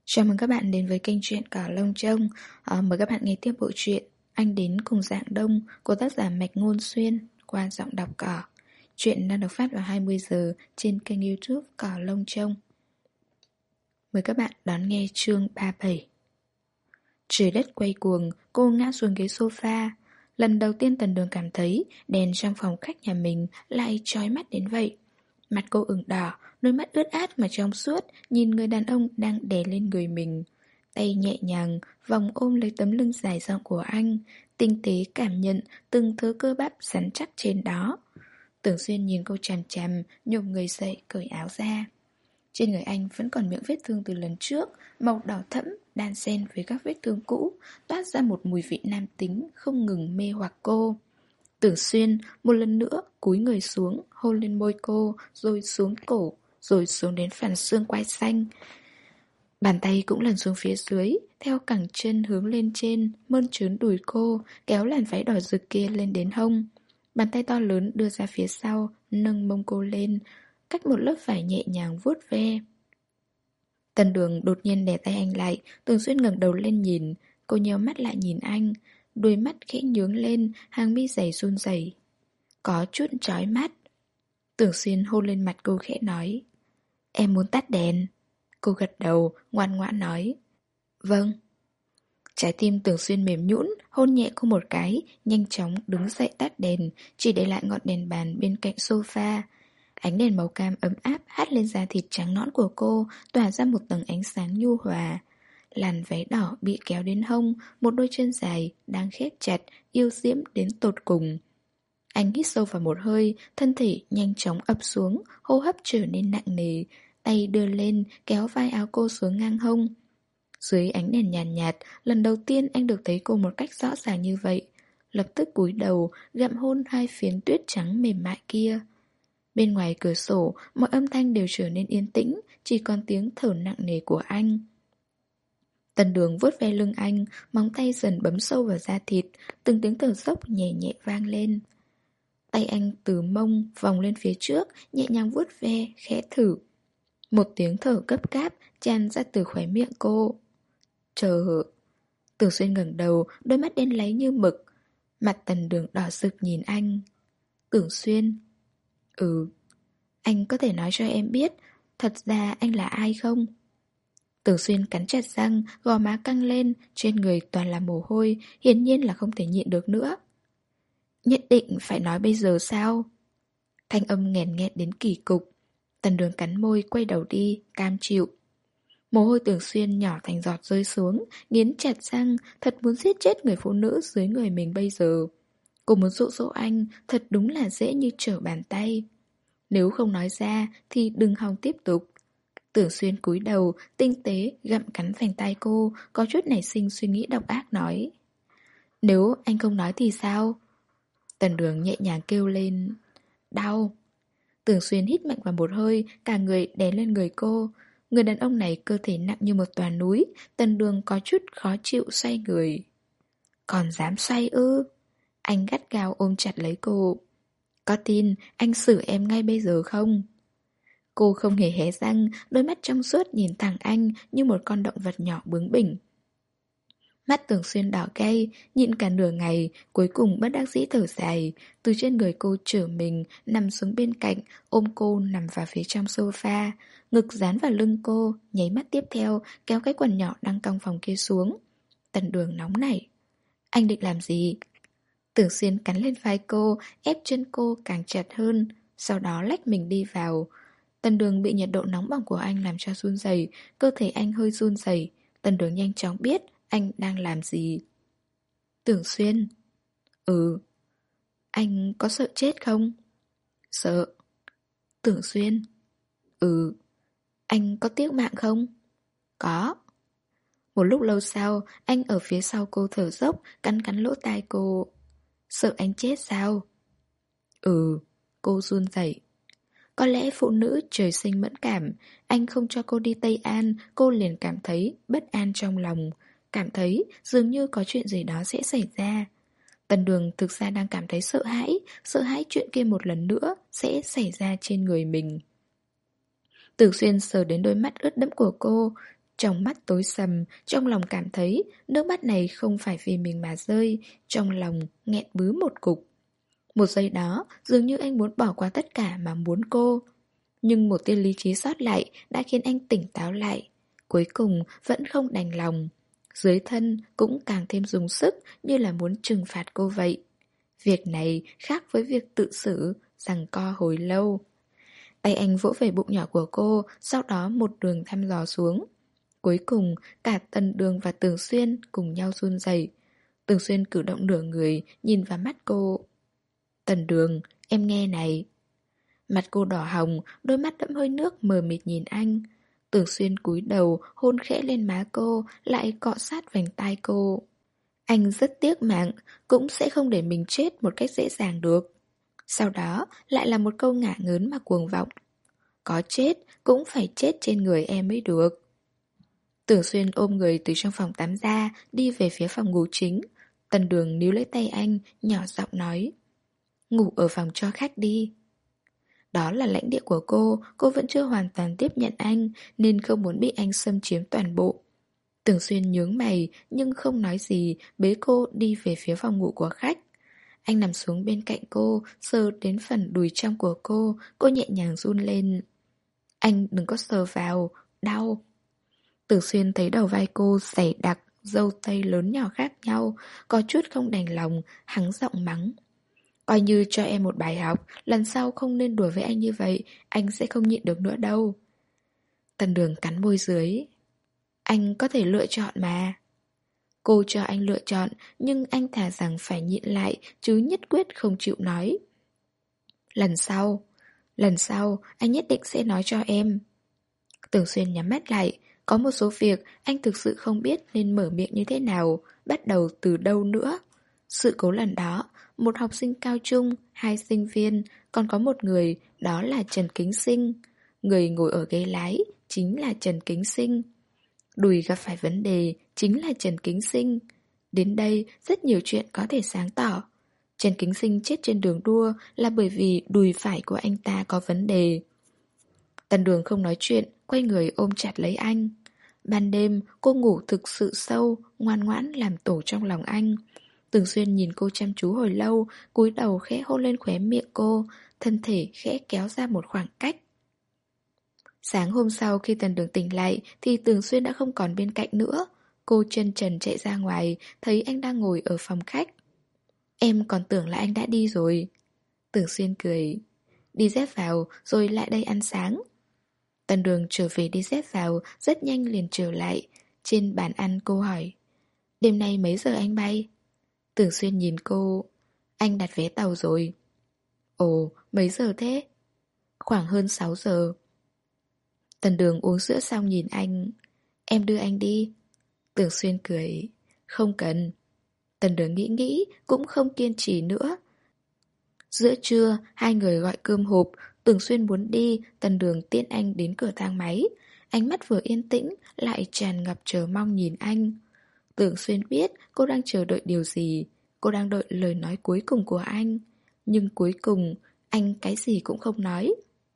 Chào mừng các bạn đến với kênh truyện Cỏ Lông Trông. Mời các bạn nghe tiếp bộ truyện Anh đến cùng Dạng Đông của tác giả Mạch Ngôn Xuyên qua giọng đọc Cỏ. Truyện đang được phát vào 20 giờ trên kênh YouTube Cỏ Lông Trông. Mời các bạn đón nghe chương 37. Trời đất quay cuồng, cô ngã xuống ghế sofa. Lần đầu tiên Tần Đường cảm thấy đèn trong phòng khách nhà mình lại chói mắt đến vậy. Mặt cô ửng đỏ, đôi mắt ướt át mà trong suốt, nhìn người đàn ông đang đè lên người mình. Tay nhẹ nhàng, vòng ôm lấy tấm lưng dài rộng của anh, tinh tế cảm nhận từng thứ cơ bắp rắn chắc trên đó. Tưởng Xuyên nhìn cô chằm chằm, nhổm người dậy cởi áo ra. Trên người anh vẫn còn miệng vết thương từ lần trước, màu đỏ thẫm, đan xen với các vết thương cũ, toát ra một mùi vị nam tính không ngừng mê hoặc cô. Tưởng Xuyên một lần nữa cúi người xuống, hôn lên môi cô, rồi xuống cổ, rồi xuống đến phần xương quai xanh. Bàn tay cũng lần xuống phía dưới, theo cẳng chân hướng lên trên, mơn trớn đùi cô, kéo làn váy đỏ rực kia lên đến hông. Bàn tay to lớn đưa ra phía sau, nâng mông cô lên, cách một lớp vải nhẹ nhàng vuốt ve. Tần Đường đột nhiên đè tay anh lại, Tưởng Xuyên ngẩng đầu lên nhìn, cô nheo mắt lại nhìn anh, đôi mắt khẽ nhướng lên, hàng mi dày run rẩy, có chút chói mắt. Tưởng Xuyên hôn lên mặt cô khẽ nói, em muốn tắt đèn. Cô gật đầu, ngoan ngoãn nói, vâng. Trái tim Tưởng Xuyên mềm nhũn, hôn nhẹ cô một cái, nhanh chóng đứng dậy tắt đèn, chỉ để lại ngọn đèn bàn bên cạnh sofa. Ánh đèn màu cam ấm áp hắt lên da thịt trắng nõn của cô, tỏa ra một tầng ánh sáng nhu hòa. Làn váy đỏ bị kéo đến hông, một đôi chân dài đang khép chặt, yêu diễm đến tột cùng. Anh hít sâu vào một hơi, thân thể nhanh chóng ập xuống, hô hấp trở nên nặng nề, tay đưa lên kéo vai áo cô xuống ngang hông. Dưới ánh đèn nhàn nhạt, lần đầu tiên anh được thấy cô một cách rõ ràng như vậy. Lập tức cúi đầu, gặm hôn hai phiến tuyết trắng mềm mại kia. Bên ngoài cửa sổ, mọi âm thanh đều trở nên yên tĩnh, chỉ còn tiếng thở nặng nề của anh. Tần Đường vuốt ve lưng anh, móng tay dần bấm sâu vào da thịt, từng tiếng thở dốc nhẹ nhẹ vang lên. Tay anh từ mông vòng lên phía trước, nhẹ nhàng vuốt ve, khẽ thử. Một tiếng thở gấp gáp tràn ra từ khóe miệng cô. Chờ. Tưởng Xuyên ngẩng đầu, đôi mắt đen láy như mực. Mặt Tần Đường đỏ rực nhìn anh. Tưởng Xuyên. Anh có thể nói cho em biết thật ra anh là ai không? Tưởng Xuyên cắn chặt răng, gò má căng lên, trên người toàn là mồ hôi, hiển nhiên là không thể nhịn được nữa. Nhất định phải nói bây giờ sao? Thanh âm nghẹn nghẹn đến kỳ cục. Tần Đường cắn môi quay đầu đi, cam chịu. Mồ hôi Tưởng Xuyên nhỏ thành giọt rơi xuống, nghiến chặt răng, thật muốn giết chết người phụ nữ dưới người mình bây giờ. Cô muốn dụ dỗ anh, thật đúng là dễ như trở bàn tay. Nếu không nói ra thì đừng hòng tiếp tục. Tưởng Xuyên cúi đầu, tinh tế gặm cắn vành tay cô, có chút nảy sinh suy nghĩ độc ác nói. Nếu anh không nói thì sao? Tần Đường nhẹ nhàng kêu lên. Đau. Tưởng Xuyên hít mạnh vào một hơi, cả người đè lên người cô. Người đàn ông này cơ thể nặng như một tòa núi, Tần Đường có chút khó chịu xoay người. Còn dám xoay ư? Anh gắt gao ôm chặt lấy cô. Có tin anh xử em ngay bây giờ không? Cô không hề hé răng, đôi mắt trong suốt nhìn thẳng anh như một con động vật nhỏ bướng bỉnh. Mắt Tưởng Xuyên đỏ cay, nhịn cả nửa ngày, cuối cùng bất đắc dĩ thở dài, từ trên người cô trở mình, nằm xuống bên cạnh, ôm cô nằm vào phía trong sofa, ngực dán vào lưng cô, nháy mắt tiếp theo, kéo cái quần nhỏ đang cong phòng kia xuống. Tần Đường nóng nảy. Anh định làm gì? Tưởng Xuyên cắn lên vai cô, ép chân cô càng chặt hơn, sau đó lách mình đi vào. Tần Đường bị nhiệt độ nóng bỏng của anh làm cho run rẩy, cơ thể anh hơi run rẩy. Tần Đường nhanh chóng biết anh đang làm gì. Tưởng Xuyên. Anh có sợ chết không? Sợ. Tưởng Xuyên. Anh có tiếc mạng không? Có. Một lúc lâu sau, anh ở phía sau cô thở dốc, cắn cắn lỗ tai cô. Sợ anh chết sao? Cô run rẩy. Có lẽ phụ nữ trời sinh mẫn cảm, anh không cho cô đi Tây An, cô liền cảm thấy bất an trong lòng, cảm thấy dường như có chuyện gì đó sẽ xảy ra. Tần Đường thực ra đang cảm thấy sợ hãi chuyện kia một lần nữa sẽ xảy ra trên người mình. Tử Xuyên sờ đến đôi mắt ướt đẫm của cô, Trong mắt tối sầm, trong lòng cảm thấy nước mắt này không phải vì mình mà rơi, trong lòng nghẹn bứ một cục. Một giây đó, dường như anh muốn bỏ qua tất cả mà muốn cô. Nhưng một tia lý trí sót lại đã khiến anh tỉnh táo lại. Cuối cùng vẫn không đành lòng. Dưới thân cũng càng thêm dùng sức như là muốn trừng phạt cô vậy. Việc này khác với việc tự xử, giằng co hồi lâu. Tay anh vỗ về bụng nhỏ của cô, sau đó một đường thăm dò xuống. Cuối cùng, cả Tần Đường và Tường Xuyên cùng nhau run rẩy. Tường Xuyên cử động nửa người, nhìn vào mắt cô. Tần Đường, em nghe này. Mặt cô đỏ hồng, đôi mắt đẫm hơi nước mờ mịt nhìn anh. Tường Xuyên cúi đầu, hôn khẽ lên má cô, lại cọ sát vành tai cô. Anh rất tiếc mạng, cũng sẽ không để mình chết một cách dễ dàng được. Sau đó, lại là một câu ngả ngớn mà cuồng vọng. Có chết, cũng phải chết trên người em mới được. Tưởng Xuyên ôm người từ trong phòng tắm ra, đi về phía phòng ngủ chính. Tần Đường níu lấy tay anh, nhỏ giọng nói. Ngủ ở phòng cho khách đi. Đó là lãnh địa của cô vẫn chưa hoàn toàn tiếp nhận anh, nên không muốn bị anh xâm chiếm toàn bộ. Tưởng Xuyên nhướng mày, nhưng không nói gì, bế cô đi về phía phòng ngủ của khách. Anh nằm xuống bên cạnh cô, sờ đến phần đùi trong của cô nhẹ nhàng run lên. Anh đừng có sờ vào, đau. Tưởng Xuyên thấy đầu vai cô dày đặc, râu tây lớn nhỏ khác nhau, có chút không đành lòng, hắng giọng mắng. Coi như cho em một bài học, lần sau không nên đùa với anh như vậy, anh sẽ không nhịn được nữa đâu. Tần Đường cắn môi dưới. Anh có thể lựa chọn mà. Cô cho anh lựa chọn, nhưng anh thà rằng phải nhịn lại, chứ nhất quyết không chịu nói. Lần sau, anh nhất định sẽ nói cho em. Tưởng Xuyên nhắm mắt lại, có một số việc anh thực sự không biết nên mở miệng như thế nào, bắt đầu từ đâu nữa. Sự cố lần đó, một học sinh cao trung, 2 sinh viên, còn có một người, đó là Trần Kính Sinh. Người ngồi ở ghế lái, chính là Trần Kính Sinh. Đùi gặp phải vấn đề, chính là Trần Kính Sinh. Đến đây, rất nhiều chuyện có thể sáng tỏ. Trần Kính Sinh chết trên đường đua là bởi vì đùi phải của anh ta có vấn đề. Tần Đường không nói chuyện, quay người ôm chặt lấy anh. Ban đêm, cô ngủ thực sự sâu, ngoan ngoãn làm tổ trong lòng anh. Tường Xuyên nhìn cô chăm chú hồi lâu, cúi đầu khẽ hôn lên khóe miệng cô, thân thể khẽ kéo ra một khoảng cách. Sáng hôm sau khi Tần Đường tỉnh lại thì Tường Xuyên đã không còn bên cạnh nữa. Cô chân trần chạy ra ngoài, thấy anh đang ngồi ở phòng khách. Em còn tưởng là anh đã đi rồi. Tường Xuyên cười. Đi dép vào rồi lại đây ăn sáng. Tần Đường trở về đi dép vào, rất nhanh liền trở lại. Trên bàn ăn cô hỏi. Đêm nay mấy giờ anh bay? Tường Xuyên nhìn cô. Anh đặt vé tàu rồi. Ồ, mấy giờ thế? Khoảng hơn 6 giờ. Tần Đường uống sữa xong nhìn anh. Em đưa anh đi. Tường Xuyên cười. Không cần. Tần Đường nghĩ cũng không kiên trì nữa. Giữa trưa, hai người gọi cơm hộp. Tường Xuyên muốn đi, Tần Đường tiễn anh đến cửa thang máy. Ánh mắt vừa yên tĩnh, lại tràn ngập chờ mong nhìn anh. Tường Xuyên biết cô đang chờ đợi điều gì. Cô đang đợi lời nói cuối cùng của anh. Nhưng cuối cùng, anh cái gì cũng không nói.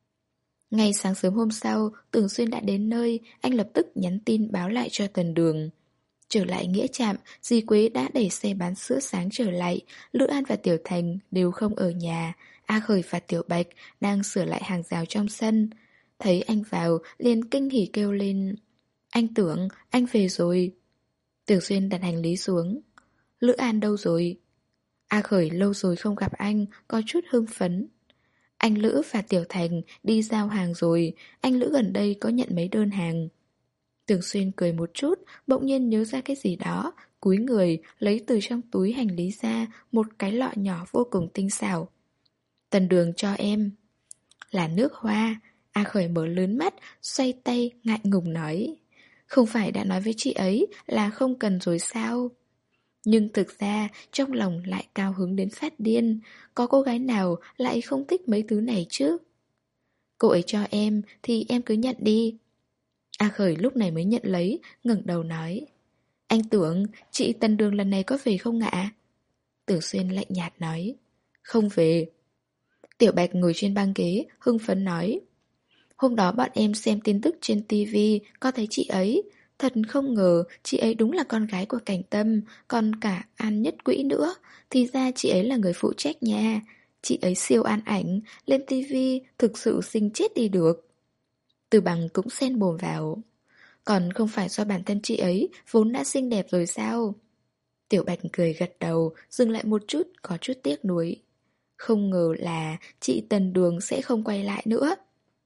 Ngay sáng sớm hôm sau, Tường Xuyên đã đến nơi, anh lập tức nhắn tin báo lại cho Tần Đường. Trở lại nghĩa trạm, dì Quế đã đẩy xe bán sữa sáng trở lại, Lữ An và Tiểu Thành đều không ở nhà, A Khởi và Tiểu Bạch đang sửa lại hàng rào trong sân. Thấy anh vào, liền kinh hỉ kêu lên. Anh Tưởng, anh về rồi. Tường Xuyên đặt hành lý xuống. Lữ An đâu rồi? A Khởi lâu rồi không gặp anh, có chút hưng phấn. Anh Lữ và Tiểu Thành đi giao hàng rồi, anh Lữ gần đây có nhận mấy đơn hàng. Tường Xuyên cười một chút, bỗng nhiên nhớ ra cái gì đó, cúi người, lấy từ trong túi hành lý ra một cái lọ nhỏ vô cùng tinh xảo. Tần Đường cho em. Là nước hoa. A Khởi mở lớn mắt, xoay tay, ngại ngùng nói. Không phải đã nói với chị ấy là không cần rồi sao? Nhưng thực ra trong lòng lại cao hứng đến phát điên. Có cô gái nào lại không thích mấy thứ này chứ? Cô ấy cho em thì em cứ nhận đi. A Khởi lúc này mới nhận lấy, ngẩng đầu nói. Anh Tưởng, chị Tần Đường lần này có về không ạ? Tưởng Xuyên lạnh nhạt nói. Không về. Tiểu Bạch ngồi trên băng ghế, hưng phấn nói. Hôm đó bọn em xem tin tức trên TV, có thấy chị ấy. Thật không ngờ chị ấy đúng là con gái của Cảnh Tâm, còn cả An Nhất Quỹ nữa. Thì ra chị ấy là người phụ trách nha. Chị ấy siêu an ảnh, lên tivi thực sự xinh chết đi được. Từ Bằng cũng xen mồm vào. Còn không phải do bản thân chị ấy vốn đã xinh đẹp rồi sao? Tiểu Bạch cười gật đầu, dừng lại một chút, có chút tiếc nuối. Không ngờ là chị Tần Đường sẽ không quay lại nữa.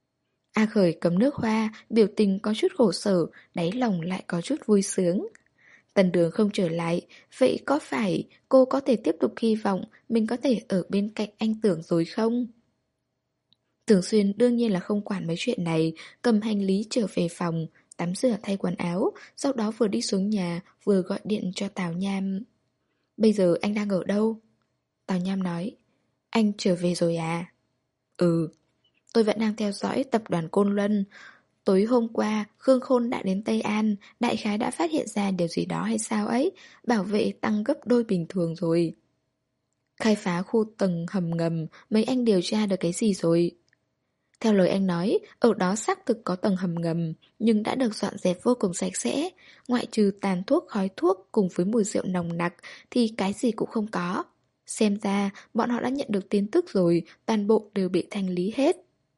A Khởi cấm nước hoa, biểu tình có chút khổ sở, đáy lòng lại có chút vui sướng. Tần Đường không trở lại, vậy có phải cô có thể tiếp tục hy vọng mình có thể ở bên cạnh anh Tưởng rồi không? Tưởng Xuyên đương nhiên là không quản mấy chuyện này, cầm hành lý trở về phòng, tắm rửa thay quần áo, sau đó vừa đi xuống nhà, vừa gọi điện cho Tào Nham. Bây giờ anh đang ở đâu? Tào Nham nói. Anh trở về rồi à? Ừ, tôi vẫn đang theo dõi tập đoàn Côn Luân. Tối hôm qua, Khương Khôn đã đến Tây An, đại khái đã phát hiện ra điều gì đó hay sao ấy, bảo vệ tăng gấp đôi bình thường rồi. Khai phá khu tầng hầm ngầm, mấy anh điều tra được cái gì rồi? Theo lời anh nói, ở đó xác thực có tầng hầm ngầm, nhưng đã được dọn dẹp vô cùng sạch sẽ. Ngoại trừ tàn thuốc, khói thuốc cùng với mùi rượu nồng nặc thì cái gì cũng không có. Xem ra, bọn họ đã nhận được tin tức rồi, toàn bộ đều bị thanh lý hết.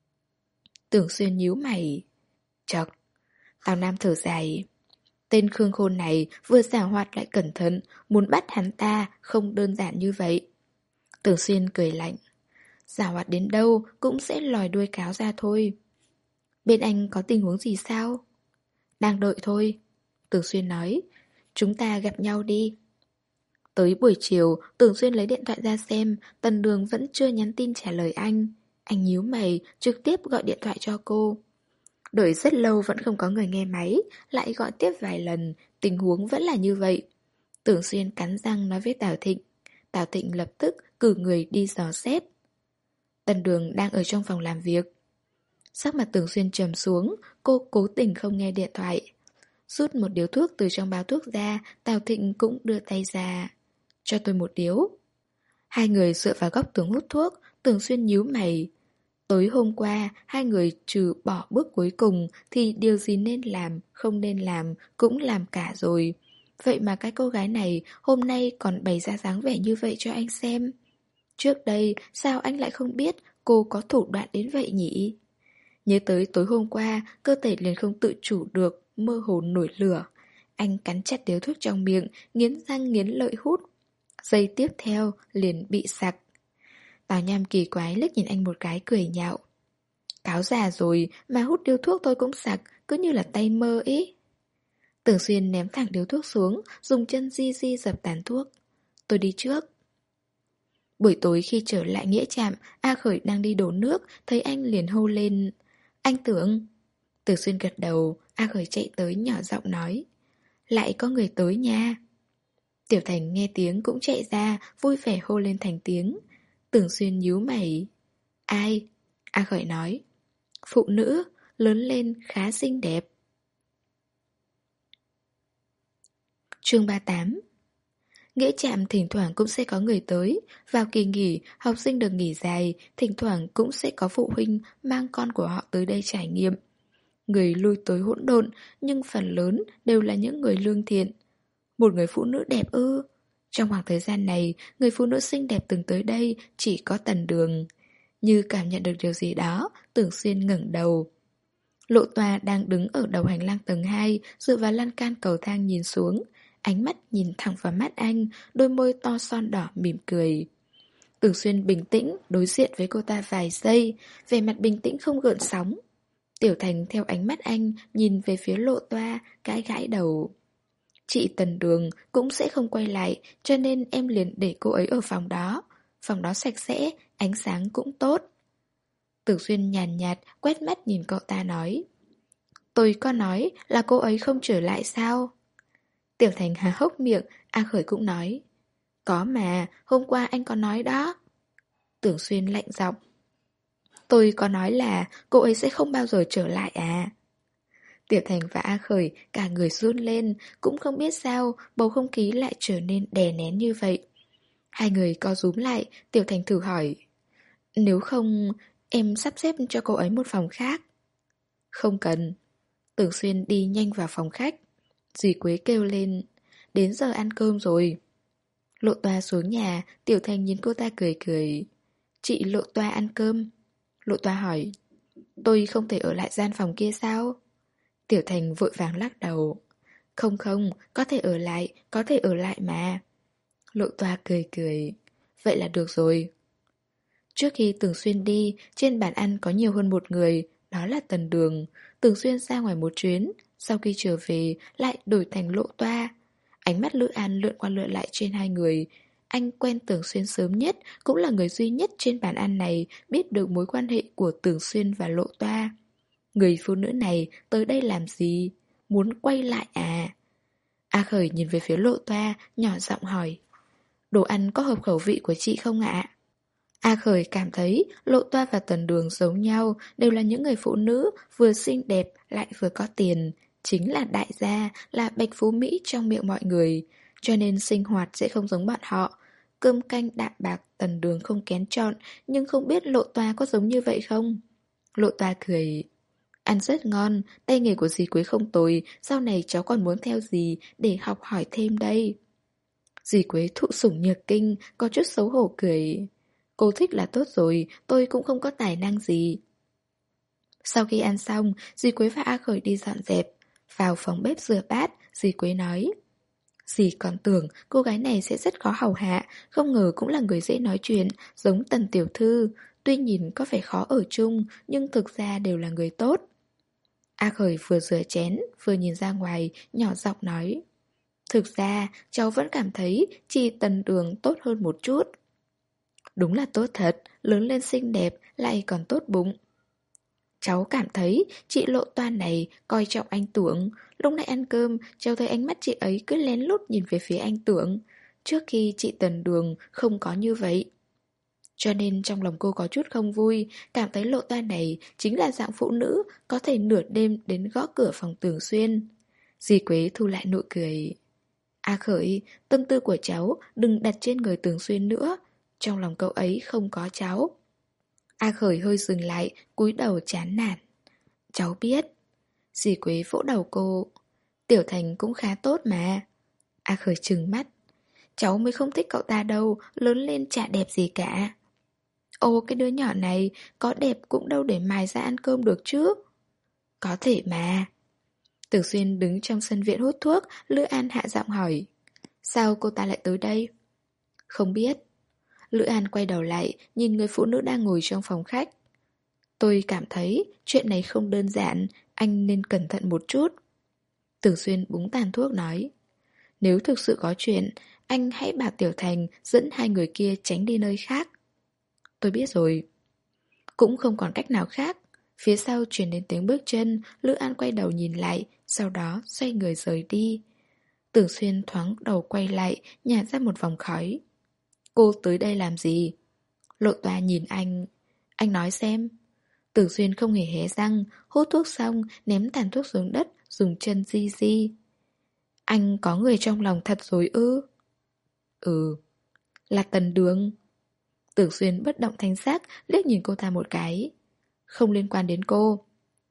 Tưởng Xuyên nhíu mày. Chật, Tào Nam thở dài. Tên Khương Khôn này vừa giảo hoạt lại cẩn thận, muốn bắt hắn ta không đơn giản như vậy. Tưởng Xuyên cười lạnh. Giảo hoạt đến đâu cũng sẽ lòi đuôi cáo ra thôi. Bên anh có tình huống gì sao? Đang đợi thôi. Tưởng Xuyên nói. Chúng ta gặp nhau đi. Tới buổi chiều, Tưởng Xuyên lấy điện thoại ra xem, Tần Đường vẫn chưa nhắn tin trả lời anh. Anh nhíu mày, trực tiếp gọi điện thoại cho cô. Đợi rất lâu vẫn không có người nghe máy, lại gọi tiếp vài lần, tình huống vẫn là như vậy. Tưởng Xuyên cắn răng nói với Tào Thịnh. Tào Thịnh lập tức cử người đi dò xét. Tần Đường đang ở trong phòng làm việc. Sắc mặt Tưởng Xuyên trầm xuống, cô cố tình không nghe điện thoại. Rút một điếu thuốc từ trong bao thuốc ra, Tào Thịnh cũng đưa tay ra. Cho tôi một điếu. Hai người dựa vào góc tường hút thuốc, Tưởng Xuyên nhíu mày. Tối hôm qua, hai người trừ bỏ bước cuối cùng thì điều gì nên làm, không nên làm, cũng làm cả rồi. Vậy mà cái cô gái này hôm nay còn bày ra dáng vẻ như vậy cho anh xem. Trước đây, sao anh lại không biết cô có thủ đoạn đến vậy nhỉ? Nhớ tới tối hôm qua, cơ thể liền không tự chủ được, mơ hồ nổi lửa. Anh cắn chặt điếu thuốc trong miệng, nghiến răng nghiến lợi hút. Giây tiếp theo, liền bị sặc. Tào Nham kỳ quái liếc nhìn anh một cái cười nhạo. Cáo già rồi mà hút điếu thuốc tôi cũng sặc, cứ như là tay mơ ý. Tưởng Xuyên ném thẳng điếu thuốc xuống, dùng chân di di dập tàn thuốc. Tôi đi trước. Buổi tối khi trở lại nghĩa trạm, A Khởi đang đi đổ nước, thấy anh liền hô lên. Anh Tưởng. Tưởng Xuyên gật đầu, A Khởi chạy tới nhỏ giọng nói. Lại có người tới nha. Tiểu Thành nghe tiếng cũng chạy ra, vui vẻ hô lên thành tiếng. Tưởng Xuyên nhíu mày. Ai? A Khởi nói. Phụ nữ, lớn lên khá xinh đẹp. Chương 38. Nghĩa trạm thỉnh thoảng cũng sẽ có người tới. Vào kỳ nghỉ, học sinh được nghỉ dài, thỉnh thoảng cũng sẽ có phụ huynh mang con của họ tới đây trải nghiệm. Người lui tới hỗn độn, nhưng phần lớn đều là những người lương thiện. Một người phụ nữ đẹp ư? Trong khoảng thời gian này, người phụ nữ xinh đẹp từng tới đây chỉ có Tần Đường. Như cảm nhận được điều gì đó, Tưởng Xuyên ngẩng đầu. Lộ Tòa đang đứng ở đầu hành lang tầng 2, dựa vào lan can cầu thang nhìn xuống. Ánh mắt nhìn thẳng vào mắt anh, đôi môi to son đỏ mỉm cười. Tưởng Xuyên bình tĩnh, đối diện với cô ta vài giây, vẻ mặt bình tĩnh không gợn sóng. Tiểu Thành theo ánh mắt anh, nhìn về phía Lộ Toa, gãi gãi đầu. Chị Tần Đường cũng sẽ không quay lại, cho nên em liền để cô ấy ở phòng đó. Phòng đó sạch sẽ, ánh sáng cũng tốt. Tưởng Xuyên nhàn nhạt, quét mắt nhìn cậu ta nói. Tôi có nói là cô ấy không trở lại sao? Tiểu Thành há hốc miệng, A Khởi cũng nói. Có mà, hôm qua anh có nói đó. Tưởng Xuyên lạnh giọng. Tôi có nói là cô ấy sẽ không bao giờ trở lại à? Tiểu Thành và A Khởi cả người run lên, cũng không biết sao bầu không khí lại trở nên đè nén như vậy. Hai người co rúm lại, Tiểu Thành thử hỏi. Nếu không, em sắp xếp cho cô ấy một phòng khác. Không cần. Tưởng Xuyên đi nhanh vào phòng khách. Dì Quế kêu lên, đến giờ ăn cơm rồi. Lộ Toa xuống nhà, Tiểu Thành nhìn cô ta cười cười. Chị Lộ Toa ăn cơm. Lộ Toa hỏi, tôi không thể ở lại gian phòng kia sao? Tiểu Thành vội vàng lắc đầu. Không không, có thể ở lại mà. Lộ Toa cười cười. Vậy là được rồi. Trước khi Tưởng Xuyên đi, trên bàn ăn có nhiều hơn một người, đó là Tần Đường. Tưởng Xuyên ra ngoài một chuyến, sau khi trở về lại đổi thành Lộ Toa. Ánh mắt Lữ An lượn qua lượn lại trên hai người. Anh quen Tưởng Xuyên sớm nhất, cũng là người duy nhất trên bàn ăn này biết được mối quan hệ của Tưởng Xuyên và Lộ Toa. Người phụ nữ này tới đây làm gì? Muốn quay lại à? A Khởi nhìn về phía Lộ Toa, nhỏ giọng hỏi. Đồ ăn có hợp khẩu vị của chị không ạ? A Khởi cảm thấy Lộ Toa và Tần Đường giống nhau, đều là những người phụ nữ vừa xinh đẹp lại vừa có tiền. Chính là đại gia, là bạch phú Mỹ trong miệng mọi người. Cho nên sinh hoạt sẽ không giống bọn họ. Cơm canh đạm bạc Tần Đường không kén chọn, nhưng không biết Lộ Toa có giống như vậy không? Lộ Toa cười. Ăn rất ngon, tay nghề của dì Quế không tồi, sau này cháu còn muốn theo dì để học hỏi thêm đây. Dì Quế thụ sủng nhược kinh, có chút xấu hổ cười. Cô thích là tốt rồi, tôi cũng không có tài năng gì. Sau khi ăn xong, dì Quế và A Khởi đi dọn dẹp. Vào phòng bếp rửa bát, dì Quế nói. Dì còn tưởng cô gái này sẽ rất khó hầu hạ, không ngờ cũng là người dễ nói chuyện, giống Tần tiểu thư. Tuy nhìn có vẻ khó ở chung, nhưng thực ra đều là người tốt. A Khởi vừa rửa chén, vừa nhìn ra ngoài, nhỏ giọng nói. Thực ra, cháu vẫn cảm thấy chị Tần Đường tốt hơn một chút. Đúng là tốt thật, lớn lên xinh đẹp, lại còn tốt bụng. Cháu cảm thấy chị Lộ Toa này coi trọng anh Tưởng. Lúc nãy ăn cơm, cháu thấy ánh mắt chị ấy cứ lén lút nhìn về phía anh Tưởng. Trước khi chị Tần Đường không có như vậy. Cho nên trong lòng cô có chút không vui, cảm thấy Lộ Toa này chính là dạng phụ nữ có thể nửa đêm đến gõ cửa phòng Tưởng Xuyên. Dì Quế thu lại nụ cười. A Khởi, tâm tư của cháu đừng đặt trên người Tưởng Xuyên nữa. Trong lòng cậu ấy không có cháu. A Khởi hơi dừng lại, cúi đầu chán nản. Cháu biết. Dì Quế vỗ đầu cô. Tiểu Thành cũng khá tốt mà. A Khởi trừng mắt. Cháu mới không thích cậu ta đâu, lớn lên chả đẹp gì cả. Ô cái đứa nhỏ này, có đẹp cũng đâu để mài ra ăn cơm được chứ. Có thể mà. Tưởng Xuyên đứng trong sân viện hút thuốc, Lữ An hạ giọng hỏi. Sao cô ta lại tới đây? Không biết. Lữ An quay đầu lại, nhìn người phụ nữ đang ngồi trong phòng khách. Tôi cảm thấy chuyện này không đơn giản, anh nên cẩn thận một chút. Tưởng Xuyên búng tàn thuốc nói. Nếu thực sự có chuyện, anh hãy bảo Tiểu Thành dẫn hai người kia tránh đi nơi khác. Tôi biết rồi. Cũng không còn cách nào khác. Phía sau truyền đến tiếng bước chân, Lữ An quay đầu nhìn lại, sau đó xoay người rời đi. Tưởng Xuyên thoáng đầu quay lại, nhả ra một vòng khói. Cô tới đây làm gì? Lộ Toa nhìn anh. Anh nói xem. Tưởng Xuyên không hề hé răng, hút thuốc xong, ném tàn thuốc xuống đất, dùng chân di di. Anh có người trong lòng thật rồi ư? Ừ. Là Tần Đường. Tưởng Xuyên bất động thanh sắc, liếc nhìn cô ta một cái. Không liên quan đến cô.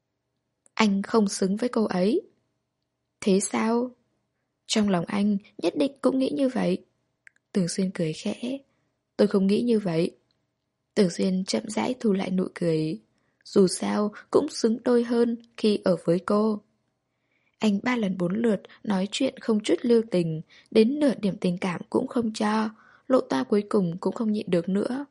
Anh không xứng với cô ấy. Thế sao? Trong lòng anh nhất định cũng nghĩ như vậy. Tưởng Xuyên cười khẽ. Tôi không nghĩ như vậy. Tưởng Xuyên chậm rãi thu lại nụ cười. Dù sao cũng xứng đôi hơn khi ở với cô. Anh 3 lần 4 lượt nói chuyện không chút lưu tình, đến nửa điểm tình cảm cũng không cho. Lộ Toa cuối cùng cũng không nhịn được nữa.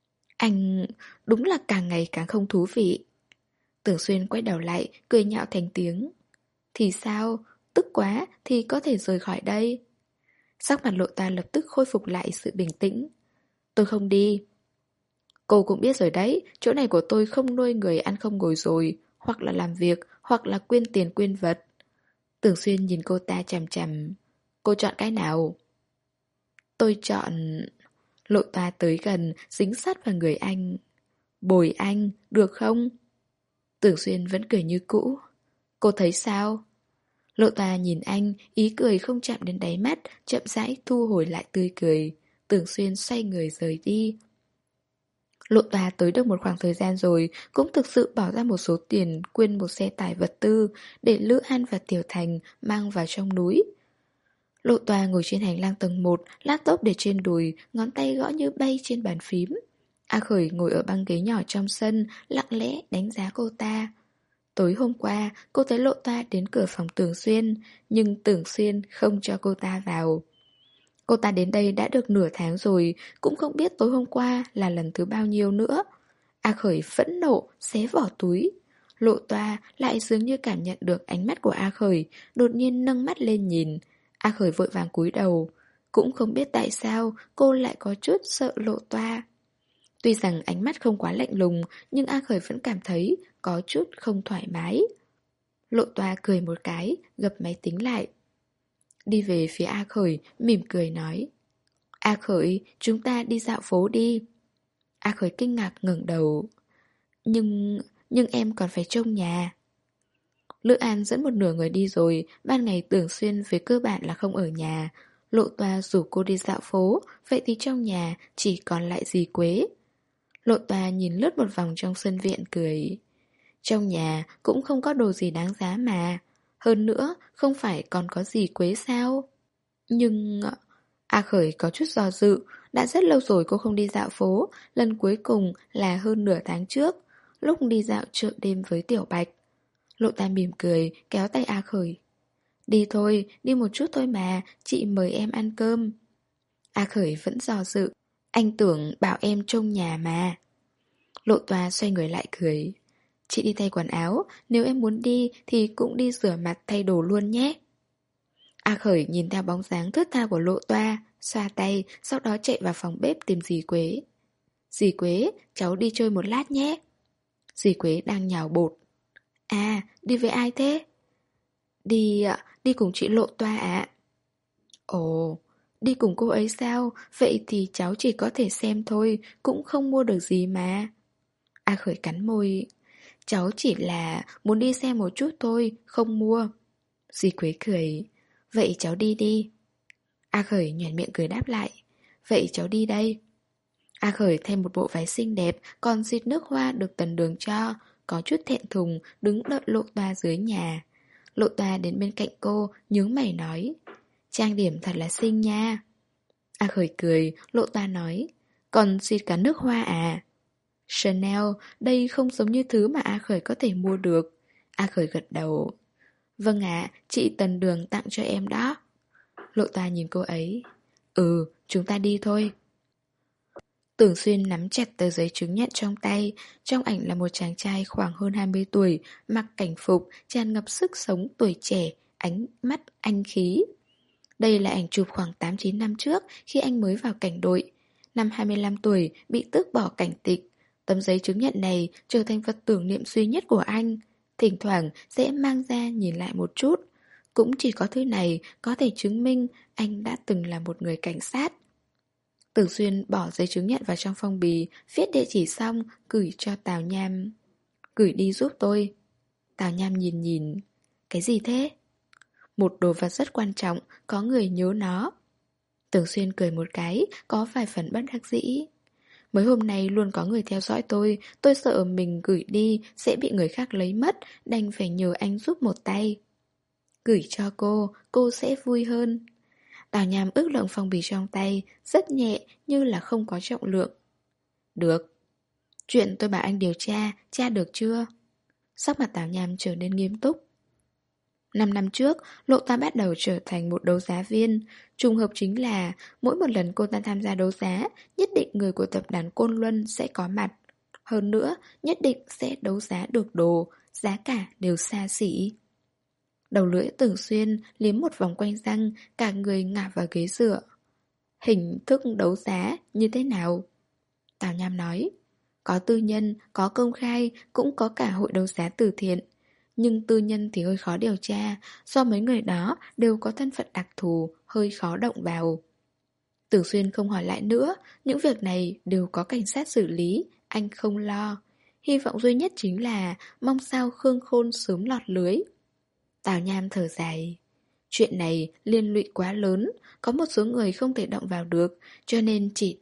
Anh đúng là càng ngày càng không thú vị. Tưởng Xuyên quay đầu lại, cười nhạo thành tiếng. Thì sao? Tức quá thì có thể rời khỏi đây. Sắc mặt Lộ Toa lập tức khôi phục lại sự bình tĩnh. Tôi không đi. Cô cũng biết rồi đấy, chỗ này của tôi không nuôi người ăn không ngồi rồi, hoặc là làm việc, hoặc là quyên tiền quyên vật. Tưởng Xuyên nhìn cô ta chằm chằm. Cô chọn cái nào? Tôi chọn... Lộ Toa tới gần, dính sát vào người anh. Bồi anh, được không? Tưởng Xuyên vẫn cười như cũ. Cô thấy sao? Lộ Toa nhìn anh, ý cười không chạm đến đáy mắt, chậm rãi thu hồi lại tươi cười. Tưởng Xuyên xoay người rời đi. Lộ Tòa tới được một khoảng thời gian rồi, cũng thực sự bỏ ra một số tiền quyên một xe tải vật tư để Lữ An và Tiểu Thành mang vào trong núi. Lộ Tòa ngồi trên hành lang tầng 1, laptop để trên đùi, ngón tay gõ như bay trên bàn phím. A Khởi ngồi ở băng ghế nhỏ trong sân, lặng lẽ đánh giá cô ta. Tối hôm qua, cô thấy Lộ Tòa đến cửa phòng Tưởng Xuyên, nhưng Tưởng Xuyên không cho cô ta vào. Cô ta đến đây đã được nửa tháng rồi, cũng không biết tối hôm qua là lần thứ bao nhiêu nữa. A Khởi phẫn nộ, xé vỏ túi. Lộ Toa lại dường như cảm nhận được ánh mắt của A Khởi, đột nhiên nâng mắt lên nhìn. A Khởi vội vàng cúi đầu. Cũng không biết tại sao cô lại có chút sợ Lộ Toa. Tuy rằng ánh mắt không quá lạnh lùng, nhưng A Khởi vẫn cảm thấy có chút không thoải mái. Lộ Toa cười một cái, gập máy tính lại. Đi về phía A Khởi, mỉm cười nói. A Khởi, chúng ta đi dạo phố đi. A Khởi kinh ngạc ngẩng đầu. Nhưng em còn phải trông nhà. Lữ An dẫn một nửa người đi rồi, ban ngày Tưởng Xuyên về cơ bản là không ở nhà. Lộ Toa rủ cô đi dạo phố, vậy thì trong nhà chỉ còn lại dì Quế. Lộ Toa nhìn lướt một vòng trong sân viện cười. Trong nhà cũng không có đồ gì đáng giá mà. Hơn nữa, không phải còn có dì Quế sao? Nhưng... A Khởi có chút do dự. Đã rất lâu rồi cô không đi dạo phố. Lần cuối cùng là hơn nửa tháng trước, lúc đi dạo chợ đêm với Tiểu Bạch. Lộ Tam mỉm cười, kéo tay A Khởi. Đi thôi, đi một chút thôi mà, chị mời em ăn cơm. A Khởi vẫn do dự. Anh tưởng bảo em trông nhà mà. Lộ Toa xoay người lại cười. Chị đi thay quần áo, nếu em muốn đi thì cũng đi rửa mặt thay đồ luôn nhé. A Khởi nhìn theo bóng dáng thướt tha của Lộ Toa, xoa tay, sau đó chạy vào phòng bếp tìm dì Quế. Dì Quế, cháu đi chơi một lát nhé. Dì Quế đang nhào bột. À, đi với ai thế? Đi cùng chị Lộ Toa ạ. Ồ, đi cùng cô ấy sao? Vậy thì cháu chỉ có thể xem thôi, cũng không mua được gì mà. A Khởi cắn môi. Cháu chỉ là muốn đi xem một chút thôi, không mua. Dì Quế cười. Vậy cháu đi đi. A Khởi nhoẻn miệng cười đáp lại. Vậy cháu đi đây. A Khởi thêm một bộ váy xinh đẹp, còn xịt nước hoa được Tần Đường cho, có chút thẹn thùng, đứng đợi Lộ Toa dưới nhà. Lộ Toa đến bên cạnh cô, nhướng mày nói. Trang điểm thật là xinh nha. A Khởi cười, Lộ Toa nói. Còn xịt cả nước hoa à? Chanel, đây không giống như thứ mà A Khởi có thể mua được. A Khởi gật đầu. Vâng ạ, chị Tần Đường tặng cho em đó. Lộ Toa nhìn cô ấy. Ừ, chúng ta đi thôi. Tưởng Xuyên nắm chặt tờ giấy chứng nhận trong tay. Trong ảnh là một chàng trai khoảng hơn 20 tuổi, mặc cảnh phục, tràn ngập sức sống tuổi trẻ, ánh mắt anh khí. Đây là ảnh chụp khoảng 8-9 năm trước khi anh mới vào cảnh đội. Năm 25 tuổi bị tước bỏ cảnh tịch. Tấm giấy chứng nhận này trở thành vật tưởng niệm duy nhất của anh. Thỉnh thoảng sẽ mang ra nhìn lại một chút. Cũng chỉ có thứ này có thể chứng minh anh đã từng là một người cảnh sát. Tưởng Xuyên bỏ giấy chứng nhận vào trong phong bì, viết địa chỉ xong, gửi cho Tào Nham. Gửi đi giúp tôi. Tào Nham nhìn nhìn. Cái gì thế? Một đồ vật rất quan trọng, có người nhớ nó. Tưởng Xuyên cười một cái, có vài phần bất đắc dĩ. Mấy hôm nay luôn có người theo dõi tôi sợ mình gửi đi sẽ bị người khác lấy mất, đành phải nhờ anh giúp một tay. Gửi cho cô sẽ vui hơn. Tào Nham ước lượng phong bì trong tay, rất nhẹ như là không có trọng lượng. Được. Chuyện tôi bảo anh điều tra được chưa? Sắc mặt Tào Nham trở nên nghiêm túc. 5 năm trước, Lộ Toa bắt đầu trở thành một đấu giá viên. Trùng hợp chính là mỗi một lần cô ta tham gia đấu giá, nhất định người của tập đoàn Côn Luân sẽ có mặt. Hơn nữa, nhất định sẽ đấu giá được đồ, giá cả đều xa xỉ. Đầu lưỡi Tưởng Xuyên liếm một vòng quanh răng, cả người ngả vào ghế dựa. Hình thức đấu giá như thế nào? Tào Nham nói. Có tư nhân, có công khai, cũng có cả hội đấu giá từ thiện. Nhưng tư nhân thì hơi khó điều tra, do mấy người đó đều có thân phận đặc thù, hơi khó động vào. Tưởng Xuyên không hỏi lại nữa, những việc này đều có cảnh sát xử lý, anh không lo. Hy vọng duy nhất chính là mong sao Khương Khôn sớm lọt lưới. Tào Nham thở dài. Chuyện này liên lụy quá lớn, có một số người không thể động vào được, cho nên chỉ đành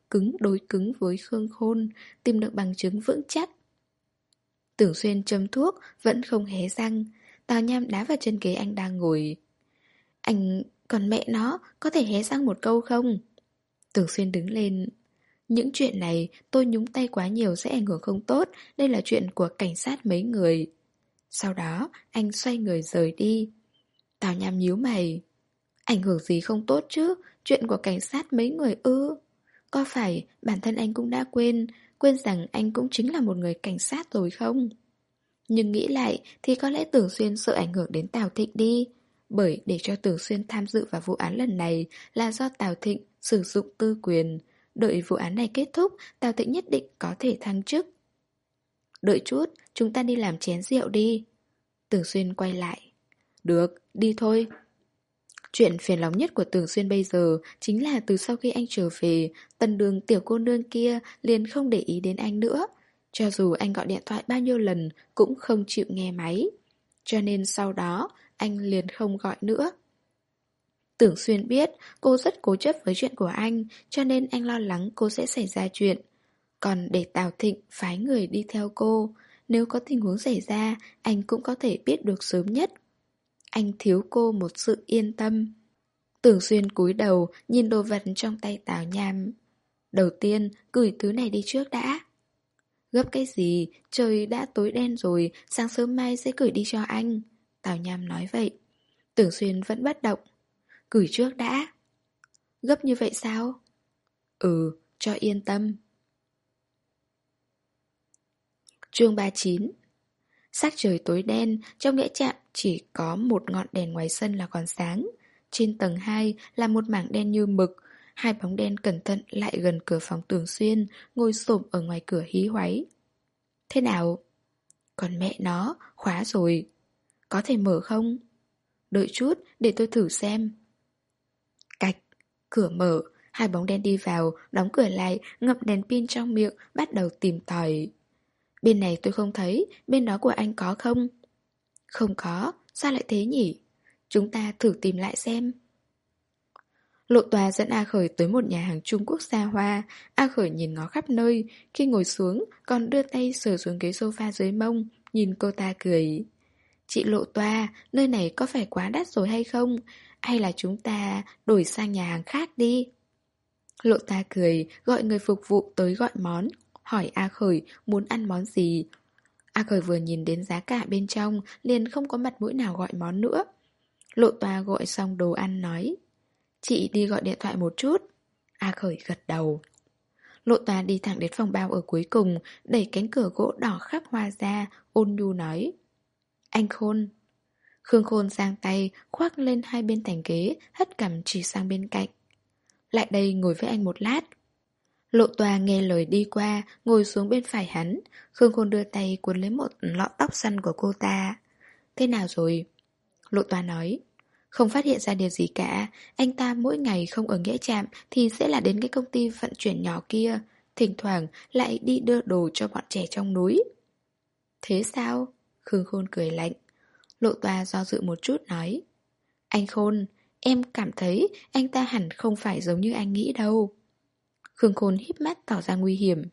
cứng đối cứng với Khương Khôn, tìm được bằng chứng vững chắc. Tưởng Xuyên châm thuốc, vẫn không hé răng. Tào Nham đá vào chân ghế anh đang ngồi. Anh, còn mẹ nó, có thể hé răng một câu không? Tưởng Xuyên đứng lên. Những chuyện này tôi nhúng tay quá nhiều sẽ ảnh hưởng không tốt. Đây là chuyện của cảnh sát mấy người. Sau đó anh xoay người rời đi. Tào Nham nhíu mày. Ảnh hưởng gì không tốt chứ? Chuyện của cảnh sát mấy người ư? Có phải bản thân anh cũng đã quên rằng anh cũng chính là một người cảnh sát rồi không? Nhưng nghĩ lại thì có lẽ Tưởng Xuyên sợ ảnh hưởng đến Tào Thịnh đi. Bởi để cho Tưởng Xuyên tham dự vào vụ án lần này là do Tào Thịnh sử dụng tư quyền. Đợi vụ án này kết thúc, Tào Thịnh nhất định có thể thăng chức. Đợi chút, chúng ta đi làm chén rượu đi. Tưởng Xuyên quay lại. Được, đi thôi. Chuyện phiền lòng nhất của Tưởng Xuyên bây giờ chính là từ sau khi anh trở về, Tần Đường tiểu cô nương kia liền không để ý đến anh nữa. Cho dù anh gọi điện thoại bao nhiêu lần cũng không chịu nghe máy. Cho nên sau đó anh liền không gọi nữa. Tưởng Xuyên biết cô rất cố chấp với chuyện của anh, cho nên anh lo lắng cô sẽ xảy ra chuyện. Còn để Tào Thịnh phái người đi theo cô, nếu có tình huống xảy ra, anh cũng có thể biết được sớm nhất. Anh thiếu cô một sự yên tâm. Tưởng Xuyên cúi đầu nhìn đồ vật trong tay Tào Nham. Đầu tiên, gửi thứ này đi trước đã. Gấp cái gì, trời đã tối đen rồi, sáng sớm mai sẽ gửi đi cho anh. Tào Nham nói vậy. Tưởng Xuyên vẫn bất động. Gửi trước đã. Gấp như vậy sao? Ừ, cho yên tâm. Chương 39. Sắc trời tối đen, trong nghĩa trạm chỉ có một ngọn đèn ngoài sân là còn sáng. Trên tầng 2 là một mảng đen như mực. Hai bóng đen cẩn thận lại gần cửa phòng Tưởng Xuyên, ngồi xổm ở ngoài cửa hí hoáy. Thế nào? Còn mẹ nó, khóa rồi. Có thể mở không? Đợi chút, để tôi thử xem. Cạch, cửa mở, hai bóng đen đi vào, đóng cửa lại, ngậm đèn pin trong miệng, bắt đầu tìm tòi. Bên này tôi không thấy, bên đó của anh có không? Không có, sao lại thế nhỉ? Chúng ta thử tìm lại xem. Lộ Tòa dẫn A Khởi tới một nhà hàng Trung Quốc xa hoa. A Khởi nhìn ngó khắp nơi, khi ngồi xuống còn đưa tay sờ xuống ghế sofa dưới mông, nhìn cô ta cười. Chị Lộ Tòa, nơi này có phải quá đắt rồi hay không? Hay là chúng ta đổi sang nhà hàng khác đi? Lộ Tòa cười, gọi người phục vụ tới gọi món, hỏi A Khởi muốn ăn món gì. A Khởi vừa nhìn đến giá cả bên trong, liền không có mặt mũi nào gọi món nữa. Lộ Tòa gọi xong đồ ăn nói. Chị đi gọi điện thoại một chút. A Khởi gật đầu. Lộ Tòa đi thẳng đến phòng bao ở cuối cùng, đẩy cánh cửa gỗ đỏ khắc hoa ra, ôn nhu nói. Anh Khôn. Khương Khôn giang tay, khoác lên hai bên thành ghế, hất cằm chỉ sang bên cạnh. Lại đây ngồi với anh một lát. Lộ Tòa nghe lời đi qua, ngồi xuống bên phải hắn. Khương Khôn đưa tay cuốn lấy một lọn tóc xăn của cô ta. Thế nào rồi? Lộ Tòa nói. Không phát hiện ra điều gì cả. Anh ta mỗi ngày không ở nghĩa trạm thì sẽ là đến cái công ty vận chuyển nhỏ kia. Thỉnh thoảng lại đi đưa đồ cho bọn trẻ trong núi. Thế sao? Khương Khôn cười lạnh. Lộ Tòa do dự một chút nói. Anh Khôn, em cảm thấy anh ta hẳn không phải giống như anh nghĩ đâu. Khương Khôn híp mắt tỏ ra nguy hiểm.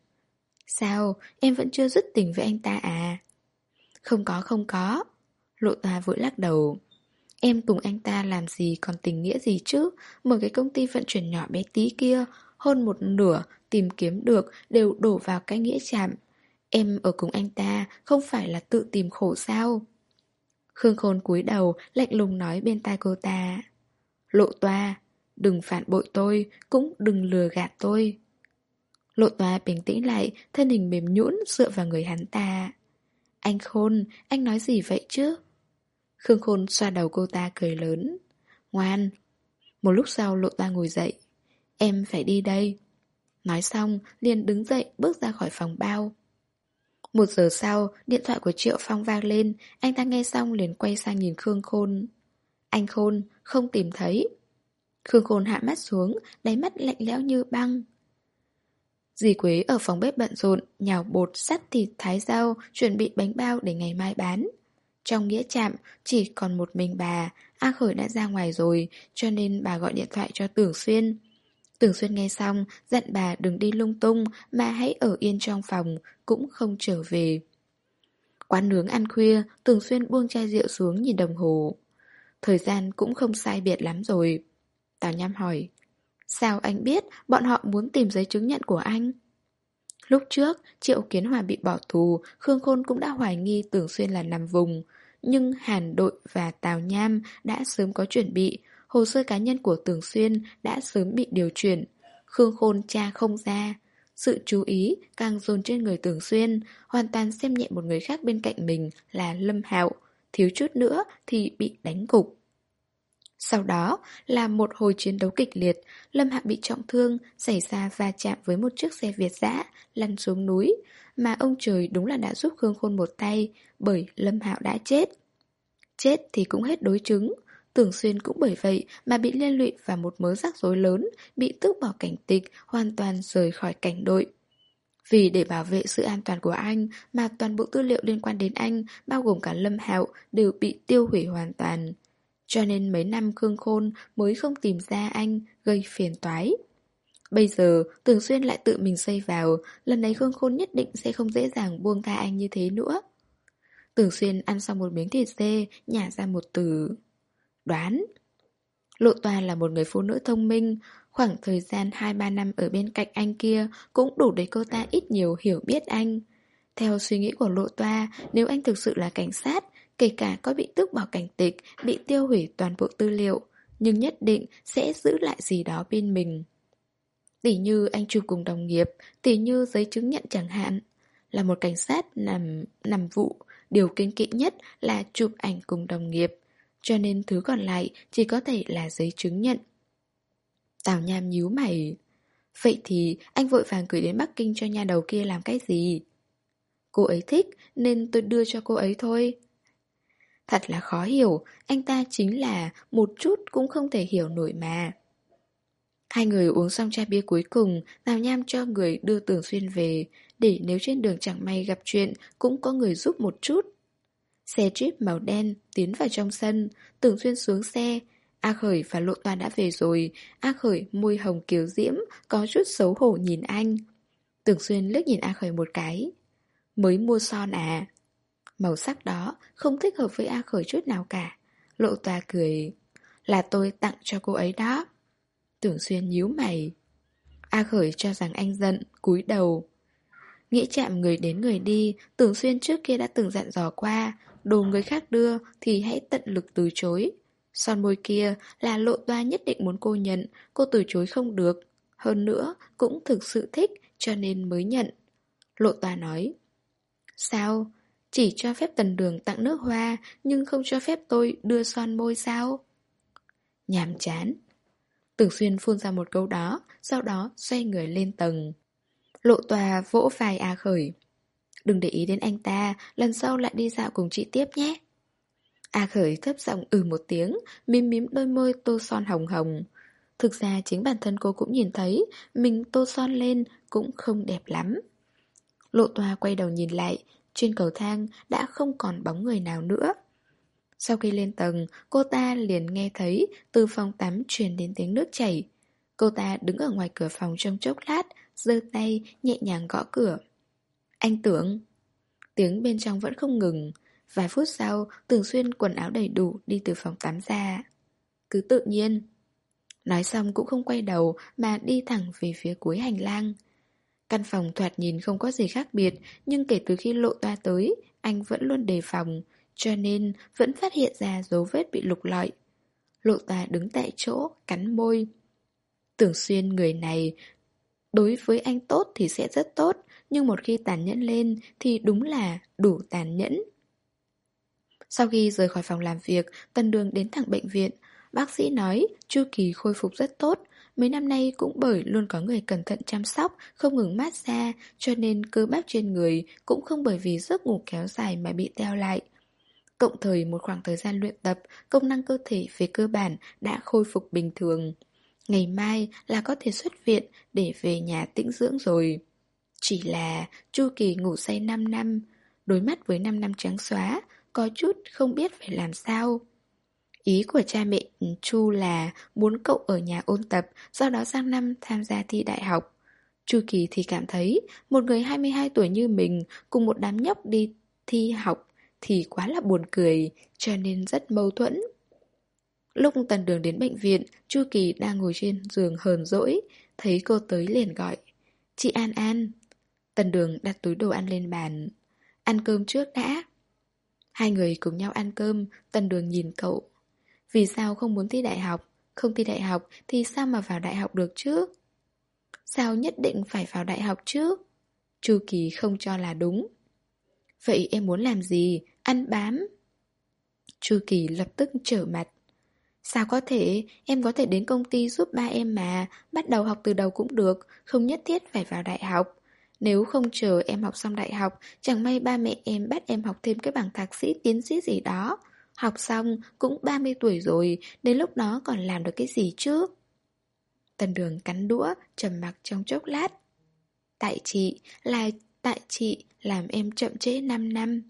Sao, em vẫn chưa dứt tình với anh ta à? Không có, không có. Lộ Tòa vội lắc đầu. Em cùng anh ta làm gì còn tình nghĩa gì chứ? Mở cái công ty vận chuyển nhỏ bé tí kia, hơn một nửa tìm kiếm được đều đổ vào cái nghĩa trạm. Em ở cùng anh ta không phải là tự tìm khổ sao? Khương Khôn cúi đầu, lạnh lùng nói bên tai cô ta. Lộ Tòa, đừng phản bội tôi, cũng đừng lừa gạt tôi. Lộ Tòa bình tĩnh lại, thân hình mềm nhũn dựa vào người hắn ta. Anh Khôn, anh nói gì vậy chứ? Khương Khôn xoa đầu cô ta cười lớn. Ngoan. Một lúc sau Lộ Tòa ngồi dậy. Em phải đi đây. Nói xong, liền đứng dậy bước ra khỏi phòng bao. 1 giờ sau, điện thoại của Triệu Phong vang lên. Anh ta nghe xong liền quay sang nhìn Khương Khôn. Anh Khôn, không tìm thấy. Khương Khôn hạ mắt xuống, đáy mắt lạnh lẽo như băng. Dì Quế ở phòng bếp bận rộn, nhào bột, sắt thịt, thái rau, chuẩn bị bánh bao để ngày mai bán. Trong nghĩa trạm, chỉ còn một mình bà, A Khởi đã ra ngoài rồi, cho nên bà gọi điện thoại cho Tưởng Xuyên. Tưởng Xuyên nghe xong, dặn bà đừng đi lung tung mà hãy ở yên trong phòng, cũng không trở về. Quán nướng ăn khuya, Tưởng Xuyên buông chai rượu xuống nhìn đồng hồ. Thời gian cũng không sai biệt lắm rồi. Tào Nham hỏi, sao anh biết bọn họ muốn tìm giấy chứng nhận của anh? Lúc trước, Triệu Kiến Hòa bị bỏ tù, Khương Khôn cũng đã hoài nghi Tưởng Xuyên là nằm vùng. Nhưng Hàn Đội và Tào Nham đã sớm có chuẩn bị, hồ sơ cá nhân của Tưởng Xuyên đã sớm bị điều chuyển. Khương Khôn tra không ra. Sự chú ý càng dồn trên người Tưởng Xuyên, hoàn toàn xem nhẹ một người khác bên cạnh mình là Lâm Hạo, thiếu chút nữa thì bị đánh gục. Sau đó là một hồi chiến đấu kịch liệt, Lâm Hạo bị trọng thương, xảy ra va chạm với một chiếc xe Việt dã, lăn xuống núi, mà ông trời đúng là đã giúp Khương Khôn một tay, bởi Lâm Hạo đã chết. Chết thì cũng hết đối chứng, Tưởng Xuyên cũng bởi vậy mà bị liên lụy vào một mớ rắc rối lớn, bị tước bỏ cảnh tịch, hoàn toàn rời khỏi cảnh đội. Vì để bảo vệ sự an toàn của anh mà toàn bộ tư liệu liên quan đến anh, bao gồm cả Lâm Hạo, đều bị tiêu hủy hoàn toàn. Cho nên mấy năm Khương Khôn mới không tìm ra anh, gây phiền toái. Bây giờ Tưởng Xuyên lại tự mình xây vào, lần này Khương Khôn nhất định sẽ không dễ dàng buông tha anh như thế nữa. Tưởng Xuyên ăn xong một miếng thịt dê, nhả ra một từ: đoán. Lộ Toa là một người phụ nữ thông minh, khoảng thời gian 2-3 năm ở bên cạnh anh kia cũng đủ để cô ta ít nhiều hiểu biết anh. Theo suy nghĩ của Lộ Toa, nếu anh thực sự là cảnh sát, kể cả có bị tước bỏ cảnh tịch, bị tiêu hủy toàn bộ tư liệu, nhưng nhất định sẽ giữ lại gì đó bên mình. Tỉ như anh chụp cùng đồng nghiệp, tỉ như giấy chứng nhận chẳng hạn. Là một cảnh sát nằm vụ, điều kiêng kỵ nhất là chụp ảnh cùng đồng nghiệp, cho nên thứ còn lại chỉ có thể là giấy chứng nhận. Tào Nham nhíu mày. Vậy thì anh vội vàng gửi đến Bắc Kinh cho nha đầu kia làm cái gì? Cô ấy thích nên tôi đưa cho cô ấy thôi. Thật là khó hiểu, anh ta chính là một chút cũng không thể hiểu nổi mà. Hai người uống xong chai bia cuối cùng, Tào Nham cho người đưa Tưởng Xuyên về, để nếu trên đường chẳng may gặp chuyện cũng có người giúp một chút. Xe Jeep màu đen tiến vào trong sân, Tưởng Xuyên xuống xe. A Khởi và Lộ Toa đã về rồi. A Khởi môi hồng kiều diễm, có chút xấu hổ nhìn anh. Tưởng Xuyên liếc nhìn A Khởi một cái. Mới mua son à? Màu sắc đó không thích hợp với A Khởi chút nào cả. Lộ Toa cười. Là tôi tặng cho cô ấy đó. Tưởng Xuyên nhíu mày. A Khởi cho rằng anh giận, cúi đầu. Nghĩ chạm người đến người đi, Tưởng Xuyên trước kia đã từng dặn dò qua, đồ người khác đưa thì hãy tận lực từ chối. Son môi kia là Lộ Toa nhất định muốn cô nhận, cô từ chối không được. Hơn nữa, cũng thực sự thích cho nên mới nhận. Lộ Toa nói. Sao? Chỉ cho phép Tần Đường tặng nước hoa, nhưng không cho phép tôi đưa son môi sao? Nhàm chán. Tưởng Xuyên phun ra một câu đó, sau đó xoay người lên tầng. Lộ Toa vỗ vai A Khởi. Đừng để ý đến anh ta, lần sau lại đi dạo cùng chị tiếp nhé. A Khởi thấp giọng một tiếng, mím mím đôi môi tô son hồng hồng. Thực ra chính bản thân cô cũng nhìn thấy, mình tô son lên cũng không đẹp lắm. Lộ Toa quay đầu nhìn lại, trên cầu thang đã không còn bóng người nào nữa. Sau khi lên tầng, cô ta liền nghe thấy từ phòng tắm truyền đến tiếng nước chảy. Cô ta đứng ở ngoài cửa phòng trong chốc lát, giơ tay nhẹ nhàng gõ cửa. Anh Tưởng. Tiếng bên trong vẫn không ngừng. Vài phút sau, Tưởng Xuyên quần áo đầy đủ đi từ phòng tắm ra. Cứ tự nhiên. Nói xong cũng không quay đầu mà đi thẳng về phía cuối hành lang. Căn phòng thoạt nhìn không có gì khác biệt, nhưng kể từ khi Lộ Toa tới, anh vẫn luôn đề phòng, cho nên vẫn phát hiện ra dấu vết bị lục lọi. Lộ Toa đứng tại chỗ, cắn môi. Tưởng Xuyên người này, đối với anh tốt thì sẽ rất tốt, nhưng một khi tàn nhẫn lên thì đúng là đủ tàn nhẫn. Sau khi rời khỏi phòng làm việc, Tần Đường đến thẳng bệnh viện. Bác sĩ nói chu kỳ khôi phục rất tốt. Mấy năm nay cũng bởi luôn có người cẩn thận chăm sóc, không ngừng massage, cho nên cơ bắp trên người cũng không bởi vì giấc ngủ kéo dài mà bị teo lại. Cộng thời một khoảng thời gian luyện tập, công năng cơ thể về cơ bản đã khôi phục bình thường. Ngày mai là có thể xuất viện để về nhà tĩnh dưỡng rồi. Chỉ là chu kỳ ngủ say 5 năm, đối mặt với 5 năm trắng xóa, có chút không biết phải làm sao. Ý của cha mẹ Chu là muốn cậu ở nhà ôn tập, sau đó sang năm tham gia thi đại học. Chu Kỳ thì cảm thấy một người 22 tuổi như mình cùng một đám nhóc đi thi học thì quá là buồn cười, cho nên rất mâu thuẫn. Lúc Tần Đường đến bệnh viện, Chu Kỳ đang ngồi trên giường hờn dỗi, thấy cô tới liền gọi. Chị An An. Tần Đường đặt túi đồ ăn lên bàn. Ăn cơm trước đã. Hai người cùng nhau ăn cơm, Tần Đường nhìn cậu. Vì sao không muốn thi đại học? Không thi đại học thì sao mà vào đại học được chứ? Sao nhất định phải vào đại học chứ? Chu Kỳ không cho là đúng. Vậy em muốn làm gì? Ăn bám. Chu Kỳ lập tức trở mặt. Sao có thể? Em có thể đến công ty giúp ba em mà. Bắt đầu học từ đầu cũng được. Không nhất thiết phải vào đại học. Nếu không chờ em học xong đại học, chẳng may ba mẹ em bắt em học thêm cái bằng thạc sĩ, tiến sĩ gì đó. Học xong cũng 30 tuổi rồi, đến lúc đó còn làm được cái gì chứ? Tần Đường cắn đũa, trầm mặc trong chốc lát. Tại chị làm em chậm trễ 5 năm.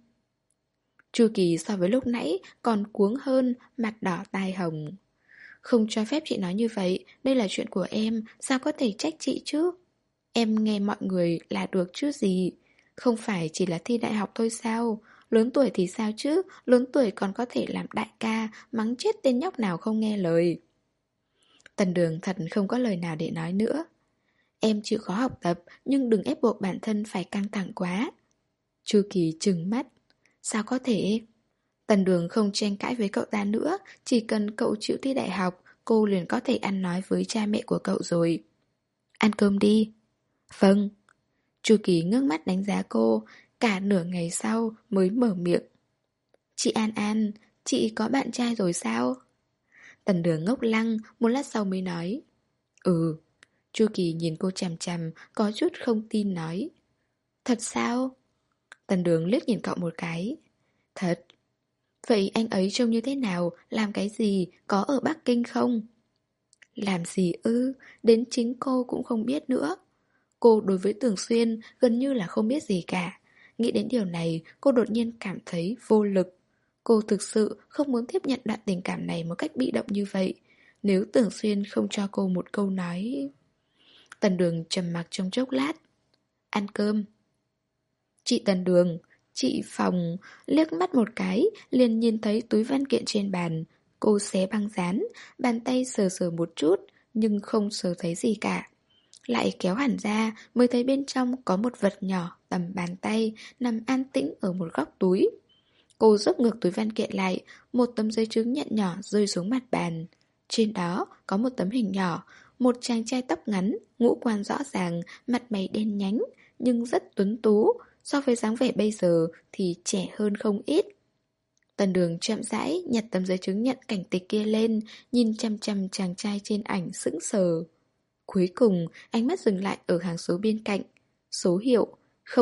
Chu Kỳ so với lúc nãy còn cuống hơn, mặt đỏ tai hồng. Không cho phép chị nói như vậy, đây là chuyện của em, sao có thể trách chị chứ? Em nghe mọi người là được chứ gì? Không phải chỉ là thi đại học thôi sao? Lớn tuổi thì sao chứ? Lớn tuổi còn có thể làm đại ca, mắng chết tên nhóc nào không nghe lời. Tần Đường thật không có lời nào để nói nữa. Em chịu khó học tập, nhưng đừng ép buộc bản thân phải căng thẳng quá. Chu Kỳ trừng mắt. Sao có thể? Tần Đường không tranh cãi với cậu ta nữa, chỉ cần cậu chịu thi đại học, cô liền có thể ăn nói với cha mẹ của cậu rồi. Ăn cơm đi. Vâng. Chu Kỳ ngước mắt đánh giá cô, cả nửa ngày sau mới mở miệng. Chị An An, chị có bạn trai rồi sao? Tần Đường ngốc lăng, một lát sau mới nói. Ừ. Chu Kỳ nhìn cô chằm chằm, có chút không tin nói. Thật sao? Tần Đường liếc nhìn cậu một cái. Thật. Vậy anh ấy trông như thế nào, làm cái gì, có ở Bắc Kinh không? Làm gì ư, đến chính cô cũng không biết nữa. Cô đối với Tưởng Xuyên gần như là không biết gì cả. Nghĩ đến điều này, cô đột nhiên cảm thấy vô lực. Cô thực sự không muốn tiếp nhận đoạn tình cảm này một cách bị động như vậy. Nếu Tưởng Xuyên không cho cô một câu nói... Tần Đường trầm mặc trong chốc lát. Ăn cơm. Chị Tần Đường, chị Phòng liếc mắt một cái, liền nhìn thấy túi văn kiện trên bàn. Cô xé băng dán, bàn tay sờ sờ một chút, nhưng không sờ thấy gì cả. Lại kéo hẳn ra, mới thấy bên trong có một vật nhỏ tầm bàn tay, nằm an tĩnh ở một góc túi. Cô dốc ngược túi văn kiện lại, một tấm giấy chứng nhận nhỏ rơi xuống mặt bàn. Trên đó có một tấm hình nhỏ, một chàng trai tóc ngắn, ngũ quan rõ ràng, mặt mày đen nhánh, nhưng rất tuấn tú. So với dáng vẻ bây giờ thì trẻ hơn không ít. Tần Đường chậm rãi nhặt tấm giấy chứng nhận cảnh tịch kia lên, nhìn chăm chăm chàng trai trên ảnh sững sờ. Cuối cùng, ánh mắt dừng lại ở hàng số bên cạnh. Số hiệu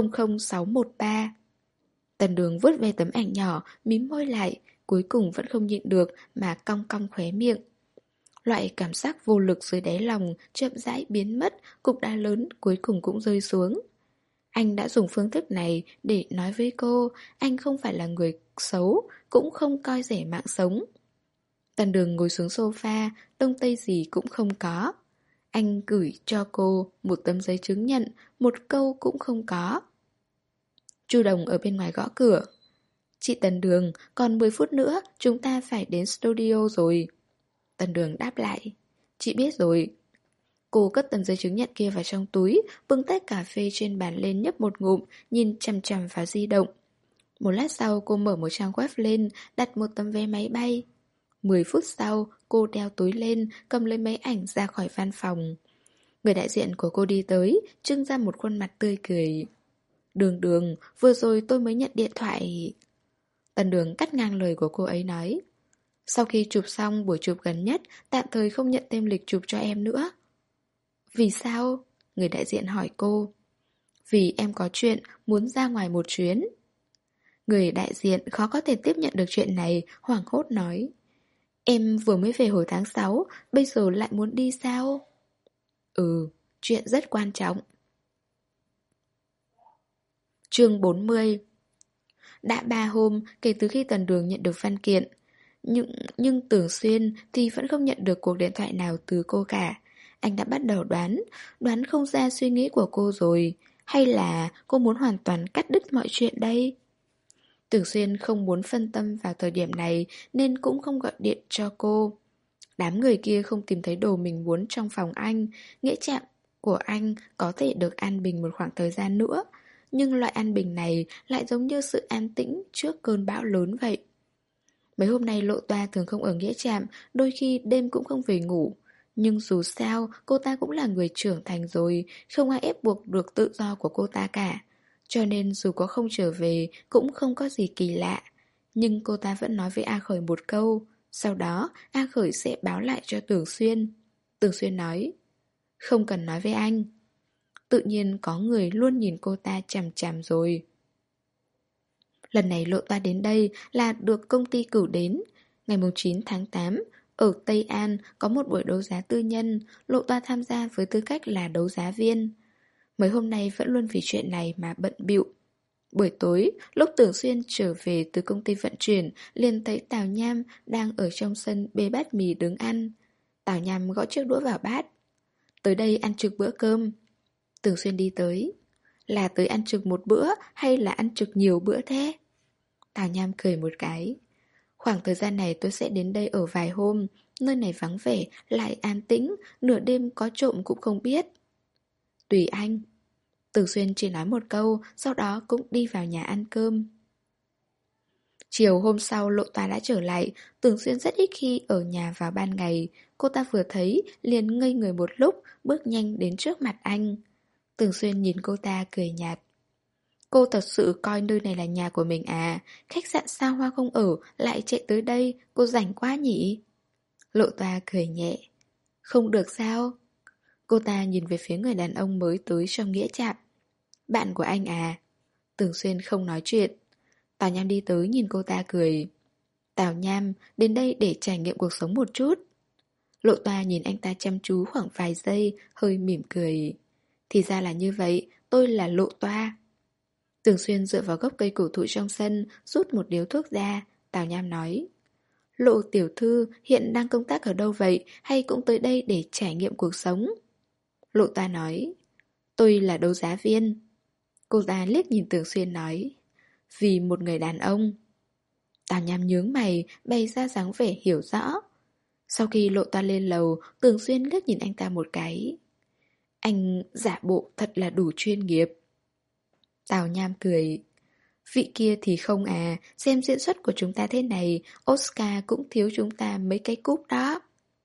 00613. Tần Đường vuốt về tấm ảnh nhỏ, mím môi lại, cuối cùng vẫn không nhịn được mà cong cong khóe miệng. Loại cảm giác vô lực dưới đáy lòng chậm rãi biến mất, cục đá lớn cuối cùng cũng rơi xuống. Anh đã dùng phương thức này để nói với cô, anh không phải là người xấu, cũng không coi rẻ mạng sống. Tần Đường ngồi xuống sofa, đông tây gì cũng không có. Anh gửi cho cô một tấm giấy chứng nhận, một câu cũng không có. Chu Đồng ở bên ngoài gõ cửa. Chị Tần Đường, còn 10 phút nữa chúng ta phải đến studio rồi. Tần Đường đáp lại. Chị biết rồi. Cô cất tấm giấy chứng nhận kia vào trong túi, bưng tách cà phê trên bàn lên nhấp một ngụm, nhìn chằm chằm vào di động. Một lát sau cô mở một trang web lên, đặt một tấm vé máy bay. 10 phút sau, cô đeo túi lên, cầm lấy máy ảnh ra khỏi văn phòng. Người đại diện của cô đi tới, trưng ra một khuôn mặt tươi cười. Đường Đường, vừa rồi tôi mới nhận điện thoại. Tần Đường cắt ngang lời của cô ấy nói. Sau khi chụp xong buổi chụp gần nhất, tạm thời không nhận thêm lịch chụp cho em nữa. Vì sao? Người đại diện hỏi cô. Vì em có chuyện muốn ra ngoài một chuyến. Người đại diện khó có thể tiếp nhận được chuyện này, hoảng hốt nói. Em vừa mới về hồi tháng 6, bây giờ lại muốn đi sao? Ừ, chuyện rất quan trọng. Chương 40. Đã 3 hôm kể từ khi Tần Đường nhận được văn kiện. Nhưng Tưởng Xuyên thì vẫn không nhận được cuộc điện thoại nào từ cô cả. Anh đã bắt đầu đoán không ra suy nghĩ của cô rồi. Hay là cô muốn hoàn toàn cắt đứt mọi chuyện đây? Tưởng Xuyên không muốn phân tâm vào thời điểm này nên cũng không gọi điện cho cô. Đám người kia không tìm thấy đồ mình muốn trong phòng anh, nghĩa trạm của anh có thể được an bình một khoảng thời gian nữa. Nhưng loại an bình này lại giống như sự an tĩnh trước cơn bão lớn vậy. Mấy hôm nay Lộ Toa thường không ở nghĩa trạm, đôi khi đêm cũng không về ngủ. Nhưng dù sao, cô ta cũng là người trưởng thành rồi, không ai ép buộc được tự do của cô ta cả. Cho nên dù có không trở về, cũng không có gì kỳ lạ. Nhưng cô ta vẫn nói với A Khởi một câu. Sau đó, A Khởi sẽ báo lại cho Tưởng Xuyên. Tưởng Xuyên nói, không cần nói với anh. Tự nhiên có người luôn nhìn cô ta chằm chằm rồi. Lần này Lộ Toa đến đây là được công ty cử đến. Ngày 9 tháng 8, ở Tây An có một buổi đấu giá tư nhân, Lộ Toa tham gia với tư cách là đấu giá viên. Mấy hôm nay vẫn luôn vì chuyện này mà bận bịu. Buổi tối, lúc Tưởng Xuyên trở về từ công ty vận chuyển, liền thấy Tào Nham đang ở trong sân bê bát mì đứng ăn. Tào Nham gõ chiếc đũa vào bát. Tới đây ăn trực bữa cơm. Tưởng Xuyên đi tới. Là tới ăn trực một bữa hay là ăn trực nhiều bữa thế? Tào Nham cười một cái. Khoảng thời gian này tôi sẽ đến đây ở vài hôm. Nơi này vắng vẻ, lại an tĩnh, nửa đêm có trộm cũng không biết. Tùy anh. Tưởng Xuyên chỉ nói một câu, sau đó cũng đi vào nhà ăn cơm. Chiều hôm sau Lộ Toa đã trở lại, Tưởng Xuyên rất ít khi ở nhà vào ban ngày. Cô ta vừa thấy, liền ngây người một lúc, bước nhanh đến trước mặt anh. Tưởng Xuyên nhìn cô ta cười nhạt. Cô thật sự coi nơi này là nhà của mình à? Khách sạn xa hoa không ở, lại chạy tới đây, cô rảnh quá nhỉ? Lộ Toa cười nhẹ. Không được sao? Cô ta nhìn về phía người đàn ông mới tới trong nghĩa trạm. Bạn của anh à? Tưởng Xuyên không nói chuyện. Tào Nham đi tới nhìn cô ta cười. Tào Nham, đến đây để trải nghiệm cuộc sống một chút. Lộ Toa nhìn anh ta chăm chú khoảng vài giây, hơi mỉm cười. Thì ra là như vậy, tôi là Lộ Toa. Tưởng Xuyên dựa vào gốc cây cổ thụ trong sân, rút một điếu thuốc ra. Tào Nham nói. Lộ tiểu thư hiện đang công tác ở đâu vậy, hay cũng tới đây để trải nghiệm cuộc sống? Lộ Toa nói. Tôi là đấu giá viên. Cô ta liếc nhìn Tưởng Xuyên nói. Vì một người đàn ông. Tào Nham nhướng mày, bày ra dáng vẻ hiểu rõ. Sau khi Lộ Toa lên lầu, Tưởng Xuyên liếc nhìn anh ta một cái. Anh giả bộ thật là đủ chuyên nghiệp. Tào Nham cười. Vị kia thì không à, xem diễn xuất của chúng ta thế này, Oscar cũng thiếu chúng ta mấy cái cúp đó.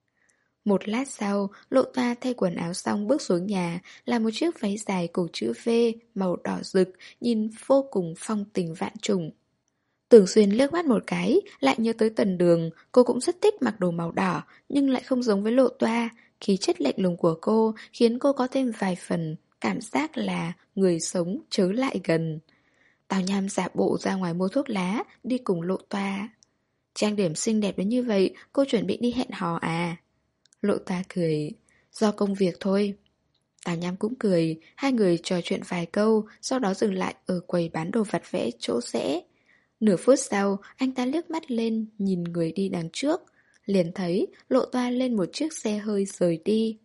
Một lát sau, Lộ Toa thay quần áo xong bước xuống nhà, là một chiếc váy dài cổ chữ V, màu đỏ rực, nhìn vô cùng phong tình vạn trùng. Tưởng Xuyên liếc mắt một cái, lại nhớ tới Tần Đường, cô cũng rất thích mặc đồ màu đỏ, nhưng lại không giống với Lộ Toa. Khí chất lạnh lùng của cô khiến cô có thêm vài phần cảm giác là người sống chớ lại gần. Tào Nham giả bộ ra ngoài mua thuốc lá, đi cùng Lộ Toa. Trang điểm xinh đẹp đến như vậy, cô chuẩn bị đi hẹn hò à? Lộ Toa cười. Do công việc thôi. Tào Nham cũng cười, hai người trò chuyện vài câu, sau đó dừng lại ở quầy bán đồ vặt vẽ chỗ rẽ. Nửa phút sau, anh ta liếc mắt lên, nhìn người đi đằng trước. Liền thấy Lộ Toa lên một chiếc xe hơi rời đi.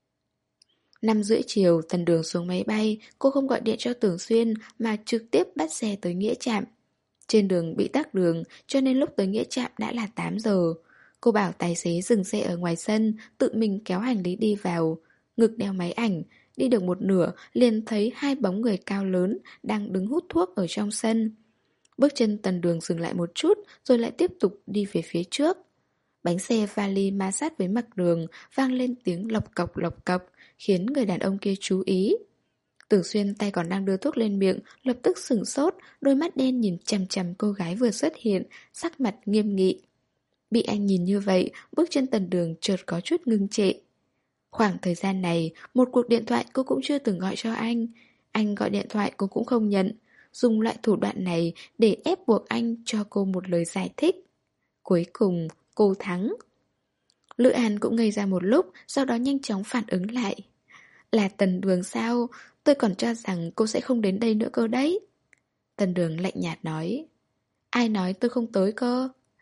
5:30 chiều, Tần Đường xuống máy bay, cô không gọi điện cho Tưởng Xuyên mà trực tiếp bắt xe tới nghĩa trạm. Trên đường bị tắc đường, cho nên lúc tới nghĩa trạm đã là 8 giờ. Cô bảo tài xế dừng xe ở ngoài sân, tự mình kéo hành lý đi vào. Ngực đeo máy ảnh, đi được một nửa liền thấy hai bóng người cao lớn đang đứng hút thuốc ở trong sân. Bước chân Tần Đường dừng lại một chút rồi lại tiếp tục đi về phía trước. Bánh xe vali ma sát với mặt đường, vang lên tiếng lộc cọc, khiến người đàn ông kia chú ý. Tưởng Xuyên tay còn đang đưa thuốc lên miệng, lập tức sửng sốt, đôi mắt đen nhìn chằm chằm cô gái vừa xuất hiện, sắc mặt nghiêm nghị. Bị anh nhìn như vậy, bước chân Tần Đường chợt có chút ngưng trệ. Khoảng thời gian này, một cuộc điện thoại cô cũng chưa từng gọi cho anh. Anh gọi điện thoại cô cũng không nhận. Dùng loại thủ đoạn này để ép buộc anh cho cô một lời giải thích. Cuối cùng, cô thắng. Lữ An cũng ngây ra một lúc, sau đó nhanh chóng phản ứng lại. Là Tần Đường sao? Tôi còn cho rằng cô sẽ không đến đây nữa cơ đấy. Tần Đường lạnh nhạt nói. Ai nói tôi không tới cơ?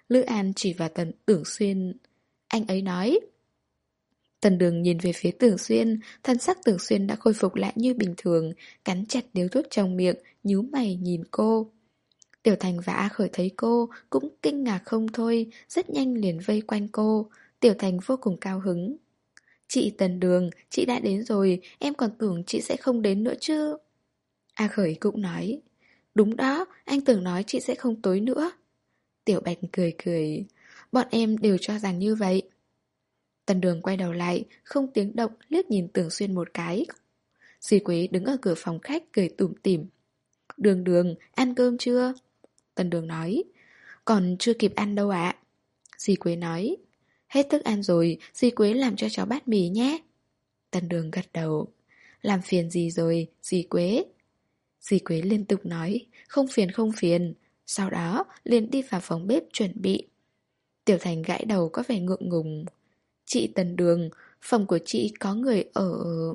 Lữ An chỉ vào Tưởng Xuyên. Anh ấy nói. Tần Đường nhìn về phía Tưởng Xuyên, thân sắc Tưởng Xuyên đã khôi phục lại như bình thường, cắn chặt điếu thuốc trong miệng, nhíu mày nhìn cô. Tiểu Thành và A Khởi thấy cô cũng kinh ngạc không thôi, rất nhanh liền vây quanh cô. Tiểu Thành vô cùng cao hứng. Chị Tần Đường, chị đã đến rồi, em còn tưởng chị sẽ không đến nữa chứ. A Khởi cũng nói. Đúng đó, anh tưởng nói chị sẽ không tới nữa. Tiểu Bạch cười cười. Bọn em đều cho rằng như vậy. Tần Đường quay đầu lại, không tiếng động liếc nhìn Tưởng Xuyên một cái. Dì Quế đứng ở cửa phòng khách cười tủm tỉm. Đường Đường, ăn cơm chưa? Tần Đường nói. Còn chưa kịp ăn đâu ạ. Dì Quế nói. Hết thức ăn rồi, dì Quế làm cho cháu bát mì nhé. Tần Đường gật đầu. Làm phiền gì rồi, dì Quế? Dì Quế liên tục nói. Không phiền không phiền. Sau đó liền đi vào phòng bếp chuẩn bị. Tiểu Thành gãi đầu có vẻ ngượng ngùng. Chị Tần Đường, phòng của chị có người ở...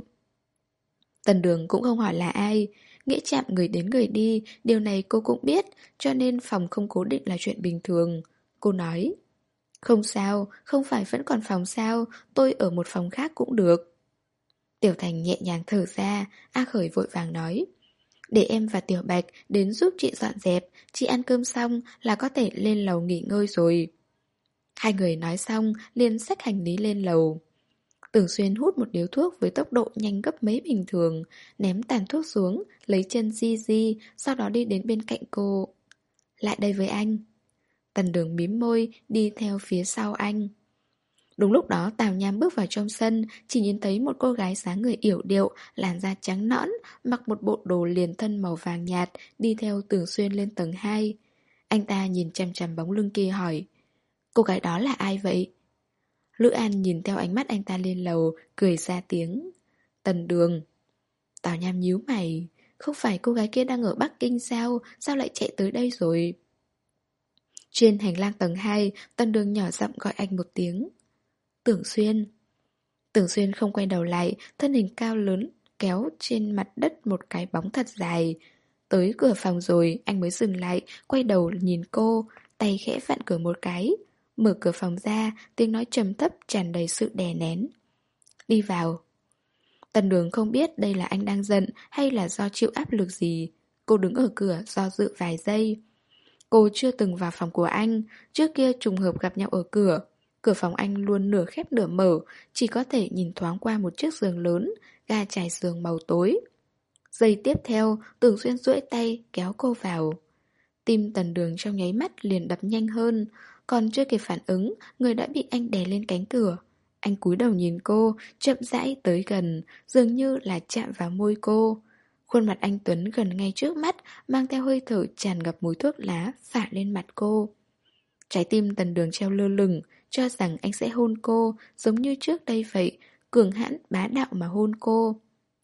Tần Đường cũng không hỏi là ai. Nghĩa chạm người đến người đi, điều này cô cũng biết, cho nên phòng không cố định là chuyện bình thường. Cô nói, không sao, không phải vẫn còn phòng sao, tôi ở một phòng khác cũng được. Tiểu Thành nhẹ nhàng thở ra, A Khởi vội vàng nói, để em và Tiểu Bạch đến giúp chị dọn dẹp, chị ăn cơm xong là có thể lên lầu nghỉ ngơi rồi. Hai người nói xong, liền xách hành lý lên lầu. Tưởng Xuyên hút một điếu thuốc với tốc độ nhanh gấp mấy bình thường, ném tàn thuốc xuống, lấy chân di di, sau đó đi đến bên cạnh cô. Lại đây với anh. Tần Đường mím môi, đi theo phía sau anh. Đúng lúc đó Tào Nham bước vào trong sân, chỉ nhìn thấy một cô gái dáng người yểu điệu, làn da trắng nõn, mặc một bộ đồ liền thân màu vàng nhạt, đi theo Tưởng Xuyên lên tầng 2. Anh ta nhìn chằm chằm bóng lưng kia hỏi, cô gái đó là ai vậy? Lữ An nhìn theo ánh mắt anh ta lên lầu, cười ra tiếng. Tần Đường. Tào Nham nhíu mày. Không phải cô gái kia đang ở Bắc Kinh sao? Sao lại chạy tới đây rồi? Trên hành lang tầng 2, Tần Đường nhỏ giọng gọi anh một tiếng. Tưởng Xuyên. Tưởng Xuyên không quay đầu lại, thân hình cao lớn, kéo trên mặt đất một cái bóng thật dài. Tới cửa phòng rồi, anh mới dừng lại, quay đầu nhìn cô, tay khẽ vặn cửa một cái. Mở cửa phòng ra, tiếng nói trầm thấp tràn đầy sự đè nén. Đi vào. Tần Đường không biết đây là anh đang giận hay là do chịu áp lực gì. Cô đứng ở cửa do dự vài giây. Cô chưa từng vào phòng của anh, trước kia trùng hợp gặp nhau ở cửa. Cửa phòng anh luôn nửa khép nửa mở, chỉ có thể nhìn thoáng qua một chiếc giường lớn, ga trải giường màu tối. Giây tiếp theo, Tưởng Xuyên duỗi tay kéo cô vào. Tim Tần Đường trong nháy mắt liền đập nhanh hơn, còn chưa kịp phản ứng, người đã bị anh đè lên cánh cửa. Anh cúi đầu nhìn cô, chậm rãi tới gần, dường như là chạm vào môi cô. Khuôn mặt anh Tuấn gần ngay trước mắt, mang theo hơi thở tràn ngập mùi thuốc lá phả lên mặt cô. Trái tim Tần Đường treo lơ lửng, cho rằng anh sẽ hôn cô, giống như trước đây vậy, cường hãn bá đạo mà hôn cô.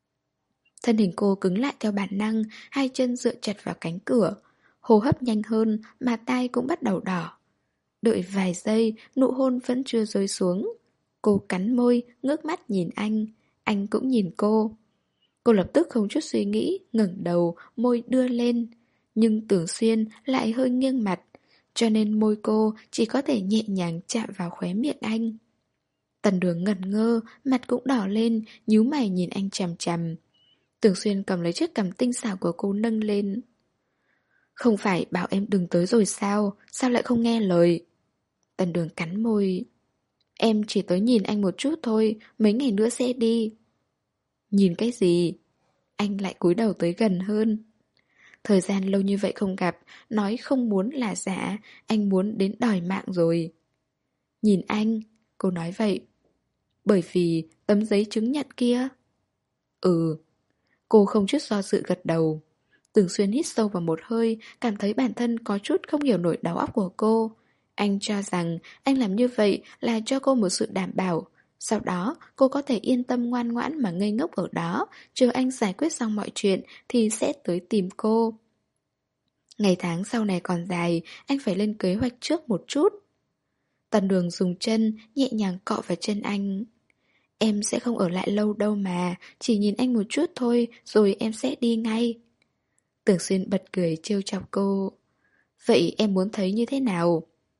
Thân hình cô cứng lại theo bản năng, hai chân dựa chặt vào cánh cửa. Hô hấp nhanh hơn mà tai cũng bắt đầu đỏ. Đợi vài giây, nụ hôn vẫn chưa rơi xuống. Cô cắn môi, ngước mắt nhìn anh cũng nhìn cô. Cô lập tức không chút suy nghĩ, ngẩng đầu, môi đưa lên. Nhưng Tưởng Xuyên lại hơi nghiêng mặt, cho nên môi cô chỉ có thể nhẹ nhàng chạm vào khóe miệng anh. Tần Đường ngẩn ngơ, mặt cũng đỏ lên, nhíu mày nhìn anh chằm chằm. Tưởng Xuyên cầm lấy chiếc cằm tinh xảo của cô nâng lên. Không phải bảo em đừng tới rồi sao? Sao lại không nghe lời? Tần Đường cắn môi. Em chỉ tới nhìn anh một chút thôi, mấy ngày nữa sẽ đi. Nhìn cái gì? Anh lại cúi đầu tới gần hơn. Thời gian lâu như vậy không gặp, nói không muốn là giả, anh muốn đến đòi mạng rồi. Nhìn anh, cô nói vậy. Bởi vì tấm giấy chứng nhận kia. Ừ. Cô không chút do dự gật đầu. Tưởng Xuyên hít sâu vào một hơi, cảm thấy bản thân có chút không hiểu nổi đầu óc của cô. Anh cho rằng anh làm như vậy là cho cô một sự đảm bảo. Sau đó cô có thể yên tâm ngoan ngoãn mà ngây ngốc ở đó, chờ anh giải quyết xong mọi chuyện thì sẽ tới tìm cô. Ngày tháng sau này còn dài, anh phải lên kế hoạch trước một chút. Tần Đường dùng chân nhẹ nhàng cọ vào chân anh. Em sẽ không ở lại lâu đâu mà, chỉ nhìn anh một chút thôi rồi em sẽ đi ngay. Tưởng Xuyên bật cười trêu chọc cô. Vậy em muốn thấy như thế nào?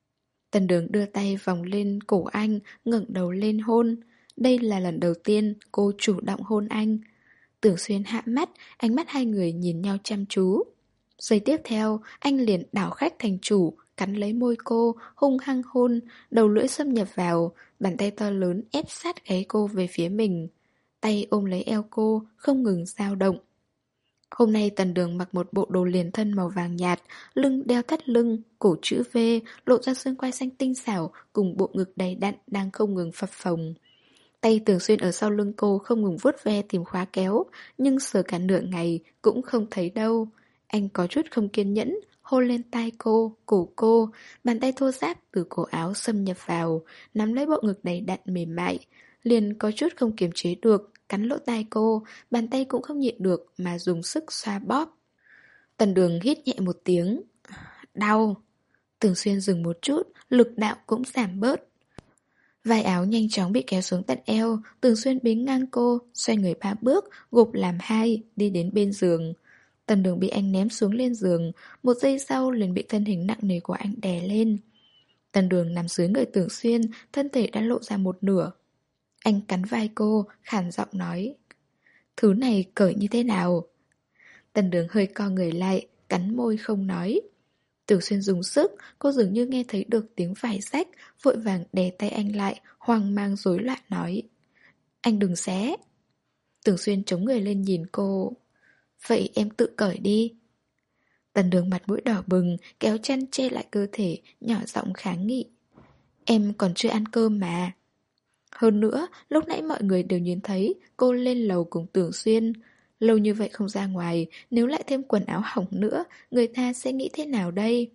Tần Đường đưa tay vòng lên cổ anh, ngẩng đầu lên hôn. Đây là lần đầu tiên cô chủ động hôn anh. Tưởng Xuyên hạ mắt, ánh mắt hai người nhìn nhau chăm chú. Giây tiếp theo, anh liền đảo khách thành chủ, cắn lấy môi cô, hung hăng hôn, đầu lưỡi xâm nhập vào, bàn tay to lớn ép sát gáy cô về phía mình. Tay ôm lấy eo cô, không ngừng dao động. Hôm nay Tần Đường mặc một bộ đồ liền thân màu vàng nhạt, lưng đeo thắt lưng, cổ chữ V, lộ ra xương quai xanh tinh xảo cùng bộ ngực đầy đặn đang không ngừng phập phồng. Tay Tưởng Xuyên ở sau lưng cô không ngừng vuốt ve tìm khóa kéo, nhưng sờ cả nửa ngày cũng không thấy đâu. Anh có chút không kiên nhẫn, hôn lên tai cô, cổ cô, bàn tay thô ráp từ cổ áo xâm nhập vào, nắm lấy bộ ngực đầy đặn mềm mại. Liền có chút không kiềm chế được, cắn lỗ tai cô, bàn tay cũng không nhịn được mà dùng sức xoa bóp. Tần Đường hít nhẹ một tiếng. Đau. Tưởng Xuyên dừng một chút, lực đạo cũng giảm bớt. Vai áo nhanh chóng bị kéo xuống tận eo, Tưởng Xuyên bế ngang cô, xoay người 3 bước, gộp làm 2, đi đến bên giường. Tần Đường bị anh ném xuống lên giường, một giây sau liền bị thân hình nặng nề của anh đè lên. Tần Đường nằm dưới người Tưởng Xuyên, thân thể đã lộ ra một nửa. Anh cắn vai cô, khàn giọng nói: Thứ này cởi như thế nào? Tần Đường hơi co người lại, cắn môi không nói. Tưởng Xuyên dùng sức, cô dường như nghe thấy được tiếng vải rách, vội vàng đè tay anh lại, hoang mang rối loạn nói: Anh đừng xé. Tưởng Xuyên chống người lên nhìn cô: Vậy em tự cởi đi. Tần Đường mặt mũi đỏ bừng, kéo chăn che lại cơ thể, nhỏ giọng kháng nghị: Em còn chưa ăn cơm mà. Hơn nữa, lúc nãy mọi người đều nhìn thấy cô lên lầu cùng Tưởng Xuyên. Lâu như vậy không ra ngoài, nếu lại thêm quần áo hỏng nữa, người ta sẽ nghĩ thế nào đây?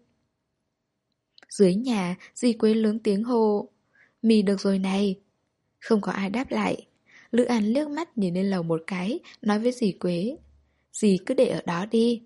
Dưới nhà, dì Quế lớn tiếng hô: Mì được rồi này. Không có ai đáp lại. Lữ An liếc mắt nhìn lên lầu một cái, nói với dì Quế: Dì cứ để ở đó đi.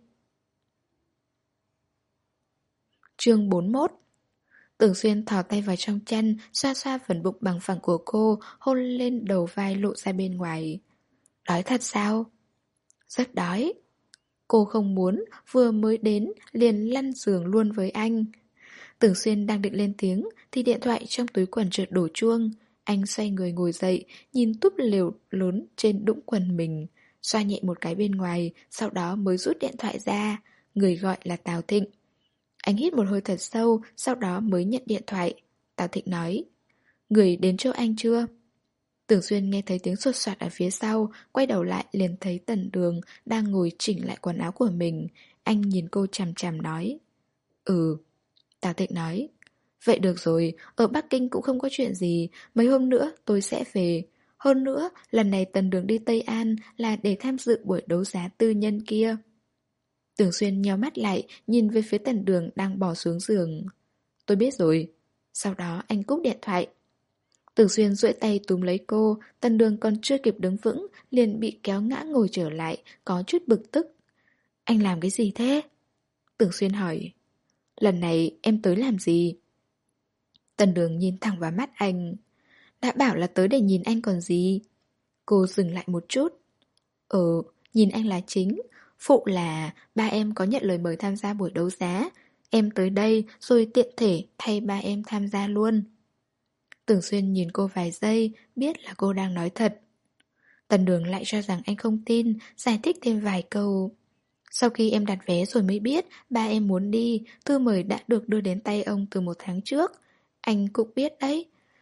Chương 41. Tưởng Xuyên thò tay vào trong chăn, xoa xoa phần bụng bằng phẳng của cô, hôn lên đầu vai lộ ra bên ngoài. Đói thật sao? Rất đói. Cô không muốn, vừa mới đến, liền lăn giường luôn với anh. Tưởng Xuyên đang định lên tiếng, thì điện thoại trong túi quần chợt đổ chuông. Anh xoay người ngồi dậy, nhìn túp lều lớn trên đũng quần mình, xoa nhẹ một cái bên ngoài, sau đó mới rút điện thoại ra. Người gọi là Tào Thịnh. Anh hít một hơi thật sâu, sau đó mới nhận điện thoại. Tào Thịnh nói: Người đến chỗ anh chưa? Tưởng Xuyên nghe thấy tiếng sột soạt ở phía sau, quay đầu lại liền thấy Tần Đường đang ngồi chỉnh lại quần áo của mình. Anh nhìn cô chằm chằm nói: Ừ. Tào Thịnh nói: Vậy được rồi, ở Bắc Kinh cũng không có chuyện gì, mấy hôm nữa tôi sẽ về. Hơn nữa, lần này Tần Đường đi Tây An là để tham dự buổi đấu giá tư nhân kia. Tưởng Xuyên nhíu mắt lại, nhìn về phía Tần Đường đang bỏ xuống giường. Tôi biết rồi. Sau đó anh cúp điện thoại. Tưởng Xuyên duỗi tay túm lấy cô, Tần Đường còn chưa kịp đứng vững, liền bị kéo ngã ngồi trở lại, có chút bực tức. Anh làm cái gì thế? Tưởng Xuyên hỏi. Lần này em tới làm gì? Tần Đường nhìn thẳng vào mắt anh. Đã bảo là tới để nhìn anh còn gì. Cô dừng lại một chút. Nhìn anh là chính. Phụ là ba em có nhận lời mời tham gia buổi đấu giá. Em tới đây rồi tiện thể thay ba em tham gia luôn. Tưởng Xuyên nhìn cô vài giây, biết là cô đang nói thật. Tần Đường lại cho rằng anh không tin, giải thích thêm vài câu. Sau khi em đặt vé rồi mới biết ba em muốn đi, thư mời đã được đưa đến tay ông từ 1 tháng trước. Anh cũng biết đấy.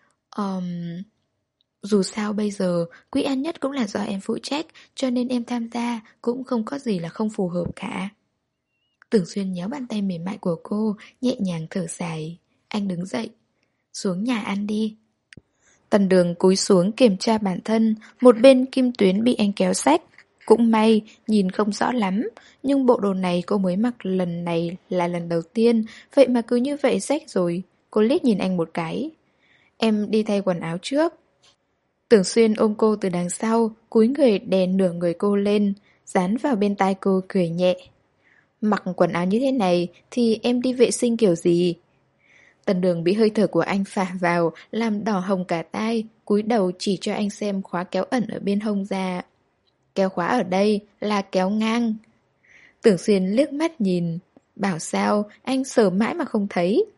Dù sao bây giờ, Quỹ An Nhất cũng là do em phụ trách, cho nên em tham gia cũng không có gì là không phù hợp cả. Tưởng Xuyên nhéo bàn tay mềm mại của cô, nhẹ nhàng thở dài. Anh đứng dậy. Xuống nhà ăn đi. Tần Đường cúi xuống kiểm tra bản thân, một bên kim tuyến bị anh kéo xách. Cũng may, nhìn không rõ lắm, nhưng bộ đồ này cô mới mặc lần này là lần đầu tiên, vậy mà cứ như vậy xách rồi. Cô liếc nhìn anh một cái. Em đi thay quần áo trước. Tưởng Xuyên ôm cô từ đằng sau, cúi người đè nửa người cô lên, dán vào bên tai cô cười nhẹ. Mặc quần áo như thế này thì em đi vệ sinh kiểu gì? Tần Đường bị hơi thở của anh phả vào, làm đỏ hồng cả tai, cúi đầu chỉ cho anh xem khóa kéo ẩn ở bên hông ra. Kéo khóa ở đây là kéo ngang. Tưởng Xuyên liếc mắt nhìn, bảo sao anh sờ mãi mà không thấy.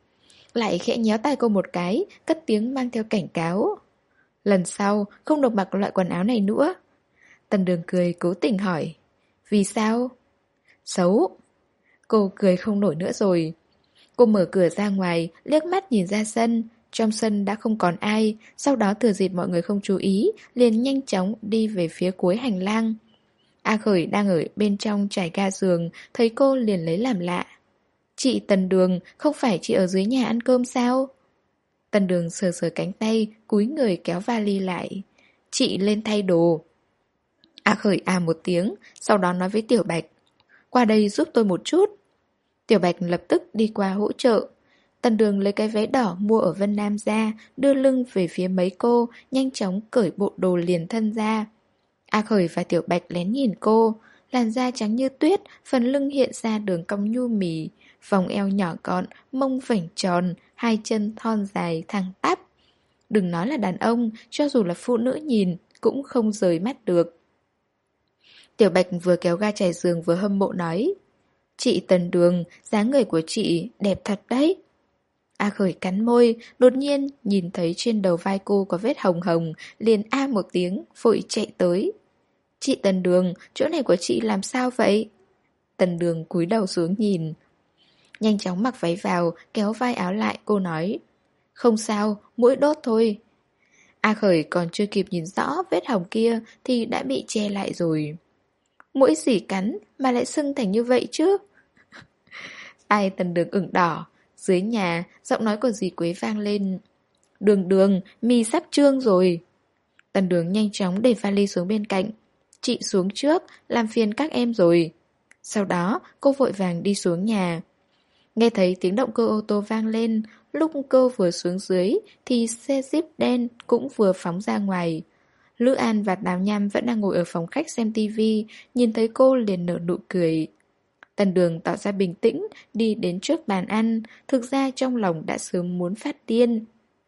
Lại khẽ nhéo tay cô một cái, cất tiếng mang theo cảnh cáo. Lần sau không được mặc loại quần áo này nữa. Tần Đường cười cố tình hỏi. Vì sao? Xấu. Cô cười không nổi nữa rồi. Cô mở cửa ra ngoài, liếc mắt nhìn ra sân. Trong sân đã không còn ai. Sau đó thừa dịp mọi người không chú ý, liền nhanh chóng đi về phía cuối hành lang. A Khởi đang ở bên trong trải ga giường, thấy cô liền lấy làm lạ. Chị Tần Đường, không phải chị ở dưới nhà ăn cơm sao? Tần Đường sờ sờ cánh tay, cúi người kéo vali lại. Chị lên thay đồ. A Khởi à một tiếng, sau đó nói với Tiểu Bạch. Qua đây giúp tôi một chút. Tiểu Bạch lập tức đi qua hỗ trợ. Tần Đường lấy cái váy đỏ mua ở Vân Nam ra, đưa lưng về phía mấy cô, nhanh chóng cởi bộ đồ liền thân ra. A Khởi và Tiểu Bạch lén nhìn cô, làn da trắng như tuyết, phần lưng hiện ra đường cong nhu mì, vòng eo nhỏ gọn, mông vảnh tròn, hai chân thon dài thẳng tắp. Đừng nói là đàn ông, cho dù là phụ nữ nhìn cũng không rời mắt được. Tiểu Bạch vừa kéo ga trải giường vừa hâm mộ nói. Chị Tần Đường, dáng người của chị đẹp thật đấy. A Khởi cắn môi, đột nhiên nhìn thấy trên đầu vai cô có vết hồng hồng, liền a một tiếng, vội chạy tới. Chị Tần Đường, chỗ này của chị làm sao vậy? Tần Đường cúi đầu xuống nhìn. Nhanh chóng mặc váy vào, kéo vai áo lại, cô nói. Không sao, mũi đốt thôi. A Khởi còn chưa kịp nhìn rõ vết hồng kia thì đã bị che lại rồi. Mũi gì cắn mà lại sưng thành như vậy chứ? Ai Tần Đường ửng đỏ. Dưới nhà, giọng nói của dì Quế vang lên. Đường Đường, mi sắp trương rồi. Tần Đường nhanh chóng để vali xuống bên cạnh. Chị xuống trước, làm phiền các em rồi. Sau đó, cô vội vàng đi xuống nhà. Nghe thấy tiếng động cơ ô tô vang lên, lúc cô vừa xuống dưới thì xe Jeep đen cũng vừa phóng ra ngoài. Lữ An và Đào Nham vẫn đang ngồi ở phòng khách xem tivi, nhìn thấy cô liền nở nụ cười. Tần Đường tỏ ra bình tĩnh, đi đến trước bàn ăn, thực ra trong lòng đã sớm muốn phát điên.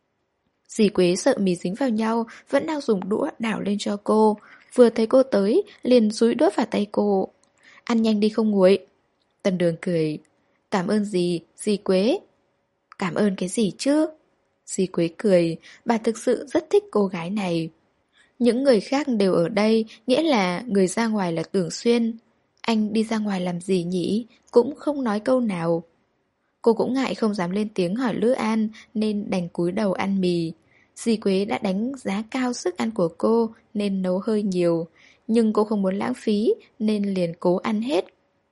Dì Quế sợ mì dính vào nhau, vẫn đang dùng đũa đảo lên cho cô. Vừa thấy cô tới, liền dúi đũa vào tay cô. Ăn nhanh đi không nguội. Tần Đường cười. Cảm ơn dì Quế. Cảm ơn cái gì chứ? Dì Quế cười, bà thực sự rất thích cô gái này. Những người khác đều ở đây, nghĩa là người ra ngoài là Tưởng Xuyên. Anh đi ra ngoài làm gì nhỉ? Cũng không nói câu nào. Cô cũng ngại không dám lên tiếng hỏi Lữ An nên đành cúi đầu ăn mì. Dì Quế đã đánh giá cao sức ăn của cô nên nấu hơi nhiều. Nhưng cô không muốn lãng phí nên liền cố ăn hết.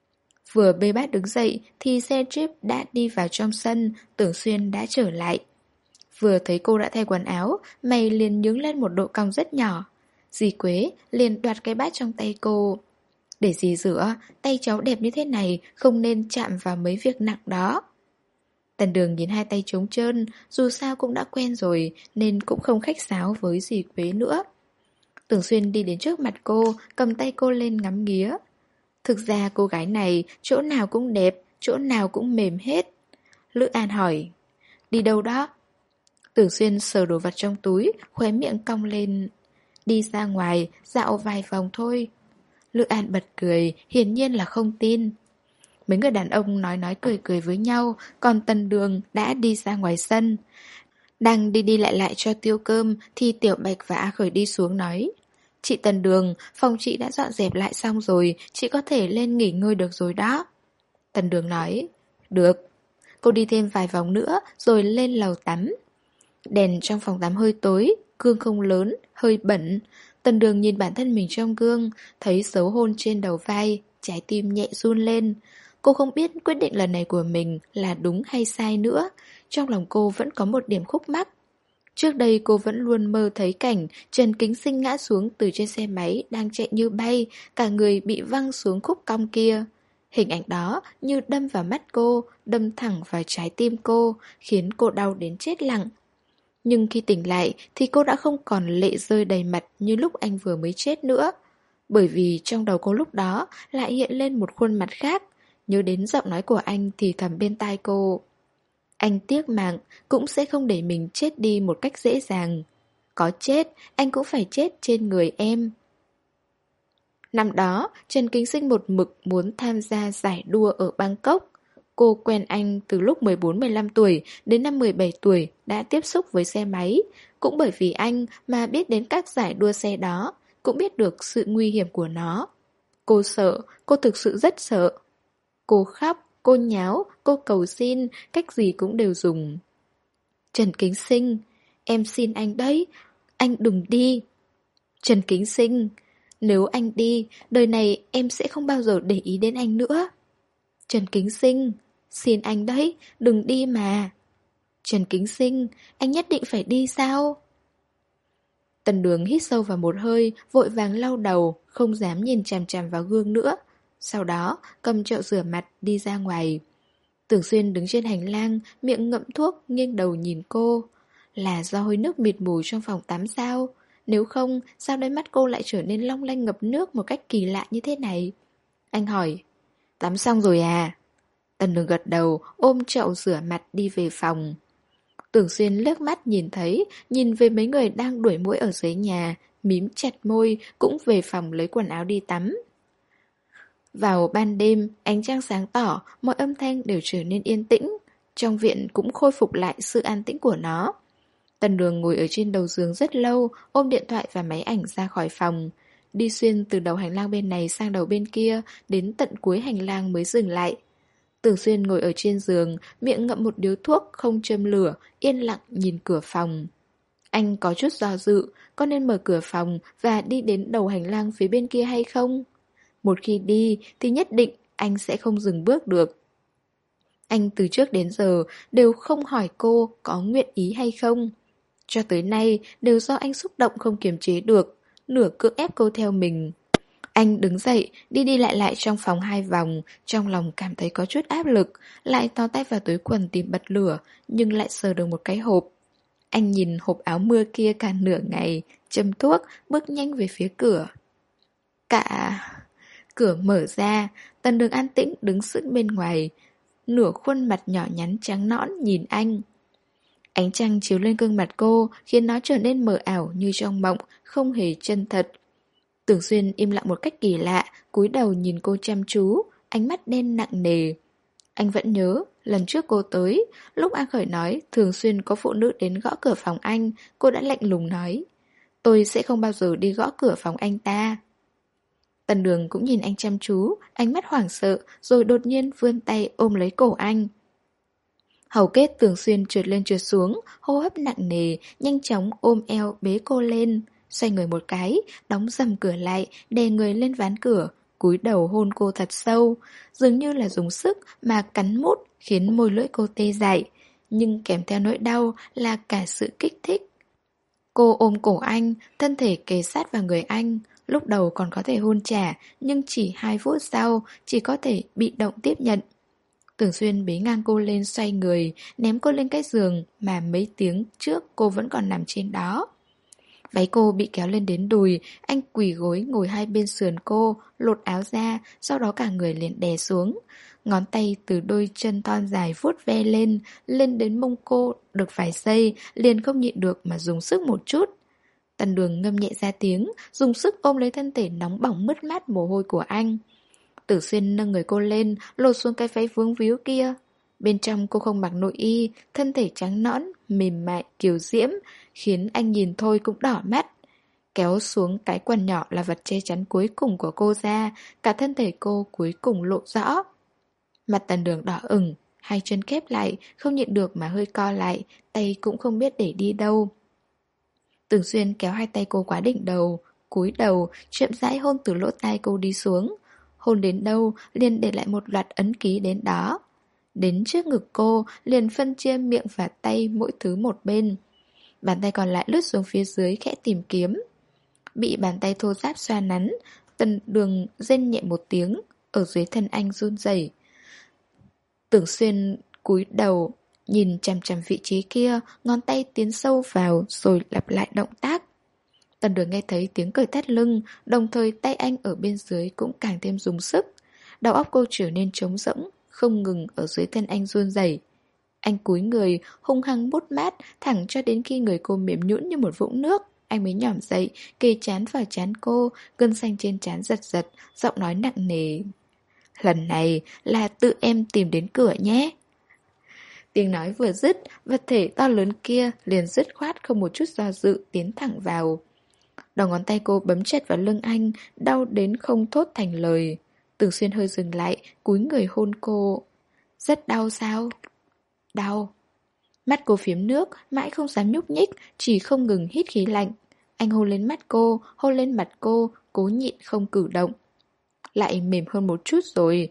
Vừa bê bát đứng dậy thì xe Jeep đã đi vào trong sân, Tưởng Xuyên đã trở lại. Vừa thấy cô đã thay quần áo, mày liền nhướng lên một độ cong rất nhỏ. Dì Quế liền đoạt cái bát trong tay cô. Để dì rửa, tay cháu đẹp như thế này không nên chạm vào mấy việc nặng đó. Tần Đường nhìn hai tay trống trơn, dù sao cũng đã quen rồi nên cũng không khách sáo với dì Quế nữa. Tưởng Xuyên đi đến trước mặt cô, cầm tay cô lên ngắm nghía. Thực ra cô gái này chỗ nào cũng đẹp, chỗ nào cũng mềm hết. Lữ An hỏi, đi đâu đó? Tưởng Xuyên sờ đồ vật trong túi, khóe miệng cong lên. Đi ra ngoài, dạo vài vòng thôi. Lữ An bật cười, hiển nhiên là không tin. Mấy người đàn ông nói cười cười với nhau, còn Tần Đường đã đi ra ngoài sân. Đang đi đi lại cho tiêu cơm thì Tiểu Bạch và A Khởi đi xuống nói. Chị Tần Đường, phòng chị đã dọn dẹp lại xong rồi, chị có thể lên nghỉ ngơi được rồi đó. Tần Đường nói, được. Cô đi thêm vài vòng nữa rồi lên lầu tắm. Đèn trong phòng tắm hơi tối, gương không lớn, hơi bẩn. Tần Đường nhìn bản thân mình trong gương, thấy dấu hôn trên đầu vai, trái tim nhẹ run lên. Cô không biết quyết định lần này của mình là đúng hay sai nữa. Trong lòng cô vẫn có một điểm khúc mắc. Trước đây cô vẫn luôn mơ thấy cảnh Trần Kính Sinh ngã xuống từ trên xe máy đang chạy như bay, cả người bị văng xuống khúc cong kia. Hình ảnh đó như đâm vào mắt cô, đâm thẳng vào trái tim cô, khiến cô đau đến chết lặng. Nhưng khi tỉnh lại thì cô đã không còn lệ rơi đầy mặt như lúc anh vừa mới chết nữa. Bởi vì trong đầu cô lúc đó lại hiện lên một khuôn mặt khác, nhớ đến giọng nói của anh thì thầm bên tai cô. Anh tiếc mạng cũng sẽ không để mình chết đi một cách dễ dàng. Có chết, anh cũng phải chết trên người em. Năm đó, Trần Kính Sinh một mực muốn tham gia giải đua ở Bangkok. Cô quen anh từ lúc 14-15 tuổi đến năm 17 tuổi đã tiếp xúc với xe máy. Cũng bởi vì anh mà biết đến các giải đua xe đó, cũng biết được sự nguy hiểm của nó. Cô sợ, cô thực sự rất sợ. Cô khóc, cô nháo, cô cầu xin, cách gì cũng đều dùng. Trần Kính Sinh, em xin anh đấy, anh đừng đi. Trần Kính Sinh, nếu anh đi, đời này em sẽ không bao giờ để ý đến anh nữa. Trần Kính Sinh, xin anh đấy, đừng đi mà. Trần Kính Sinh, anh nhất định phải đi sao? Tần Đường hít sâu vào một hơi, vội vàng lau đầu, không dám nhìn chằm chằm vào gương nữa. Sau đó, cầm chậu rửa mặt đi ra ngoài. Tưởng Xuyên đứng trên hành lang, miệng ngậm thuốc, nghiêng đầu nhìn cô. Là do hơi nước mịt mù trong phòng tắm sao? Nếu không, sao đôi mắt cô lại trở nên long lanh ngập nước một cách kỳ lạ như thế này? Anh hỏi, tắm xong rồi à? Tần Đường gật đầu, ôm chậu rửa mặt đi về phòng. Tưởng Xuyên liếc mắt nhìn thấy, nhìn về mấy người đang đuổi muỗi ở dưới nhà, mím chặt môi, cũng về phòng lấy quần áo đi tắm. Vào ban đêm, ánh trăng sáng tỏ, mọi âm thanh đều trở nên yên tĩnh. Trong viện cũng khôi phục lại sự an tĩnh của nó. Tần Đường ngồi ở trên đầu giường rất lâu, ôm điện thoại và máy ảnh ra khỏi phòng. Đi xuyên từ đầu hành lang bên này sang đầu bên kia, đến tận cuối hành lang mới dừng lại. Tưởng Xuyên ngồi ở trên giường, miệng ngậm một điếu thuốc không châm lửa, yên lặng nhìn cửa phòng. Anh có chút do dự, có nên mở cửa phòng và đi đến đầu hành lang phía bên kia hay không? Một khi đi thì nhất định anh sẽ không dừng bước được. Anh từ trước đến giờ đều không hỏi cô có nguyện ý hay không. Cho tới nay đều do anh xúc động không kiềm chế được, nửa cưỡng ép cô theo mình. Anh đứng dậy, đi đi lại lại trong phòng 2 vòng, trong lòng cảm thấy có chút áp lực, lại tò tay vào túi quần tìm bật lửa, nhưng lại sờ được một cái hộp. Anh nhìn hộp áo mưa kia cả nửa ngày, châm thuốc, bước nhanh về phía cửa. Cả... Cửa mở ra, Tần Đường an tĩnh đứng sững bên ngoài, nửa khuôn mặt nhỏ nhắn trắng nõn nhìn anh. Ánh trăng chiếu lên gương mặt cô, khiến nó trở nên mờ ảo như trong mộng, không hề chân thật. Tưởng Xuyên im lặng một cách kỳ lạ, cúi đầu nhìn cô chăm chú, ánh mắt đen nặng nề. Anh vẫn nhớ, lần trước cô tới, lúc An Khởi nói thường xuyên có phụ nữ đến gõ cửa phòng anh, cô đã lạnh lùng nói, tôi sẽ không bao giờ đi gõ cửa phòng anh ta. Tần Đường cũng nhìn anh chăm chú, ánh mắt hoảng sợ, rồi đột nhiên vươn tay ôm lấy cổ anh. Hầu kết Tưởng Xuyên trượt lên trượt xuống, hô hấp nặng nề, nhanh chóng ôm eo bế cô lên. Xoay người một cái, đóng dầm cửa lại, đè người lên ván cửa, cúi đầu hôn cô thật sâu, dường như là dùng sức mà cắn mút khiến môi lưỡi cô tê dại, nhưng kèm theo nỗi đau là cả sự kích thích. Cô ôm cổ anh, thân thể kề sát vào người anh, lúc đầu còn có thể hôn trả, nhưng chỉ 2 phút sau chỉ có thể bị động tiếp nhận. Tưởng Xuyên bế ngang cô lên xoay người, ném cô lên cái giường mà mấy tiếng trước cô vẫn còn nằm trên đó. Váy cô bị kéo lên đến đùi, anh quỳ gối ngồi hai bên sườn cô, lột áo ra, sau đó cả người liền đè xuống. Ngón tay từ đôi chân thon dài vuốt ve lên đến mông cô, được vài giây, liền không nhịn được mà dùng sức một chút. Tần Đường ngâm nhẹ ra tiếng, dùng sức ôm lấy thân thể nóng bỏng mướt mát mồ hôi của anh. Tử Xuyên nâng người cô lên, lột xuống cái váy vướng víu kia. Bên trong cô không mặc nội y, thân thể trắng nõn, mềm mại, kiều diễm, khiến anh nhìn thôi cũng đỏ mắt. Kéo xuống cái quần nhỏ là vật che chắn cuối cùng của cô ra, cả thân thể cô cuối cùng lộ rõ. Mặt Tần Đường đỏ ửng, hai chân khép lại, không nhịn được mà hơi co lại, tay cũng không biết để đi đâu. Tưởng Xuyên kéo hai tay cô quá đỉnh đầu, cúi đầu, chậm rãi hôn từ lỗ tai cô đi xuống. Hôn đến đâu, liền để lại một loạt ấn ký đến đó. Đến trước ngực cô, liền phân chia miệng và tay mỗi thứ một bên. Bàn tay còn lại lướt xuống phía dưới khẽ tìm kiếm. Bị bàn tay thô ráp xoa nắn, Tần Đường rên nhẹ một tiếng, ở dưới thân anh run rẩy. Tưởng Xuyên cúi đầu, nhìn chằm chằm vị trí kia, ngón tay tiến sâu vào rồi lặp lại động tác. Tần Đường nghe thấy tiếng cười thắt lưng, đồng thời tay anh ở bên dưới cũng càng thêm dùng sức. Đầu óc cô trở nên trống rỗng, không ngừng ở dưới thân anh run rẩy. Anh cúi người, hung hăng bút mát, thẳng cho đến khi người cô mềm nhũn như một vũng nước. Anh mới nhỏm dậy, kề trán vào trán cô, gân xanh trên trán giật giật, giọng nói nặng nề. Lần này là tự em tìm đến cửa nhé. Tiếng nói vừa dứt, vật thể to lớn kia liền dứt khoát không một chút do dự tiến thẳng vào. Đầu ngón tay cô bấm chặt vào lưng anh, đau đến không thốt thành lời. Tưởng Xuyên hơi dừng lại, cúi người hôn cô. Rất đau sao? Đau. Mắt cô phiếm nước, mãi không dám nhúc nhích, chỉ không ngừng hít khí lạnh. Anh hôn lên mắt cô, hôn lên mặt cô, cố nhịn không cử động. Lại mềm hơn một chút rồi.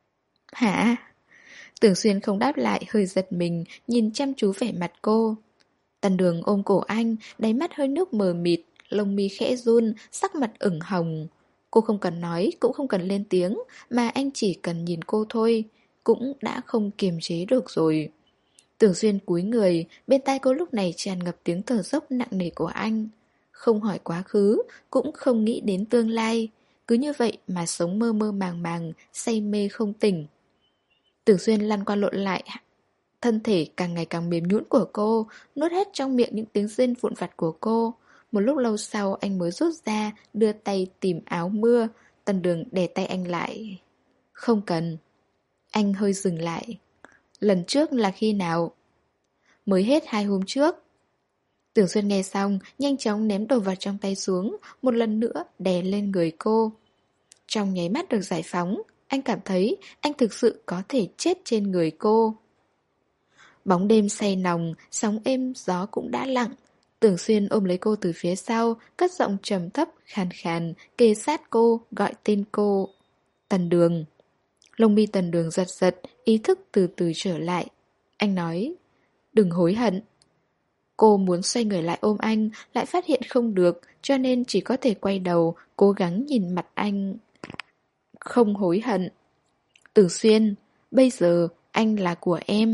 Hả? Tưởng Xuyên không đáp lại, hơi giật mình, nhìn chăm chú vẻ mặt cô. Tần Đường ôm cổ anh, đáy mắt hơi nước mờ mịt, lông mi khẽ run, sắc mặt ửng hồng. Cô không cần nói, cũng không cần lên tiếng, mà anh chỉ cần nhìn cô thôi, cũng đã không kiềm chế được rồi. Tưởng Xuyên cúi người, bên tai cô lúc này tràn ngập tiếng thở dốc nặng nề của anh. Không hỏi quá khứ, cũng không nghĩ đến tương lai. Cứ như vậy mà sống mơ mơ màng màng, say mê không tỉnh. Tưởng Xuyên lăn qua lộn lại, thân thể càng ngày càng mềm nhũn của cô, nuốt hết trong miệng những tiếng rên vụn vặt của cô. Một lúc lâu sau anh mới rút ra, đưa tay tìm áo mưa. Tần Đường đè tay anh lại. Không cần. Anh hơi dừng lại. Lần trước là khi nào? Mới hết 2 hôm trước. Tưởng Xuyên nghe xong, nhanh chóng ném đồ vật trong tay xuống, một lần nữa đè lên người cô. Trong nháy mắt được giải phóng, anh cảm thấy anh thực sự có thể chết trên người cô. Bóng đêm say nồng, sóng êm gió cũng đã lặng. Tưởng Xuyên ôm lấy cô từ phía sau, cất giọng trầm thấp, khàn khàn, kề sát cô, gọi tên cô. Tần Đường. Lông mi Tần Đường giật giật, ý thức từ từ trở lại. Anh nói, đừng hối hận. Cô muốn xoay người lại ôm anh, lại phát hiện không được, cho nên chỉ có thể quay đầu, cố gắng nhìn mặt anh. Không hối hận. Tưởng Xuyên, bây giờ anh là của em.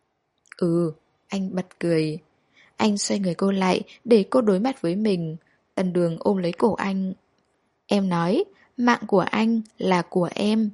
Ừ, anh bật cười. Anh xoay người cô lại để cô đối mặt với mình. Tần Đường ôm lấy cổ anh. Em nói, mạng của anh là của em.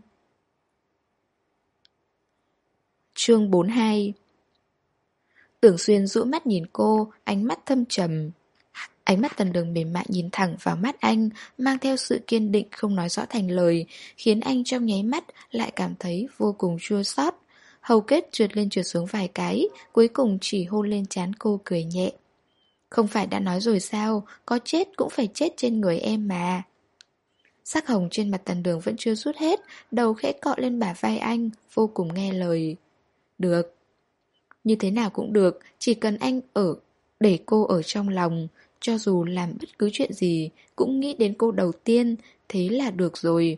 Chương 42. Tưởng Xuyên dụi mắt nhìn cô, ánh mắt thâm trầm. Ánh mắt Tần Đường mềm mại nhìn thẳng vào mắt anh, mang theo sự kiên định không nói rõ thành lời, khiến anh trong nháy mắt lại cảm thấy vô cùng chua xót. Hầu kết trượt lên trượt xuống vài cái, cuối cùng chỉ hôn lên trán cô cười nhẹ. Không phải đã nói rồi sao, có chết cũng phải chết trên người em mà. Sắc hồng trên mặt Tần Đường vẫn chưa rút hết, đầu khẽ cọ lên bả vai anh, vô cùng nghe lời. Được. Như thế nào cũng được, chỉ cần anh để cô ở trong lòng, cho dù làm bất cứ chuyện gì, cũng nghĩ đến cô đầu tiên, thế là được rồi.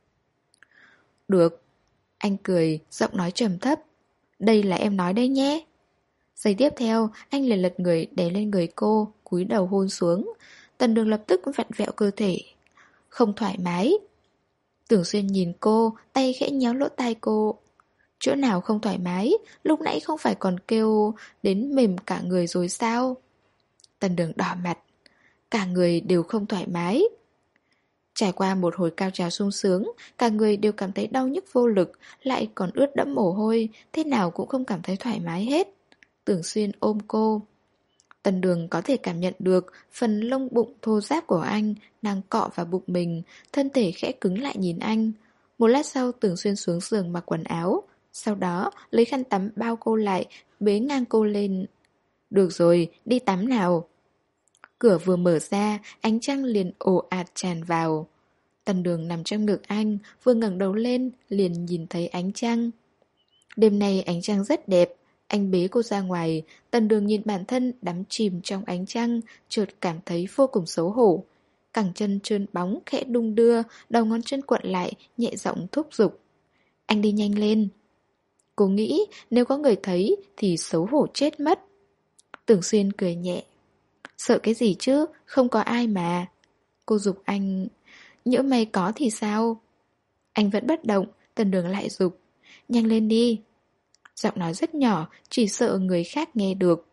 Được. Anh cười, giọng nói trầm thấp. Đây là em nói đấy nhé. Giây tiếp theo, anh liền lật người đè lên người cô, cúi đầu hôn xuống. Tần Đường lập tức vặn vẹo cơ thể. Không thoải mái. Tưởng Xuyên nhìn cô, tay khẽ nhéo lỗ tai cô. Chỗ nào không thoải mái, lúc nãy không phải còn kêu đến mềm cả người rồi sao? Tần Đường đỏ mặt. Cả người đều không thoải mái. Trải qua một hồi cao trào sung sướng, cả người đều cảm thấy đau nhức vô lực, lại còn ướt đẫm mồ hôi, thế nào cũng không cảm thấy thoải mái hết. Tưởng Xuyên ôm cô. Tần Đường có thể cảm nhận được phần lông bụng thô ráp của anh đang cọ vào bụng mình, thân thể khẽ cứng lại nhìn anh. Một lát sau Tưởng Xuyên xuống giường mặc quần áo, sau đó lấy khăn tắm bao cô lại, bế ngang cô lên. Được rồi, đi tắm nào. Cửa vừa mở ra, ánh trăng liền ồ ạt tràn vào. Tần Đường nằm trong ngực anh, vừa ngẩng đầu lên, liền nhìn thấy ánh trăng. Đêm nay ánh trăng rất đẹp, anh bế cô ra ngoài, Tần Đường nhìn bản thân đắm chìm trong ánh trăng, chợt cảm thấy vô cùng xấu hổ. Cẳng chân trơn bóng khẽ đung đưa, đầu ngón chân cuộn lại, nhẹ giọng thúc giục. Anh đi nhanh lên. Cô nghĩ nếu có người thấy thì xấu hổ chết mất. Tưởng Xuyên cười nhẹ. Sợ cái gì chứ, không có ai mà. Cô giục anh. Nhỡ may có thì sao? Anh vẫn bất động, Tần Đường lại giục. Nhanh lên đi. Giọng nói rất nhỏ, chỉ sợ người khác nghe được.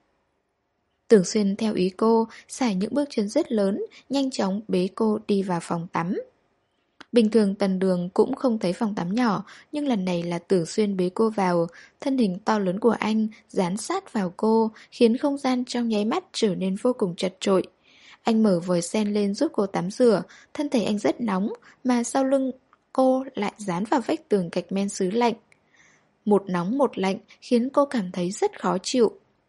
Tưởng Xuyên theo ý cô, xài những bước chân rất lớn, nhanh chóng bế cô đi vào phòng tắm. Bình thường Tần Đường cũng không thấy phòng tắm nhỏ, nhưng lần này là Tưởng Xuyên bế cô vào, thân hình to lớn của anh dán sát vào cô, khiến không gian trong nháy mắt trở nên vô cùng chật chội. Anh mở vòi sen lên giúp cô tắm rửa, thân thể anh rất nóng, mà sau lưng cô lại dán vào vách tường gạch men sứ lạnh. Một nóng một lạnh khiến cô cảm thấy rất khó chịu.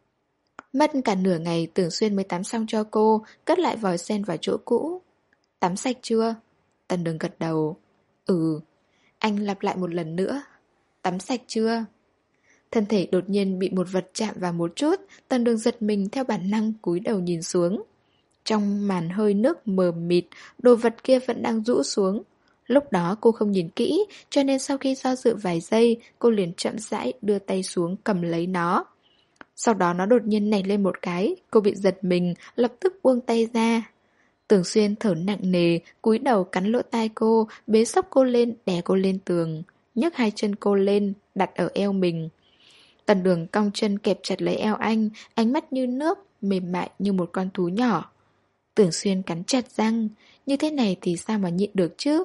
Mất cả nửa ngày Tưởng Xuyên mới tắm xong cho cô, cất lại vòi sen vào chỗ cũ. Tắm sạch chưa? Tần Đường gật đầu. Ừ. Anh lặp lại một lần nữa. Tắm sạch chưa? Thân thể đột nhiên bị một vật chạm vào một chút, Tần Đường giật mình theo bản năng cúi đầu nhìn xuống. Trong màn hơi nước mờ mịt, đồ vật kia vẫn đang rũ xuống. Lúc đó cô không nhìn kỹ, cho nên sau khi do dự vài giây, cô liền chậm rãi đưa tay xuống cầm lấy nó. Sau đó nó đột nhiên nảy lên một cái, cô bị giật mình, lập tức buông tay ra. Tưởng Xuyên thở nặng nề, cúi đầu cắn lỗ tai cô, bế xốc cô lên, đè cô lên tường, nhấc hai chân cô lên, đặt ở eo mình. Tần Đường cong chân kẹp chặt lấy eo anh, ánh mắt như nước, mềm mại như một con thú nhỏ. Tưởng Xuyên cắn chặt răng, như thế này thì sao mà nhịn được chứ?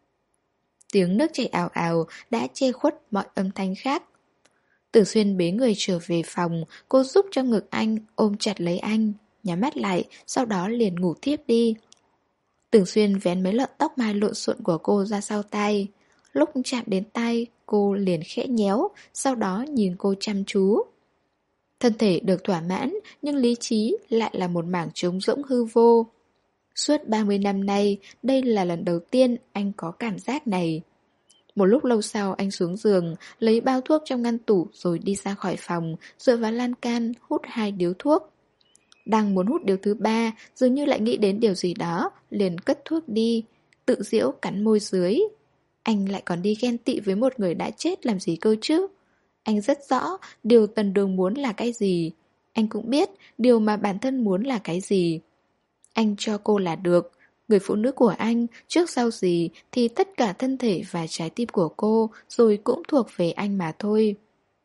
Tiếng nước chảy ào ào đã che khuất mọi âm thanh khác. Tưởng Xuyên bế người trở về phòng, cô giúp trong ngực anh, ôm chặt lấy anh, nhắm mắt lại, sau đó liền ngủ tiếp đi. Tưởng Xuyên vén mấy lọn tóc mai lộn xộn của cô ra sau tai. Lúc chạm đến tay, cô liền khẽ nhéo, sau đó nhìn cô chăm chú. Thân thể được thỏa mãn, nhưng lý trí lại là một mảng trống rỗng hư vô. Suốt 30 năm nay, đây là lần đầu tiên anh có cảm giác này. Một lúc lâu sau anh xuống giường, lấy bao thuốc trong ngăn tủ rồi đi ra khỏi phòng, dựa vào lan can, hút 2 điếu thuốc. Đang muốn hút điếu thứ 3, dường như lại nghĩ đến điều gì đó, liền cất thuốc đi, tự giễu cắn môi dưới. Anh lại còn đi ghen tị với một người đã chết làm gì cơ chứ? Anh rất rõ điều Tần Đường muốn là cái gì. Anh cũng biết điều mà bản thân muốn là cái gì. Anh cho cô là được. Người phụ nữ của anh, trước sau gì thì tất cả thân thể và trái tim của cô rồi cũng thuộc về anh mà thôi.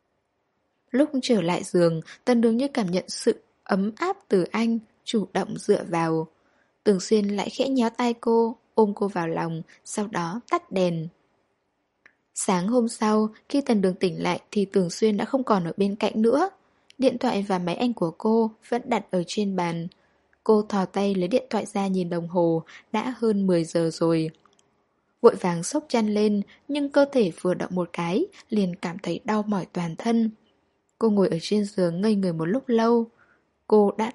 Lúc trở lại giường, Tần Đường như cảm nhận sự ấm áp từ anh, chủ động dựa vào. Tưởng Xuyên lại khẽ nhéo tay cô, ôm cô vào lòng, sau đó tắt đèn. Sáng hôm sau, khi Tần Đường tỉnh lại thì Tưởng Xuyên đã không còn ở bên cạnh nữa. Điện thoại và máy ảnh của cô vẫn đặt ở trên bàn. Cô thò tay lấy điện thoại ra nhìn đồng hồ, đã hơn 10 giờ rồi. Vội vàng xốc chăn lên, nhưng cơ thể vừa động một cái, liền cảm thấy đau mỏi toàn thân. Cô ngồi ở trên giường ngây người một lúc lâu. Cô đã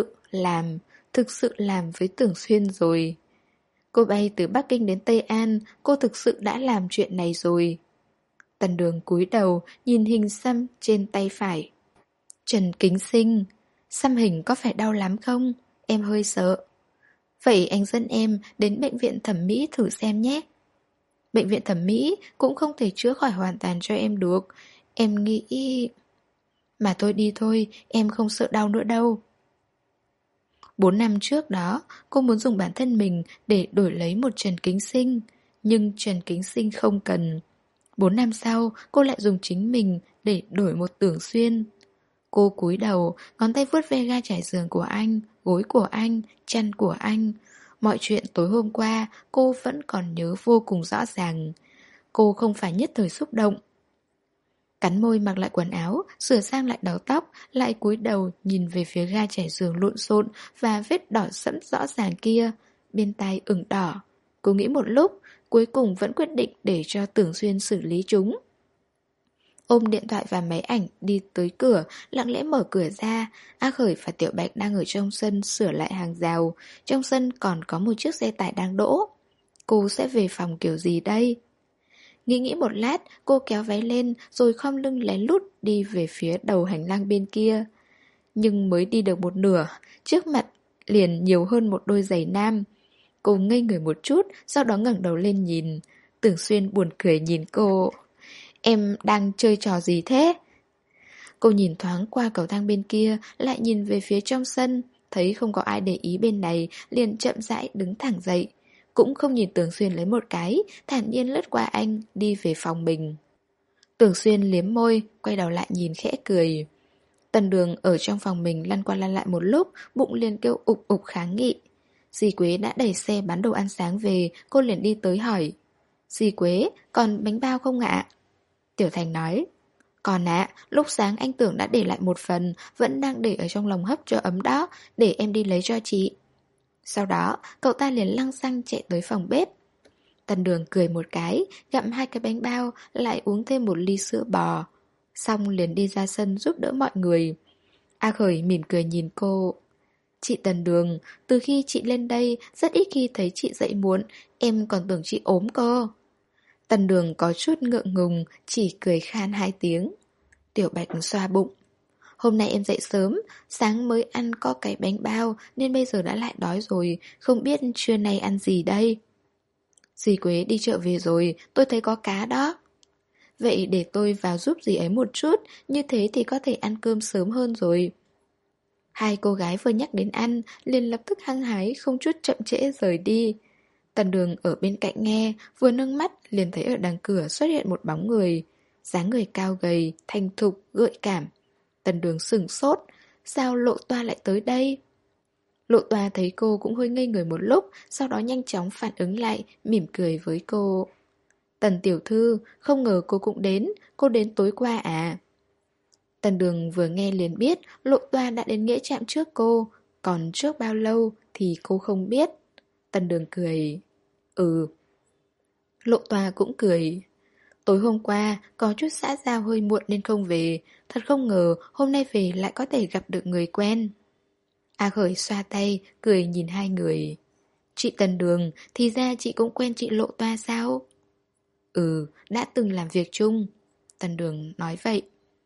thực sự làm với Tưởng Xuyên rồi. Cô bay từ Bắc Kinh đến Tây An, cô thực sự đã làm chuyện này rồi. Tần Đường cúi đầu, nhìn hình xăm trên tay phải. Trần Kính Sinh, xăm hình có phải đau lắm không? Em hơi sợ. Vậy anh dẫn em đến bệnh viện thẩm mỹ thử xem nhé. Bệnh viện thẩm mỹ cũng không thể chữa khỏi hoàn toàn cho em được. Em nghĩ... Mà thôi đi thôi, em không sợ đau nữa đâu. 4 năm trước đó, cô muốn dùng bản thân mình để đổi lấy một Trần Kính Sinh. Nhưng Trần Kính Sinh không cần. 4 năm sau, cô lại dùng chính mình để đổi một Tưởng Xuyên. Cô cúi đầu, ngón tay vuốt ve ga trải giường của anh, gối của anh, chăn của anh. Mọi chuyện tối hôm qua cô vẫn còn nhớ vô cùng rõ ràng. Cô không phải nhất thời xúc động. Cắn môi mặc lại quần áo, sửa sang lại đầu tóc, lại cúi đầu nhìn về phía ga trải giường lộn xộn và vết đỏ sẫm rõ ràng kia, bên tai ửng đỏ. Cô nghĩ một lúc, cuối cùng vẫn quyết định để cho Tưởng Xuyên xử lý chúng. Ôm điện thoại và máy ảnh đi tới cửa, lặng lẽ mở cửa ra. A Khởi và Tiểu Bạch đang ở trong sân sửa lại hàng rào. Trong sân còn có một chiếc xe tải đang đỗ. Cô sẽ về phòng kiểu gì đây? Nghĩ một lát, cô kéo váy lên rồi khom lưng lén lút đi về phía đầu hành lang bên kia. Nhưng mới đi được một nửa, trước mặt liền nhiều hơn một đôi giày nam. Cô ngây người một chút, sau đó ngẩng đầu lên nhìn. Tưởng Xuyên buồn cười nhìn cô. Em đang chơi trò gì thế? Cô nhìn thoáng qua cầu thang bên kia, lại nhìn về phía trong sân, thấy không có ai để ý bên này, liền chậm rãi đứng thẳng dậy. Cũng không nhìn Tưởng Xuyên lấy một cái, thản nhiên lướt qua anh, đi về phòng mình. Tưởng Xuyên liếm môi, quay đầu lại nhìn khẽ cười. Tần Đường ở trong phòng mình lăn qua lăn lại một lúc, bụng liền kêu ục ục kháng nghị. Dì Quế đã đẩy xe bán đồ ăn sáng về, cô liền đi tới hỏi. Dì Quế, còn bánh bao không ạ? Tiểu Thành nói. Còn ạ, lúc sáng anh Tưởng đã để lại một phần, vẫn đang để ở trong lồng hấp cho ấm đó, để em đi lấy cho chị. Sau đó, cậu ta liền lăng xăng chạy tới phòng bếp. Tần Đường cười một cái, gặm 2 cái bánh bao, lại uống thêm 1 ly sữa bò. Xong liền đi ra sân giúp đỡ mọi người. A Khởi mỉm cười nhìn cô. Chị Tần Đường, từ khi chị lên đây, rất ít khi thấy chị dậy muộn, em còn tưởng chị ốm cơ. Tần Đường có chút ngượng ngùng, chỉ cười khan 2 tiếng. Tiểu Bạch xoa bụng. Hôm nay em dậy sớm, sáng mới ăn có cái bánh bao nên bây giờ đã lại đói rồi, không biết trưa nay ăn gì đây. Dì Quế đi chợ về rồi, tôi thấy có cá đó. Vậy để tôi vào giúp dì ấy một chút, như thế thì có thể ăn cơm sớm hơn rồi. 2 cô gái vừa nhắc đến ăn, liền lập tức hăng hái, không chút chậm trễ rời đi. Tần Đường ở bên cạnh nghe, vừa nâng mắt liền thấy ở đằng cửa xuất hiện một bóng người. Dáng người cao gầy, thanh thục, gợi cảm. Tần Đường sửng sốt, sao Lộ Toa lại tới đây? Lộ Toa thấy cô cũng hơi ngây người một lúc, sau đó nhanh chóng phản ứng lại, mỉm cười với cô. Tần tiểu thư, không ngờ cô cũng đến, cô đến tối qua à? Tần Đường vừa nghe liền biết Lộ Toa đã đến nghĩa trạm trước cô, còn trước bao lâu thì cô không biết. Tần Đường cười. Ừ. Lộ Toa cũng cười. Tối hôm qua có chút xã giao hơi muộn nên không về, thật không ngờ hôm nay về lại có thể gặp được người quen. A Khởi xoa tay, cười nhìn 2 người. Chị Tần Đường, thì ra chị cũng quen chị Lộ Toa sao? Ừ, đã từng làm việc chung. Tần Đường nói vậy.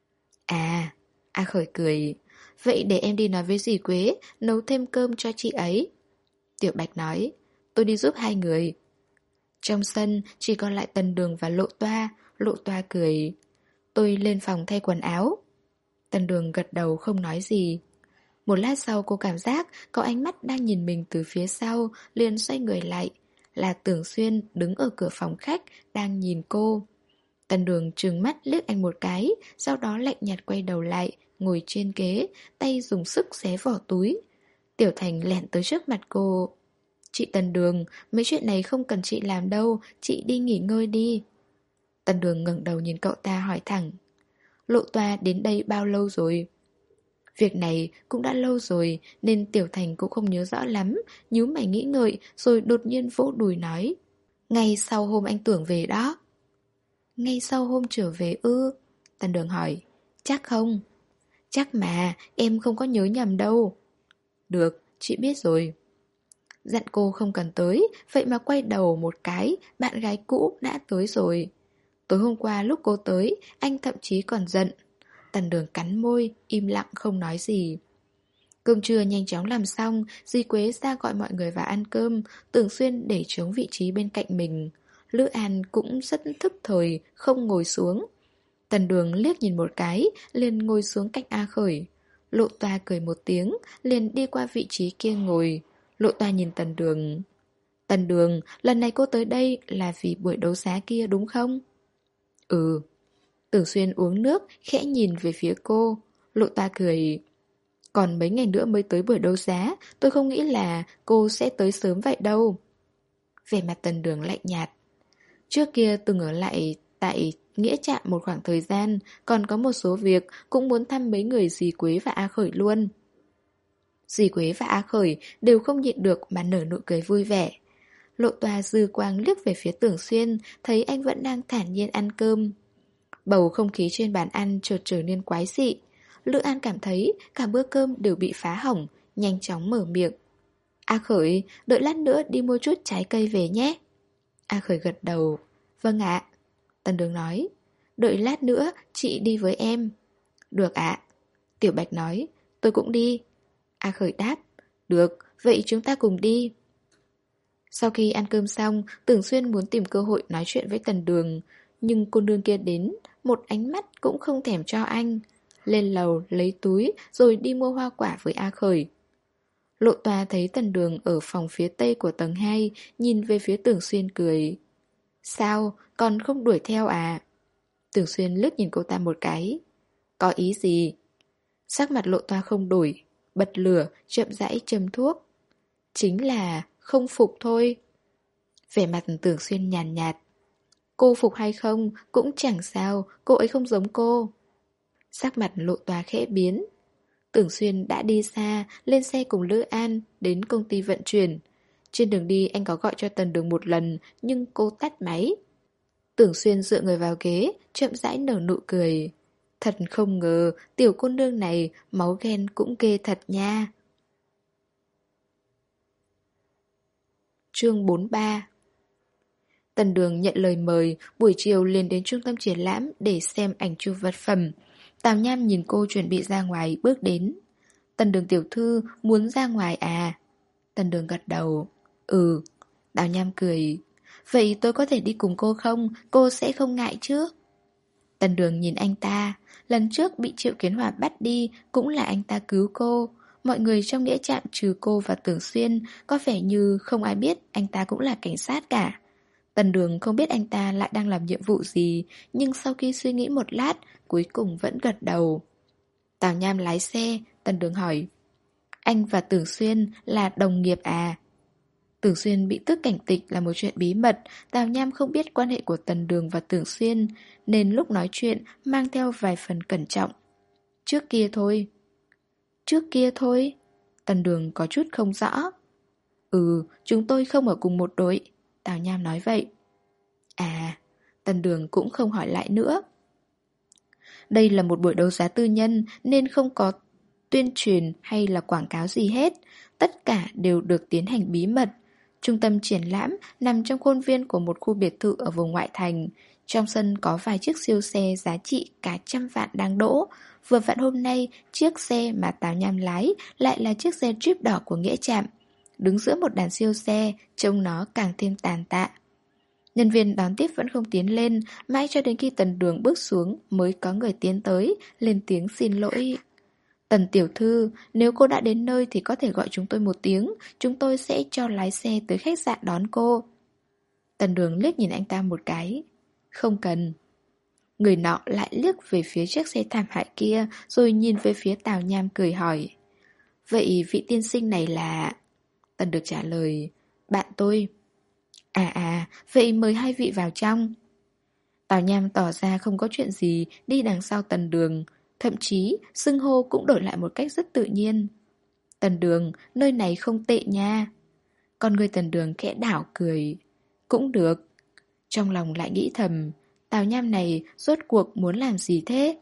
À, A Khởi cười. Vậy để em đi nói với dì Quế, nấu thêm cơm cho chị ấy. Tiểu Bạch nói, tôi đi giúp 2 người. Trong sân chỉ còn lại Tần Đường và Lộ Toa cười. Tôi lên phòng thay quần áo. Tần Đường gật đầu không nói gì. Một lát sau cô cảm giác có ánh mắt đang nhìn mình từ phía sau, liền xoay người lại. Là Tưởng Xuyên đứng ở cửa phòng khách, đang nhìn cô. Tần Đường trừng mắt liếc anh một cái, sau đó lạnh nhạt quay đầu lại, ngồi trên ghế, tay dùng sức xé vỏ túi. Tiểu Thành lẹn tới trước mặt cô. Chị Tần Đường, mấy chuyện này không cần chị làm đâu, chị đi nghỉ ngơi đi. Tần Đường ngẩng đầu nhìn cậu ta hỏi thẳng. Lộ Toa đến đây bao lâu rồi? Việc này cũng đã lâu rồi nên Tiểu Thành cũng không nhớ rõ lắm, nhíu mày nghĩ ngợi rồi đột nhiên vỗ đùi nói. Ngay sau hôm anh Tưởng về đó. Ngay sau hôm trở về ư? Tần Đường hỏi. Chắc không? Chắc mà, em không có nhớ nhầm đâu. Được, chị biết rồi. Dặn cô không cần tới, vậy mà quay đầu một cái, bạn gái cũ đã tới rồi. Tối hôm qua lúc cô tới, anh thậm chí còn giận. Tần Đường cắn môi, im lặng không nói gì. Cơm trưa nhanh chóng làm xong, dì Quế ra gọi mọi người vào ăn cơm, Tưởng Xuyên để trống vị trí bên cạnh mình. Lữ An cũng rất thức thời, không ngồi xuống. Tần Đường liếc nhìn một cái, liền ngồi xuống cạnh A Khởi. Lộ Toa cười một tiếng, liền đi qua vị trí kia ngồi. Lộ Toa nhìn Tần Đường. Tần Đường, lần này cô tới đây là vì buổi đấu giá kia đúng không? Ừ. Tưởng Xuyên uống nước, khẽ nhìn về phía cô. Lộ Toa cười. Còn mấy ngày nữa mới tới buổi đấu giá, tôi không nghĩ là cô sẽ tới sớm vậy đâu. Vẻ mặt Tần Đường lạnh nhạt. Trước kia từng ở lại tại Nghĩa Trạm một khoảng thời gian, còn có một số việc cũng muốn thăm mấy người dì Quế và A Khởi luôn. Dì Quế và A Khởi đều không nhịn được mà nở nụ cười vui vẻ. Lộ Toa dư quang liếc về phía Tưởng Xuyên, thấy anh vẫn đang thản nhiên ăn cơm. Bầu không khí trên bàn ăn chợt trở nên quái dị. Lữ An cảm thấy cả bữa cơm đều bị phá hỏng, nhanh chóng mở miệng. A Khởi, đợi lát nữa đi mua chút trái cây về nhé. A Khởi gật đầu. Vâng ạ. Tần Đường nói. Đợi lát nữa chị đi với em. Được ạ. Tiểu Bạch nói. Tôi cũng đi. A Khởi đáp. Được, vậy chúng ta cùng đi. Sau khi ăn cơm xong, Tưởng Xuyên muốn tìm cơ hội nói chuyện với Tần Đường. Nhưng cô nương kia đến, một ánh mắt cũng không thèm cho anh. Lên lầu lấy túi rồi đi mua hoa quả với A Khởi. Lộ Toa thấy Tần Đường ở phòng phía tây của tầng 2, nhìn về phía Tưởng Xuyên cười. Sao, còn không đuổi theo à? Tưởng Xuyên liếc nhìn cô ta một cái. Có ý gì? Sắc mặt Lộ Toa không đổi, bật lửa, chậm rãi châm thuốc. Chính là không phục thôi. Vẻ mặt Tưởng Xuyên nhàn nhạt. Cô phục hay không cũng chẳng sao, cô ấy không giống cô. Sắc mặt Lộ Toa khẽ biến. Tưởng Xuyên đã đi xa, lên xe cùng Lữ An đến công ty vận chuyển. Trên đường đi anh có gọi cho Tần Đường một lần, nhưng cô tắt máy. Tưởng Xuyên dựa người vào ghế, chậm rãi nở nụ cười. Thật không ngờ, tiểu cô nương này máu ghen cũng ghê thật nha. Chương 43. Tần Đường nhận lời mời, buổi chiều liền đến trung tâm triển lãm để xem ảnh chụp vật phẩm. Tào Nham nhìn cô chuẩn bị ra ngoài bước đến. Tần Đường tiểu thư muốn ra ngoài à? Tần Đường gật đầu. Ừ. Tào Nham cười. Vậy tôi có thể đi cùng cô không? Cô sẽ không ngại chứ? Tần Đường nhìn anh ta. Lần trước bị Triệu Kiến Hòa bắt đi cũng là anh ta cứu cô. Mọi người trong nghĩa trạm trừ cô và Tưởng Xuyên có vẻ như không ai biết anh ta cũng là cảnh sát cả. Tần Đường không biết anh ta lại đang làm nhiệm vụ gì, nhưng sau khi suy nghĩ một lát, cuối cùng vẫn gật đầu. Tào Nham lái xe, Tần Đường hỏi. Anh và Tưởng Xuyên là đồng nghiệp à? Tưởng Xuyên bị tước cảnh tịch là một chuyện bí mật, Tào Nham không biết quan hệ của Tần Đường và Tưởng Xuyên, nên lúc nói chuyện mang theo vài phần cẩn trọng. Trước kia thôi. Trước kia thôi? Tần Đường có chút không rõ. Ừ, chúng tôi không ở cùng một đội, Tào Nham nói vậy. À, Tần Đường cũng không hỏi lại nữa. Đây là một buổi đấu giá tư nhân nên không có tuyên truyền hay là quảng cáo gì hết. Tất cả đều được tiến hành bí mật. Trung tâm triển lãm nằm trong khuôn viên của một khu biệt thự ở vùng ngoại thành. Trong sân có vài chiếc siêu xe giá trị cả 100 vạn đang đỗ. Vừa vặn hôm nay, chiếc xe mà Tào Nham lái lại là chiếc xe Jeep đỏ của Nghĩa Trạm. Đứng giữa một đàn siêu xe, trông nó càng thêm tàn tạ. Nhân viên đón tiếp vẫn không tiến lên, mãi cho đến khi Tần Đường bước xuống mới có người tiến tới, lên tiếng xin lỗi. Tần tiểu thư, nếu cô đã đến nơi thì có thể gọi chúng tôi một tiếng, chúng tôi sẽ cho lái xe tới khách sạn đón cô. Tần Đường liếc nhìn anh ta một cái. Không cần. Người nọ lại liếc về phía chiếc xe thảm hại kia, rồi nhìn về phía Tào Nham cười hỏi. Vậy vị tiên sinh này là... Tần được trả lời. Bạn tôi. Vậy mời hai vị vào trong. Tào Nham tỏ ra không có chuyện gì, đi đằng sau Tần Đường. Thậm chí, xưng hô cũng đổi lại một cách rất tự nhiên. Tần Đường, nơi này không tệ nha. Con người Tần Đường khẽ đảo cười. Cũng được. Trong lòng lại nghĩ thầm, Tào Nham này rốt cuộc muốn làm gì thế?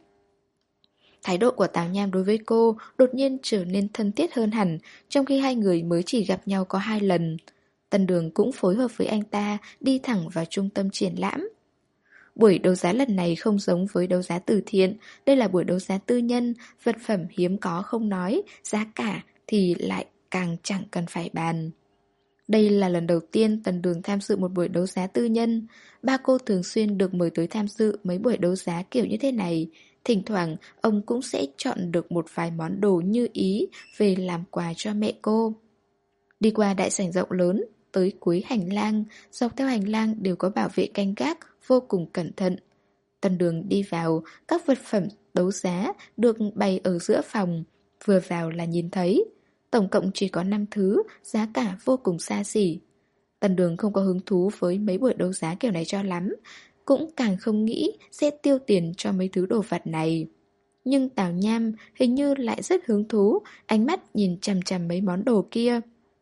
Thái độ của Tào Nham đối với cô đột nhiên trở nên thân thiết hơn hẳn, trong khi hai người mới chỉ gặp nhau có 2 lần. Tần Đường cũng phối hợp với anh ta đi thẳng vào trung tâm triển lãm. Buổi đấu giá lần này không giống với đấu giá từ thiện, đây là buổi đấu giá tư nhân, vật phẩm hiếm có không nói, giá cả thì lại càng chẳng cần phải bàn. Đây là lần đầu tiên Tần Đường tham dự một buổi đấu giá tư nhân. Ba cô thường xuyên được mời tới tham dự mấy buổi đấu giá kiểu như thế này. Thỉnh thoảng ông cũng sẽ chọn được một vài món đồ như ý về làm quà cho mẹ cô. Đi qua đại sảnh rộng lớn, tới cuối hành lang, dọc theo hành lang đều có bảo vệ canh gác, vô cùng cẩn thận. Tần Đường đi vào, các vật phẩm đấu giá được bày ở giữa phòng, vừa vào là nhìn thấy. Tổng cộng chỉ có 5 thứ, giá cả vô cùng xa xỉ. Tần Đường không có hứng thú với mấy buổi đấu giá kiểu này cho lắm, cũng càng không nghĩ sẽ tiêu tiền cho mấy thứ đồ vật này. Nhưng Tào Nham hình như lại rất hứng thú, ánh mắt nhìn chằm chằm mấy món đồ kia.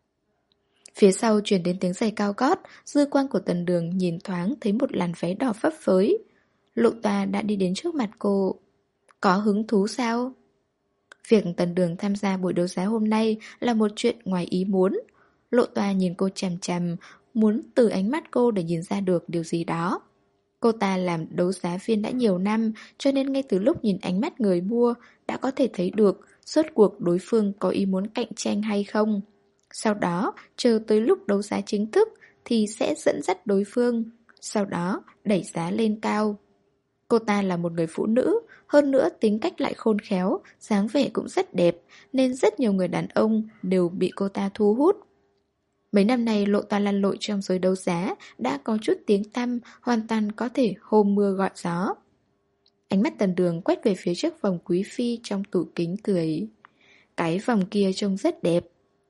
Phía sau truyền đến tiếng giày cao gót, dư quang của Tần Đường nhìn thoáng thấy một làn váy đỏ phấp phới. Lộ Toa đã đi đến trước mặt cô. Có hứng thú sao? Việc Tần Đường tham gia buổi đấu giá hôm nay là một chuyện ngoài ý muốn. Lộ Toa nhìn cô chằm chằm, muốn từ ánh mắt cô để nhìn ra được điều gì đó. Cô ta làm đấu giá viên đã nhiều năm, cho nên ngay từ lúc nhìn ánh mắt người mua đã có thể thấy được rốt cuộc đối phương có ý muốn cạnh tranh hay không. Sau đó, chờ tới lúc đấu giá chính thức thì sẽ dẫn dắt đối phương, sau đó đẩy giá lên cao. Cô ta là một người phụ nữ, hơn nữa tính cách lại khôn khéo, dáng vẻ cũng rất đẹp, nên rất nhiều người đàn ông đều bị cô ta thu hút. Mấy năm nay Lộ Toa lăn lội trong giới đấu giá đã có chút tiếng tăm, hoàn toàn có thể hôm mưa gọi gió. Ánh mắt Tần Đường quét về phía chiếc vòng quý phi trong tủ kính cười. Cái vòng kia trông rất đẹp.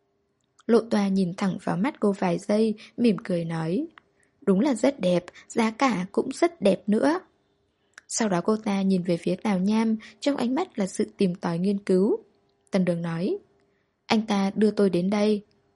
Lộ Toa nhìn thẳng vào mắt cô vài giây, mỉm cười nói. Đúng là rất đẹp, giá cả cũng rất đẹp nữa. Sau đó cô ta nhìn về phía Tào Nham, trong ánh mắt là sự tìm tòi nghiên cứu. Tần Đường nói. Anh ta đưa tôi đến đây.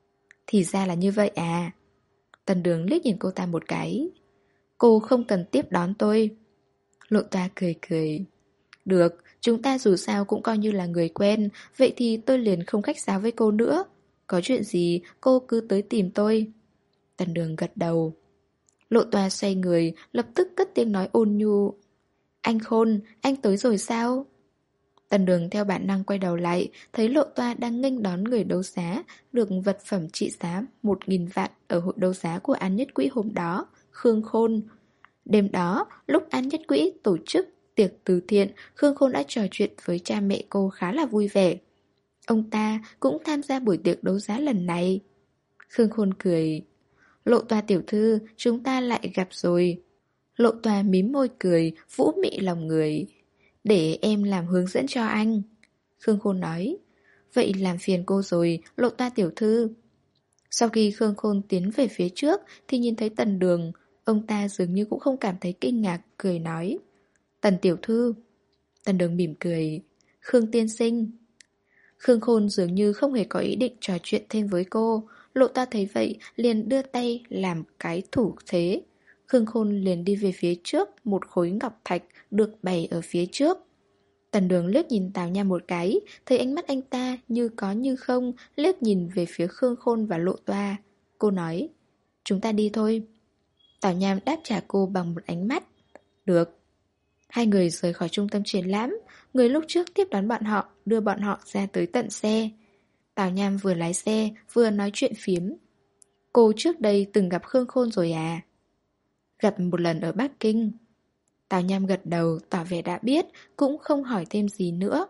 Thì ra là như vậy à. Tần Đường liếc nhìn cô ta một cái. Cô không cần tiếp đón tôi. Lộ Toa cười cười. Được, chúng ta dù sao cũng coi như là người quen, vậy thì tôi liền không khách sáo với cô nữa. Có chuyện gì cô cứ tới tìm tôi. Tần Đường gật đầu. Lộ Toa xoay người, lập tức cất tiếng nói ôn nhu. Anh Khôn, anh tới rồi sao? Tần Đường theo bản năng quay đầu lại, thấy Lộ Toa đang nghênh đón người đấu giá, được vật phẩm trị giá 1.000 vạn ở hội đấu giá của An Nhất Quỹ hôm đó, Khương Khôn. Đêm đó, lúc An Nhất Quỹ tổ chức tiệc từ thiện, Khương Khôn đã trò chuyện với cha mẹ cô khá là vui vẻ. Ông ta cũng tham gia buổi tiệc đấu giá lần này. Khương Khôn cười. Lộ Toa tiểu thư, chúng ta lại gặp rồi. Lộ Toa mím môi cười, vũ mị lòng người. Để em làm hướng dẫn cho anh. Khương Khôn nói. Vậy làm phiền cô rồi, Lộ Toa tiểu thư. Sau khi Khương Khôn tiến về phía trước thì nhìn thấy Tần Đường. Ông ta dường như cũng không cảm thấy kinh ngạc, cười nói. Tần tiểu thư. Tần Đường mỉm cười. Khương tiên sinh. Khương Khôn dường như không hề có ý định trò chuyện thêm với cô. Lộ Toa thấy vậy liền đưa tay làm cái thủ thế. Khương Khôn liền đi về phía trước, một khối ngọc thạch được bày ở phía trước. Tần Đường liếc nhìn Tào Nham một cái, thấy ánh mắt anh ta như có như không, liếc nhìn về phía Khương Khôn và Lộ Toa. Cô nói, chúng ta đi thôi. Tào Nham đáp trả cô bằng một ánh mắt. Được. Hai người rời khỏi trung tâm triển lãm, người lúc trước tiếp đón bọn họ, đưa bọn họ ra tới tận xe. Tào Nham vừa lái xe, vừa nói chuyện phiếm. Cô trước đây từng gặp Khương Khôn rồi à? Gặp một lần ở Bắc Kinh. Tào Nham gật đầu, tỏ vẻ đã biết, cũng không hỏi thêm gì nữa.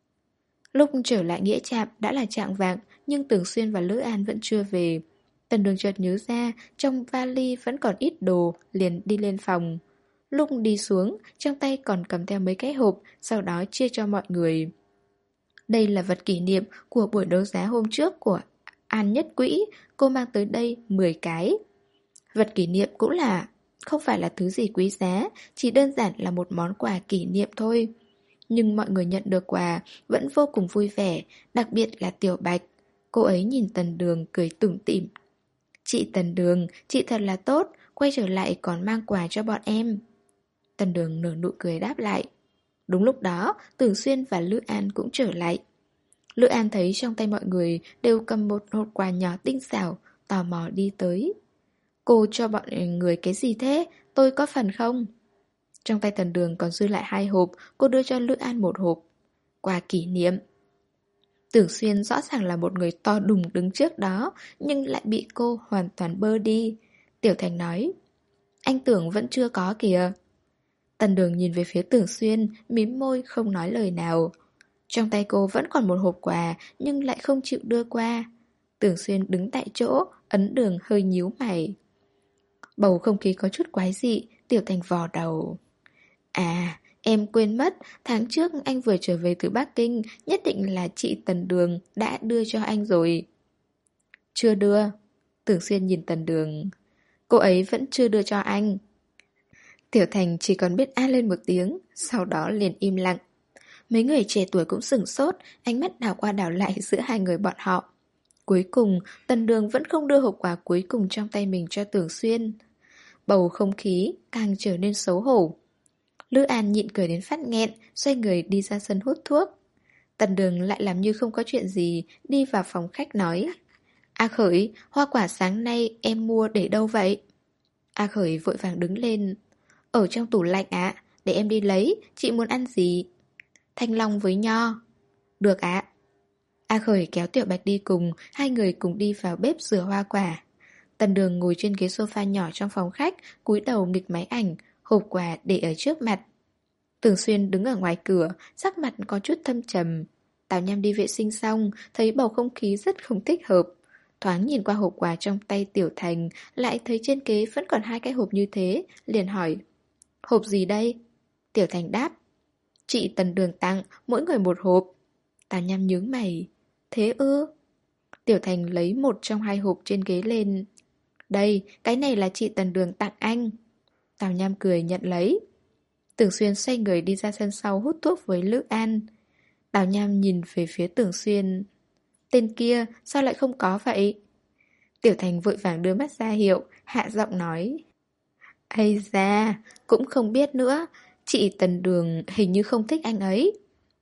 Lúc trở lại nghĩa trạm đã là chạng vạng, nhưng Tưởng Xuyên và Lữ An vẫn chưa về. Tần Đường chợt nhớ ra, trong vali vẫn còn ít đồ, liền đi lên phòng. Lúc đi xuống, trong tay còn cầm theo mấy cái hộp, sau đó chia cho mọi người. Đây là vật kỷ niệm của buổi đấu giá hôm trước của An Nhất Quỹ, cô mang tới đây 10 cái. Vật kỷ niệm cũng là không phải là thứ gì quý giá, chỉ đơn giản là một món quà kỷ niệm thôi. Nhưng mọi người nhận được quà vẫn vô cùng vui vẻ, đặc biệt là Tiểu Bạch. Cô ấy nhìn Tần Đường cười tủm tỉm. Chị Tần Đường, chị thật là tốt, quay trở lại còn mang quà cho bọn em. Tần Đường nở nụ cười đáp lại. Đúng lúc đó, Tưởng Xuyên và Lữ An cũng trở lại. Lữ An thấy trong tay mọi người đều cầm một hộp quà nhỏ tinh xảo, tò mò đi tới. Cô cho bọn người cái gì thế? Tôi có phần không? Trong tay Tần Đường còn dư lại 2 hộp, cô đưa cho Lữ An một hộp. Quà kỷ niệm. Tưởng Xuyên rõ ràng là một người to đùng đứng trước đó, nhưng lại bị cô hoàn toàn bơ đi. Tiểu Thành nói, anh Tưởng vẫn chưa có kìa. Tần Đường nhìn về phía Tưởng Xuyên, mím môi không nói lời nào. Trong tay cô vẫn còn một hộp quà, nhưng lại không chịu đưa qua. Tưởng Xuyên đứng tại chỗ, ấn Đường hơi nhíu mày. Bầu không khí có chút quái dị, Tiểu Thành vò đầu. À, em quên mất, tháng trước anh vừa trở về từ Bắc Kinh, nhất định là chị Tần Đường đã đưa cho anh rồi. Chưa đưa. Tưởng Xuyên nhìn Tần Đường. Cô ấy vẫn chưa đưa cho anh. Tiểu Thành chỉ còn biết a lên một tiếng, sau đó liền im lặng. Mấy người trẻ tuổi cũng sửng sốt, ánh mắt đảo qua đảo lại giữa hai người bọn họ. Cuối cùng, Tần Đường vẫn không đưa hộp quà cuối cùng trong tay mình cho Tưởng Xuyên. Bầu không khí càng trở nên xấu hổ. Lữ An nhịn cười đến phát nghẹn, xoay người đi ra sân hút thuốc. Tần Đường lại làm như không có chuyện gì, đi vào phòng khách nói. A Khởi, hoa quả sáng nay em mua để đâu vậy? A Khởi vội vàng đứng lên. Ở trong tủ lạnh ạ, để em đi lấy, chị muốn ăn gì? Thanh long với nho. Được ạ. A Khởi kéo Tiểu Bạch đi cùng, hai người cùng đi vào bếp rửa hoa quả. Tần Đường ngồi trên ghế sofa nhỏ trong phòng khách, cúi đầu nghịch máy ảnh, hộp quà để ở trước mặt. Tưởng Xuyên đứng ở ngoài cửa, sắc mặt có chút thâm trầm. Tào Nham đi vệ sinh xong, thấy bầu không khí rất không thích hợp. Thoáng nhìn qua hộp quà trong tay Tiểu Thành, lại thấy trên kế vẫn còn 2 cái hộp như thế, liền hỏi. Hộp gì đây? Tiểu Thành đáp. Chị Tần Đường tặng, mỗi người một hộp. Tào Nham nhướng mày. Thế ư? Tiểu Thành lấy một trong 2 hộp trên ghế lên. Đây, cái này là chị Tần Đường tặng anh. Tào Nham cười nhận lấy. Tưởng Xuyên xoay người đi ra sân sau hút thuốc với Lữ An. Tào Nham nhìn về phía Tưởng Xuyên. Tên kia sao lại không có vậy? Tiểu Thành vội vàng đưa mắt ra hiệu, hạ giọng nói. Ây da, cũng không biết nữa. Chị Tần Đường hình như không thích anh ấy.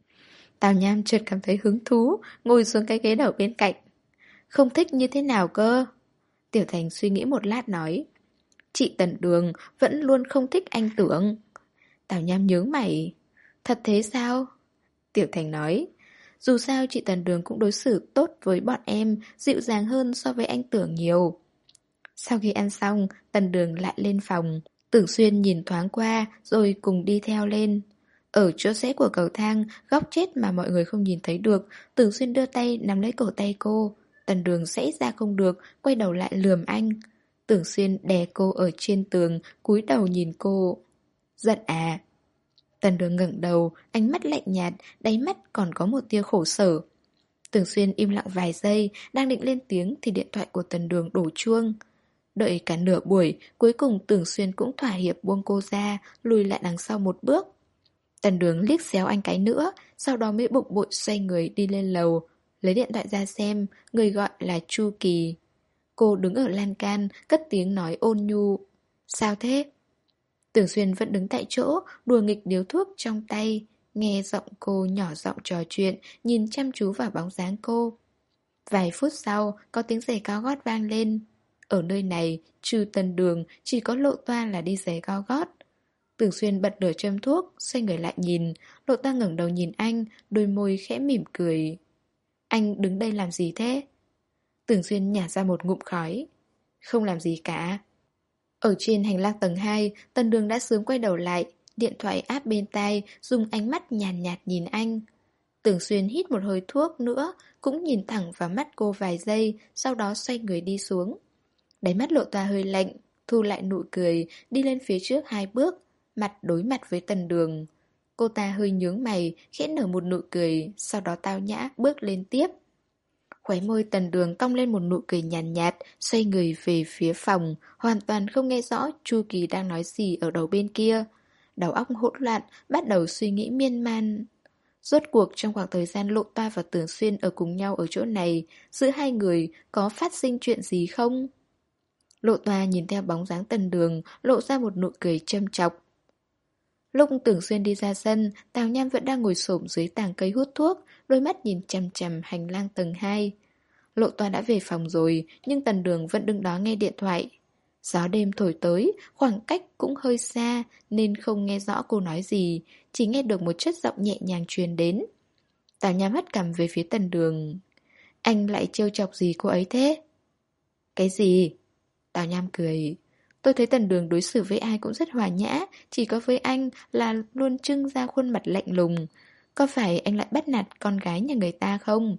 Tào Nham chợt cảm thấy hứng thú, ngồi xuống cái ghế đầu bên cạnh. Không thích như thế nào cơ? Tiểu Thành suy nghĩ một lát nói. Chị Tần Đường vẫn luôn không thích anh Tưởng. Tào Nham nhướng mày. Thật thế sao? Tiểu Thành nói. Dù sao chị Tần Đường cũng đối xử tốt với bọn em, dịu dàng hơn so với anh Tưởng nhiều. Sau khi ăn xong, Tần Đường lại lên phòng. Tưởng Xuyên nhìn thoáng qua rồi cùng đi theo lên. Ở chỗ rẽ của cầu thang, góc chết mà mọi người không nhìn thấy được, Tưởng Xuyên đưa tay nắm lấy cổ tay cô. Tần Đường rẽ ra không được, quay đầu lại lườm anh. Tưởng Xuyên đè cô ở trên tường, cúi đầu nhìn cô. Giận à? Tần Đường ngẩng đầu, ánh mắt lạnh nhạt, đáy mắt còn có một tia khổ sở. Tưởng Xuyên im lặng vài giây, đang định lên tiếng thì điện thoại của Tần Đường đổ chuông. Đợi cả nửa buổi, cuối cùng Tưởng Xuyên cũng thỏa hiệp buông cô ra, lùi lại đằng sau một bước. Tần Đường liếc xéo anh cái nữa, sau đó mới bực bội xoay người đi lên lầu, lấy điện thoại ra xem, người gọi là Chu Kỳ. Cô đứng ở lan can, cất tiếng nói ôn nhu. Sao thế? Tưởng Xuyên vẫn đứng tại chỗ, đùa nghịch điếu thuốc trong tay, nghe giọng cô nhỏ giọng trò chuyện, nhìn chăm chú vào bóng dáng cô. Vài phút sau, có tiếng giày cao gót vang lên. Ở nơi này, trừ Tần Đường, chỉ có Lộ Toa là đi giày cao gót. Tưởng Xuyên bật lửa châm thuốc, xoay người lại nhìn. Lộ Toa ngẩng đầu nhìn anh, đôi môi khẽ mỉm cười. Anh đứng đây làm gì thế? Tưởng Xuyên nhả ra một ngụm khói. Không làm gì cả. Ở trên hành lang tầng 2, Tần Đường đã sớm quay đầu lại, điện thoại áp bên tai, dùng ánh mắt nhàn nhạt nhìn anh. Tưởng Xuyên hít một hơi thuốc nữa, cũng nhìn thẳng vào mắt cô vài giây, sau đó xoay người đi xuống. Đáy mắt Lộ Toa hơi lạnh, thu lại nụ cười, đi lên phía trước 2 bước, mặt đối mặt với Tần Đường. Cô ta hơi nhướng mày, khẽ nở một nụ cười, sau đó tao nhã bước lên tiếp. Khóe môi Tần Đường cong lên một nụ cười nhàn nhạt, xoay người về phía phòng, hoàn toàn không nghe rõ Chu Kỳ đang nói gì ở đầu bên kia. Đầu óc hỗn loạn, bắt đầu suy nghĩ miên man. Rốt cuộc trong khoảng thời gian Lộ Toa và Tưởng Xuyên ở cùng nhau ở chỗ này, giữa hai người có phát sinh chuyện gì không? Lộ Toa nhìn theo bóng dáng Tần Đường, lộ ra một nụ cười châm chọc. Lúc Tưởng Xuyên đi ra sân, Tào Nham vẫn đang ngồi xổm dưới tàng cây hút thuốc, đôi mắt nhìn chằm chằm hành lang tầng 2. Lộ Toa đã về phòng rồi, nhưng Tần Đường vẫn đứng đó nghe điện thoại. Gió đêm thổi tới, khoảng cách cũng hơi xa, nên không nghe rõ cô nói gì, chỉ nghe được một chất giọng nhẹ nhàng truyền đến. Tào Nham hất cằm về phía Tần Đường. Anh lại trêu chọc gì cô ấy thế? Cái gì? Tào Nham cười. Tôi thấy Tần Đường đối xử với ai cũng rất hòa nhã, chỉ có với anh là luôn trưng ra khuôn mặt lạnh lùng. Có phải anh lại bắt nạt con gái nhà người ta không?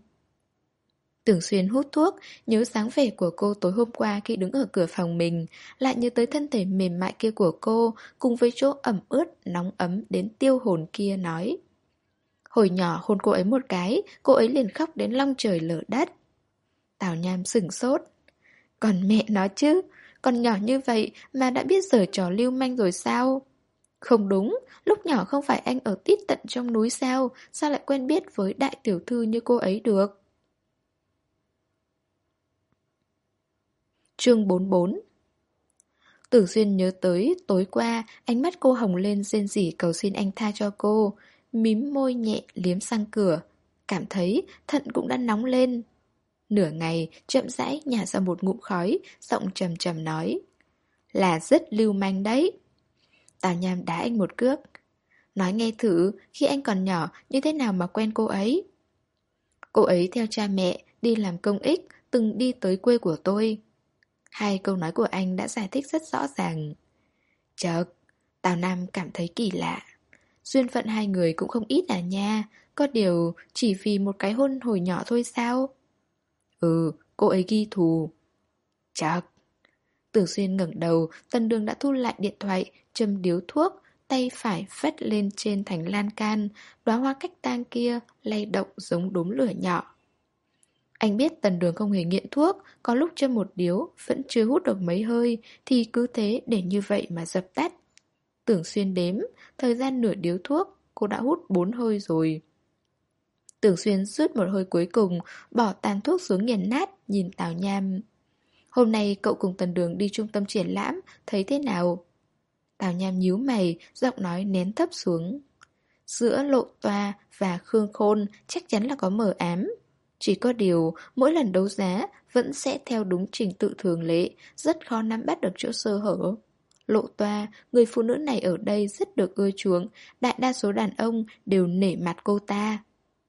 Tưởng Xuyên hút thuốc, nhớ dáng vẻ của cô tối hôm qua khi đứng ở cửa phòng mình, lại nhớ tới thân thể mềm mại kia của cô, cùng với chỗ ẩm ướt, nóng ấm đến tiêu hồn kia nói. Hồi nhỏ hôn cô ấy một cái, cô ấy liền khóc đến long trời lở đất. Tào Nham sửng sốt. Còn mẹ nó chứ, còn nhỏ như vậy mà đã biết giở trò lưu manh rồi sao? Không đúng, lúc nhỏ không phải anh ở tít tận trong núi sao, sao lại quen biết với đại tiểu thư như cô ấy được? Chương 44. Tưởng Xuyên nhớ tới tối qua, ánh mắt cô hồng lên rên rỉ cầu xin anh tha cho cô, mím môi nhẹ liếm sang cửa, cảm thấy thận cũng đã nóng lên. Nửa ngày, chậm rãi nhả ra một ngụm khói, giọng trầm trầm nói. Là rất lưu manh đấy. Tào Nham đá anh một cước. Nói nghe thử, khi anh còn nhỏ, như thế nào mà quen cô ấy? Cô ấy theo cha mẹ, đi làm công ích, từng đi tới quê của tôi. Hai câu nói của anh đã giải thích rất rõ ràng. Chợt, Tào Nam cảm thấy kỳ lạ. Duyên phận hai người cũng không ít à nha, có điều chỉ vì một cái hôn hồi nhỏ thôi sao? Ừ, cô ấy ghi thù. Chợt, Tưởng Xuyên ngẩng đầu, Tần Đường đã thu lại điện thoại, châm điếu thuốc, tay phải phất lên trên thành lan can, đóa hoa cách tang kia lay động giống đốm lửa nhỏ. Anh biết Tần Đường không hề nghiện thuốc, có lúc châm một điếu, vẫn chưa hút được mấy hơi, thì cứ thế để như vậy mà dập tắt. Tưởng Xuyên đếm, thời gian nửa điếu thuốc, cô đã hút 4 hơi rồi. Tưởng Xuyên rút một hơi cuối cùng, bỏ tàn thuốc xuống nghiền nát, nhìn Tào Nham. Hôm nay cậu cùng Tần Đường đi trung tâm triển lãm, thấy thế nào? Tào Nham nhíu mày, giọng nói nén thấp xuống. Giữa Lộ Toa và Khương Khôn chắc chắn là có mờ ám. Chỉ có điều, mỗi lần đấu giá vẫn sẽ theo đúng trình tự thường lệ, rất khó nắm bắt được chỗ sơ hở. Lộ Toa, người phụ nữ này ở đây rất được ưa chuộng, đại đa số đàn ông đều nể mặt cô ta.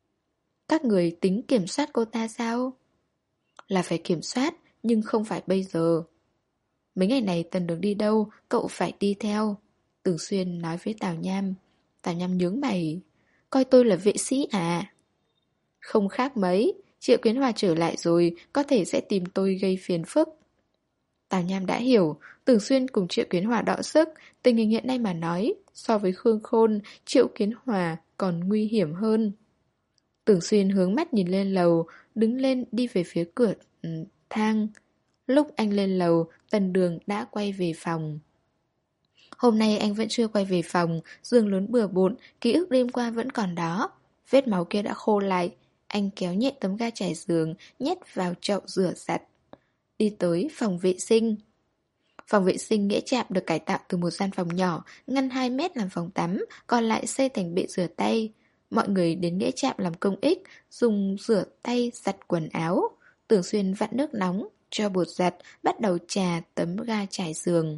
Các người tính kiểm soát cô ta sao? Là phải kiểm soát, nhưng không phải bây giờ. Mấy ngày này Tần Đường đi đâu, cậu phải đi theo. Tưởng Xuyên nói với Tào Nham. Tào Nham nhướng mày. Coi tôi là vệ sĩ à? Không khác mấy, Triệu Kiến Hòa trở lại rồi, có thể sẽ tìm tôi gây phiền phức. Tào Nham đã hiểu, Tưởng Xuyên cùng Triệu Kiến Hòa đọ sức, tình hình hiện nay mà nói, so với Khương Khôn, Triệu Kiến Hòa còn nguy hiểm hơn. Tưởng Xuyên hướng mắt nhìn lên lầu, đứng lên đi về phía cửa thang. Lúc anh lên lầu, Tần Đường đã quay về phòng. Hôm nay anh vẫn chưa quay về phòng, giường lớn bừa bộn, ký ức đêm qua vẫn còn đó. Vết máu kia đã khô lại, anh kéo nhẹ tấm ga trải giường, nhét vào chậu rửa giặt. Đi tới phòng vệ sinh. Phòng vệ sinh nghĩa trạm được cải tạo từ một gian phòng nhỏ, ngăn 2 mét làm phòng tắm, còn lại xây thành bệ rửa tay. Mọi người đến nghĩa trạm làm công ích, dùng rửa tay giặt quần áo. Tưởng Xuyên vặn nước nóng, cho bột giặt, bắt đầu chà tấm ga trải giường.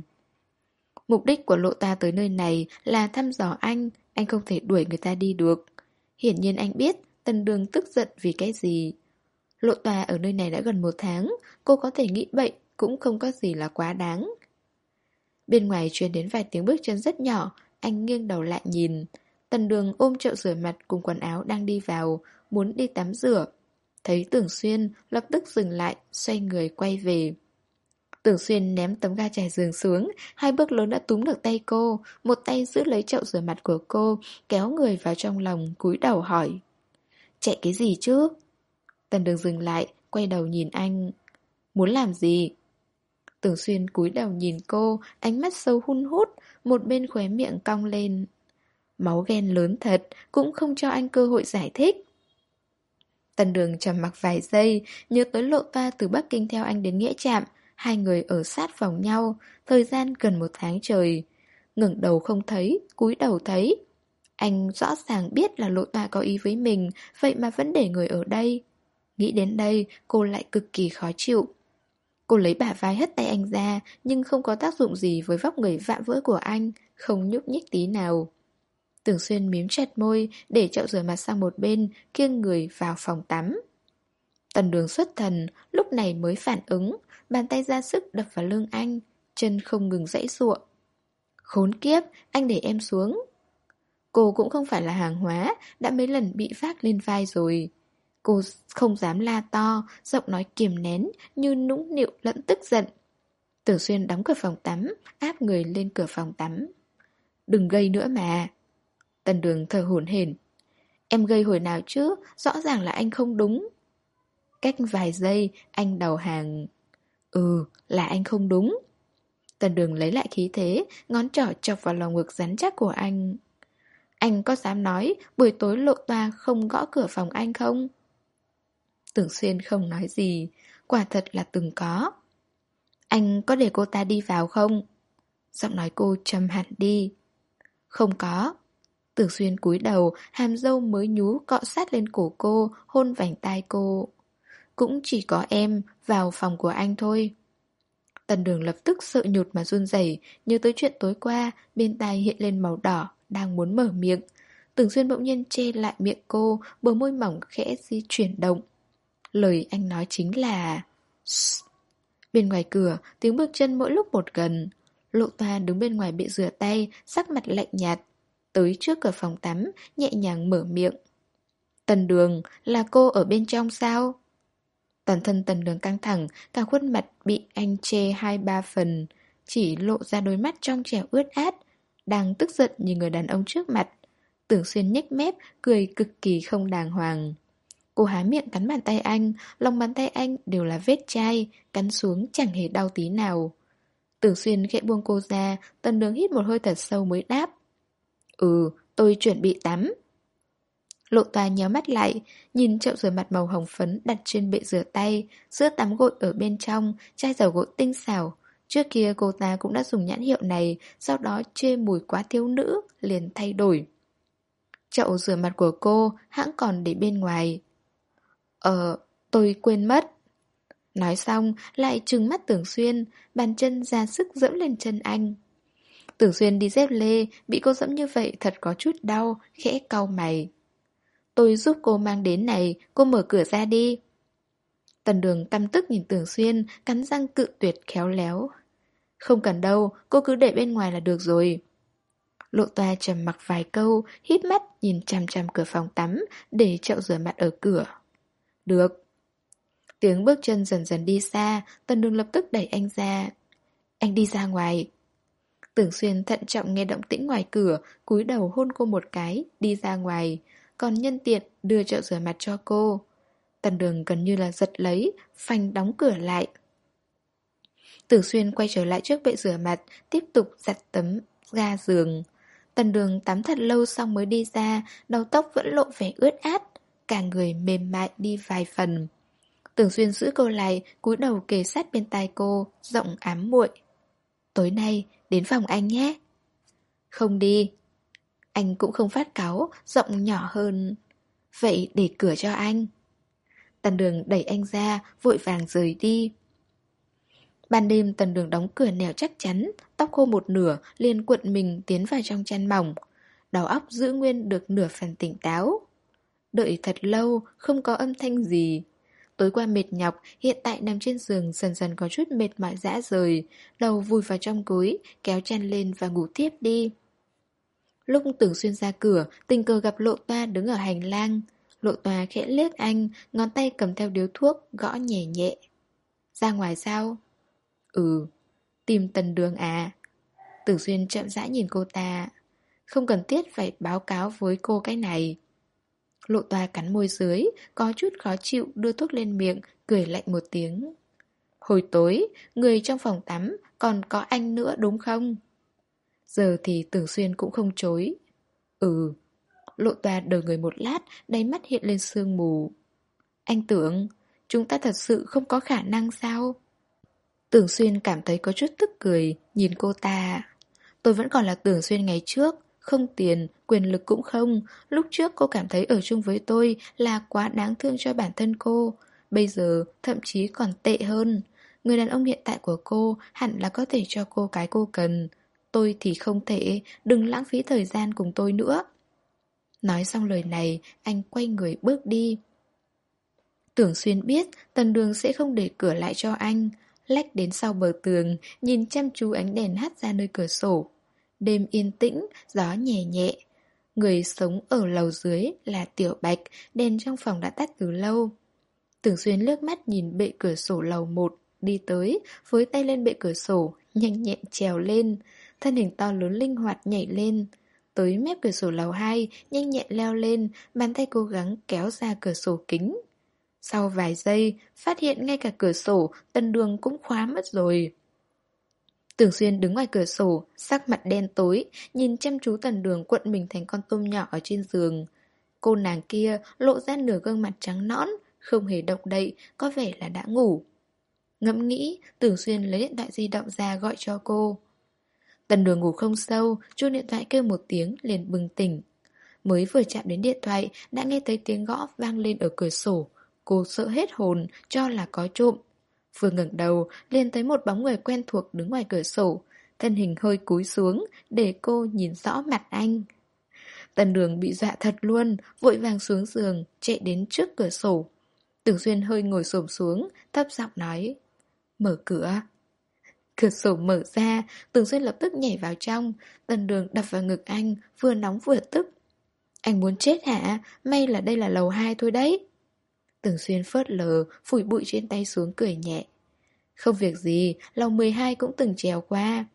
Mục đích của Lộ Ta tới nơi này là thăm dò anh không thể đuổi người ta đi được. Hiển nhiên anh biết Tần Đường tức giận vì cái gì. Lộ Ta ở nơi này đã gần 1 tháng, cô có thể nghĩ bệnh cũng không có gì là quá đáng. Bên ngoài truyền đến vài tiếng bước chân rất nhỏ, anh nghiêng đầu lại nhìn. Tần Đường ôm chậu rửa mặt cùng quần áo đang đi vào, muốn đi tắm rửa. Thấy Tưởng Xuyên, lập tức dừng lại, xoay người quay về. Tưởng Xuyên ném tấm ga trải giường xuống, 2 bước lớn đã túm được tay cô, một tay giữ lấy chậu rửa mặt của cô, kéo người vào trong lòng, cúi đầu hỏi. Chạy cái gì chứ? Tần Đường dừng lại, quay đầu nhìn anh. Muốn làm gì? Tưởng Xuyên cúi đầu nhìn cô, ánh mắt sâu hun hút, một bên khóe miệng cong lên. Máu ghen lớn thật, cũng không cho anh cơ hội giải thích. Tần Đường trầm mặc vài giây, nhớ tới Lộ Ta từ Bắc Kinh theo anh đến nghĩa trạm. 2 người ở sát vòng nhau, thời gian gần 1 tháng trời. Ngẩng đầu không thấy, cúi đầu thấy. Anh rõ ràng biết là Lộ Ta có ý với mình, vậy mà vẫn để người ở đây. Nghĩ đến đây, cô lại cực kỳ khó chịu. Cô lấy bả vai hất tay anh ra, nhưng không có tác dụng gì với vóc người vạm vỡ của anh, không nhúc nhích tí nào. Tưởng Xuyên mím chặt môi, để chậu rửa mặt sang một bên, kiêng người vào phòng tắm. Tần Đường xuất thần, lúc này mới phản ứng, bàn tay ra sức đập vào lưng anh, chân không ngừng giãy giụa. Khốn kiếp, anh để em xuống. Cô cũng không phải là hàng hóa, đã mấy lần bị vác lên vai rồi. Cô không dám la to, giọng nói kiềm nén, như nũng nịu lẫn tức giận. Tưởng Xuyên đóng cửa phòng tắm, áp người lên cửa phòng tắm. Đừng gây nữa mà. Tần Đường thở hổn hển. Em gây hồi nào chứ, rõ ràng là anh không đúng. Cách vài giây, anh đầu hàng. Là anh không đúng. Tần Đường lấy lại khí thế, ngón trỏ chọc vào lòng ngực rắn chắc của anh. Anh có dám nói buổi tối Lộ Ta không gõ cửa phòng anh không? Tưởng Xuyên không nói gì, quả thật là từng có. Anh có để cô ta đi vào không? Giọng nói cô trầm hẳn đi. Không có. Tưởng Xuyên cúi đầu, hàm râu mới nhú cọ sát lên cổ cô, hôn vành tai cô. Cũng chỉ có em vào phòng của anh thôi. Tần Đường lập tức sợ nhột mà run rẩy, nhớ tới chuyện tối qua, bên tai hiện lên màu đỏ, đang muốn mở miệng. Tưởng Xuyên bỗng nhiên che lại miệng cô, bờ môi mỏng khẽ di chuyển động. Lời anh nói chính là Shh. Bên ngoài cửa, tiếng bước chân mỗi lúc một gần. Lộ Ta đứng bên ngoài bệ rửa tay, sắc mặt lạnh nhạt. Tới trước cửa phòng tắm, nhẹ nhàng mở miệng. Tần Đường, là cô ở bên trong sao? Toàn thân Tần Đường căng thẳng, cả khuôn mặt bị anh chê 2-3 phần, chỉ lộ ra đôi mắt trong trẻo ướt át, đang tức giận như người đàn ông trước mặt. Tưởng Xuyên nhếch mép, cười cực kỳ không đàng hoàng. Cô há miệng cắn bàn tay anh, lòng bàn tay anh đều là vết chai, cắn xuống chẳng hề đau tí nào. Tưởng Xuyên khẽ buông cô ra, Tần Đường hít một hơi thật sâu mới đáp. Tôi chuẩn bị tắm. Lộ Toa nhíu mắt lại, nhìn chậu rửa mặt màu hồng phấn đặt trên bệ rửa tay, sữa tắm gội ở bên trong, chai dầu gội tinh xảo. Trước kia cô ta cũng đã dùng nhãn hiệu này, sau đó chê mùi quá thiếu nữ, liền thay đổi. Chậu rửa mặt của cô hãng còn để bên ngoài. Tôi quên mất. Nói xong lại trừng mắt Tưởng Xuyên, bàn chân ra sức dẫm lên chân anh. Tưởng Xuyên đi dép lê, bị cô dẫm như vậy thật có chút đau, khẽ cau mày. Tôi giúp cô mang đến này, cô mở cửa ra đi. Tần Đường căm tức nhìn Tưởng Xuyên, cắn răng cự tuyệt khéo léo. Không cần đâu, cô cứ để bên ngoài là được rồi. Lộ Toa trầm mặc vài câu, híp mắt nhìn chằm chằm cửa phòng tắm, để chậu rửa mặt ở cửa. Được. Tiếng bước chân dần dần đi xa, Tần Đường lập tức đẩy anh ra. Anh đi ra ngoài. Tưởng Xuyên thận trọng nghe động tĩnh ngoài cửa, cúi đầu hôn cô một cái, đi ra ngoài, còn nhân tiện đưa chậu rửa mặt cho cô. Tần Đường gần như là giật lấy, phanh đóng cửa lại. Tưởng Xuyên quay trở lại trước bệ rửa mặt, tiếp tục giặt tấm ga giường. Tần Đường tắm thật lâu xong mới đi ra, đầu tóc vẫn lộ vẻ ướt át, cả người mềm mại đi vài phần. Tưởng Xuyên giữ cô lại, cúi đầu kề sát bên tai cô, giọng ám muội. Tối nay, đến phòng anh nhé. Không đi. Anh cũng không phát cáu, giọng nhỏ hơn. Vậy để cửa cho anh. Tần Đường đẩy anh ra, vội vàng rời đi. Ban đêm Tần Đường đóng cửa nẻo chắc chắn, tóc khô một nửa, liền cuộn mình tiến vào trong chăn mỏng. Đầu óc giữ nguyên được nửa phần tỉnh táo. Đợi thật lâu, không có âm thanh gì. Tối qua mệt nhọc, hiện tại nằm trên giường dần dần có chút mệt mỏi rã rời, đầu vùi vào trong gối, kéo chăn lên và ngủ tiếp đi. Lúc Tưởng Xuyên ra cửa, tình cờ gặp Lộ Toa đứng ở hành lang. Lộ Toa khẽ liếc anh, ngón tay cầm theo điếu thuốc, gõ nhẹ nhẹ. Ra ngoài sao? Ừ, tìm Tần Đường à? Tưởng Xuyên chậm rãi nhìn cô ta. Không cần thiết phải báo cáo với cô cái này. Lộ Toa cắn môi dưới, có chút khó chịu đưa thuốc lên miệng, cười lạnh một tiếng. Hồi tối, người trong phòng tắm còn có anh nữa đúng không? Giờ thì Tưởng Xuyên cũng không chối. Ừ. Lộ Toa đờ người một lát, đáy mắt hiện lên sương mù. Anh Tưởng, chúng ta thật sự không có khả năng sao? Tưởng Xuyên cảm thấy có chút tức cười, nhìn cô ta. Tôi vẫn còn là Tưởng Xuyên ngày trước, không tiền, quyền lực cũng không. Lúc trước cô cảm thấy ở chung với tôi là quá đáng thương cho bản thân cô. Bây giờ thậm chí còn tệ hơn. Người đàn ông hiện tại của cô hẳn là có thể cho cô cái cô cần. Tôi thì không thể, đừng lãng phí thời gian cùng tôi nữa. Nói xong lời này, anh quay người bước đi. Tưởng Xuyên biết Tần Đường sẽ không để cửa lại cho anh. Lách đến sau bờ tường, nhìn chăm chú ánh đèn hắt ra nơi cửa sổ. Đêm yên tĩnh, gió nhẹ nhẹ. Người sống ở lầu dưới là Tiểu Bạch, đèn trong phòng đã tắt từ lâu. Tưởng Xuyên lướt mắt nhìn bệ cửa sổ lầu 1, đi tới, với tay lên bệ cửa sổ, nhanh nhẹn trèo lên. Thân hình to lớn linh hoạt nhảy lên. Tới mép cửa sổ lầu 2, nhanh nhẹn leo lên, bàn tay cố gắng kéo ra cửa sổ kính. Sau vài giây, phát hiện ngay cả cửa sổ, Tần Đường cũng khóa mất rồi. Tưởng Xuyên đứng ngoài cửa sổ, sắc mặt đen tối, nhìn chăm chú Tần Đường cuộn mình thành con tôm nhỏ ở trên giường. Cô nàng kia lộ ra nửa gương mặt trắng nõn, không hề động đậy, có vẻ là đã ngủ. Ngẫm nghĩ, Tưởng Xuyên lấy điện thoại di động ra gọi cho cô. Tần Đường ngủ không sâu, chuông điện thoại kêu một tiếng liền bừng tỉnh. Mới vừa chạm đến điện thoại, đã nghe thấy tiếng gõ vang lên ở cửa sổ. Cô sợ hết hồn, cho là có trộm. Vừa ngẩng đầu, liền thấy một bóng người quen thuộc đứng ngoài cửa sổ. Thân hình hơi cúi xuống, để cô nhìn rõ mặt anh. Tần Đường bị dọa thật luôn, vội vàng xuống giường, chạy đến trước cửa sổ. Tưởng Xuyên hơi ngồi xổm xuống, thấp giọng nói. Mở cửa. Cửa sổ mở ra, Tưởng Xuyên lập tức nhảy vào trong. Tần Đường đập vào ngực anh, vừa nóng vừa tức. Anh muốn chết hả? May là đây là lầu 2 thôi đấy. Tưởng Xuyên phớt lờ, phủi bụi trên tay xuống cười nhẹ. Không việc gì, lầu 12 cũng từng trèo qua.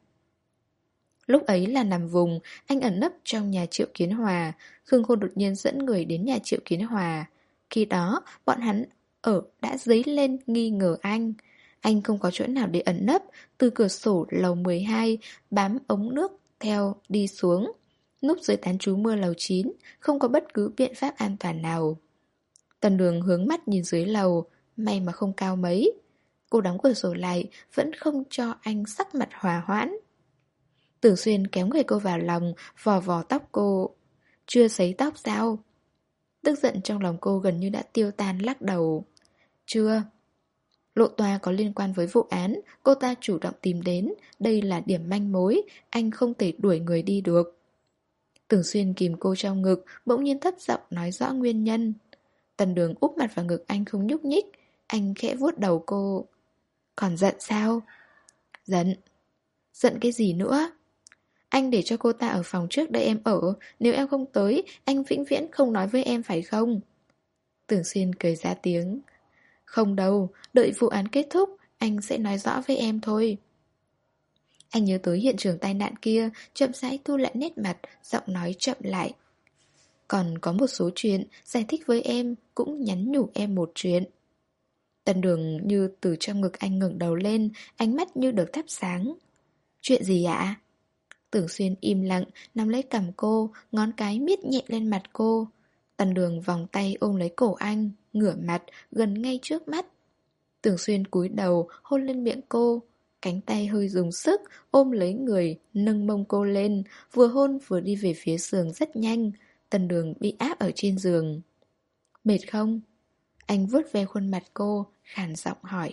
Lúc ấy là nằm vùng, anh ẩn nấp trong nhà Triệu Kiến Hòa. Khương Khôn đột nhiên dẫn người đến nhà Triệu Kiến Hòa. Khi đó, bọn hắn đã dấy lên nghi ngờ anh. Anh không có chỗ nào để ẩn nấp, từ cửa sổ lầu 12 bám ống nước theo đi xuống. Núp dưới tán trú mưa lầu 9, không có bất cứ biện pháp an toàn nào. Tần Đường hướng mắt nhìn dưới lầu, may mà không cao mấy. Cô đóng cửa sổ lại, vẫn không cho anh sắc mặt hòa hoãn. Tưởng Xuyên kéo người cô vào lòng, vò vò tóc cô. Chưa sấy tóc sao? Tức giận trong lòng cô gần như đã tiêu tan, lắc đầu. Chưa. Lộ toa có liên quan với vụ án, cô ta chủ động tìm đến, đây là điểm manh mối, anh không thể đuổi người đi được. Tưởng Xuyên kìm cô trong ngực, bỗng nhiên thấp giọng nói rõ nguyên nhân. Tần Đường úp mặt vào ngực anh không nhúc nhích, anh khẽ vuốt đầu cô. Còn giận sao? Giận. Giận cái gì nữa? Anh để cho cô ta ở phòng trước đây em ở, nếu em không tới, anh vĩnh viễn không nói với em phải không? Tưởng Xuyên cười ra tiếng. Không đâu, đợi vụ án kết thúc, anh sẽ nói rõ với em thôi. Anh nhớ tới hiện trường tai nạn kia, chậm rãi thu lại nét mặt, giọng nói chậm lại. Còn có một số chuyện, giải thích với em, cũng nhắn nhủ em một chuyện. Tần Đường như từ trong ngực anh ngẩng đầu lên, ánh mắt như được thắp sáng. Chuyện gì ạ? Tưởng Xuyên im lặng, nắm lấy cằm cô, ngón cái miết nhẹ lên mặt cô. Tần Đường vòng tay ôm lấy cổ anh, ngửa mặt, gần ngay trước mắt. Tưởng Xuyên cúi đầu, hôn lên miệng cô. Cánh tay hơi dùng sức, ôm lấy người, nâng mông cô lên, vừa hôn vừa đi về phía giường rất nhanh. Tần Đường bị áp ở trên giường. Mệt không? Anh vuốt ve khuôn mặt cô, khàn giọng hỏi.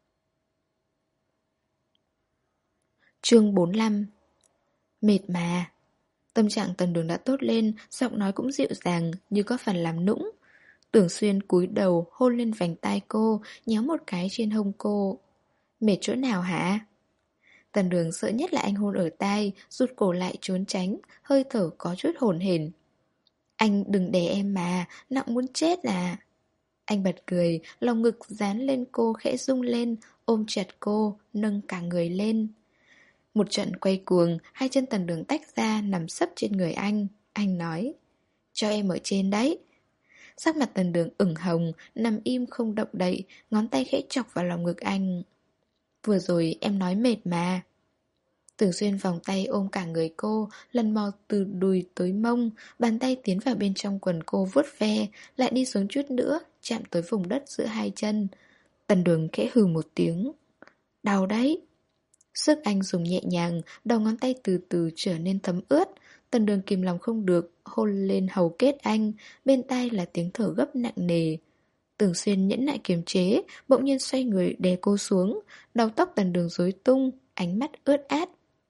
Chương 45. Mệt mà. Tâm trạng Tần Đường đã tốt lên, giọng nói cũng dịu dàng, như có phần làm nũng. Tưởng Xuyên cúi đầu, hôn lên vành tai cô, nhéo một cái trên hông cô. Mệt chỗ nào hả? Tần Đường sợ nhất là anh hôn ở tai, rụt cổ lại trốn tránh, hơi thở có chút hổn hển. Anh đừng đè em mà, nặng muốn chết à. Anh bật cười, lòng ngực dán lên cô khẽ rung lên, ôm chặt cô, nâng cả người lên. Một trận quay cuồng, hai chân Tần Đường tách ra, nằm sấp trên người anh. Anh nói, cho em ở trên đấy. Sắc mặt Tần Đường ửng hồng, nằm im không động đậy, ngón tay khẽ chọc vào lòng ngực anh. Vừa rồi em nói mệt mà. Tưởng Xuyên vòng tay ôm cả người cô, lần mò từ đùi tới mông, bàn tay tiến vào bên trong quần cô vuốt ve, lại đi xuống chút nữa, chạm tới vùng đất giữa hai chân. Tần Đường khẽ hừ một tiếng. Đau đấy. Sức anh dùng nhẹ nhàng, đầu ngón tay từ từ trở nên thấm ướt. Tần Đường kìm lòng không được, hôn lên hầu kết anh, bên tai là tiếng thở gấp nặng nề. Tưởng Xuyên nhẫn nại kiềm chế, bỗng nhiên xoay người đè cô xuống, đầu tóc Tần Đường rối tung, ánh mắt ướt át.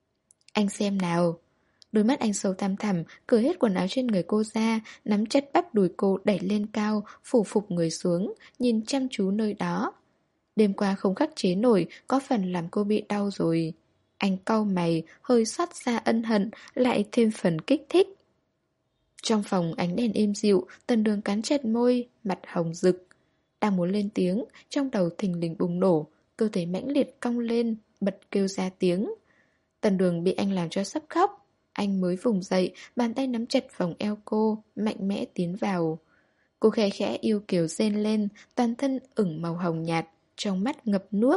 Anh xem nào. Đôi mắt anh sâu thăm thẳm, cởi hết quần áo trên người cô ra, nắm chặt bắp đùi cô đẩy lên cao, phủ phục người xuống, nhìn chăm chú nơi đó. Đêm qua không khắc chế nổi, có phần làm cô bị đau rồi. Anh cau mày, hơi xót xa ân hận, lại thêm phần kích thích. Trong phòng ánh đèn êm dịu, Tần Đường cắn chặt môi, mặt hồng rực. Đang muốn lên tiếng, trong đầu thình lình bùng nổ, cơ thể mãnh liệt cong lên, bật kêu ra tiếng. Tần Đường bị anh làm cho sắp khóc. Anh mới vùng dậy, bàn tay nắm chặt vòng eo cô, mạnh mẽ tiến vào. Cô khẽ khẽ yêu kiều rên lên, toàn thân ửng màu hồng nhạt, trong mắt ngập nước.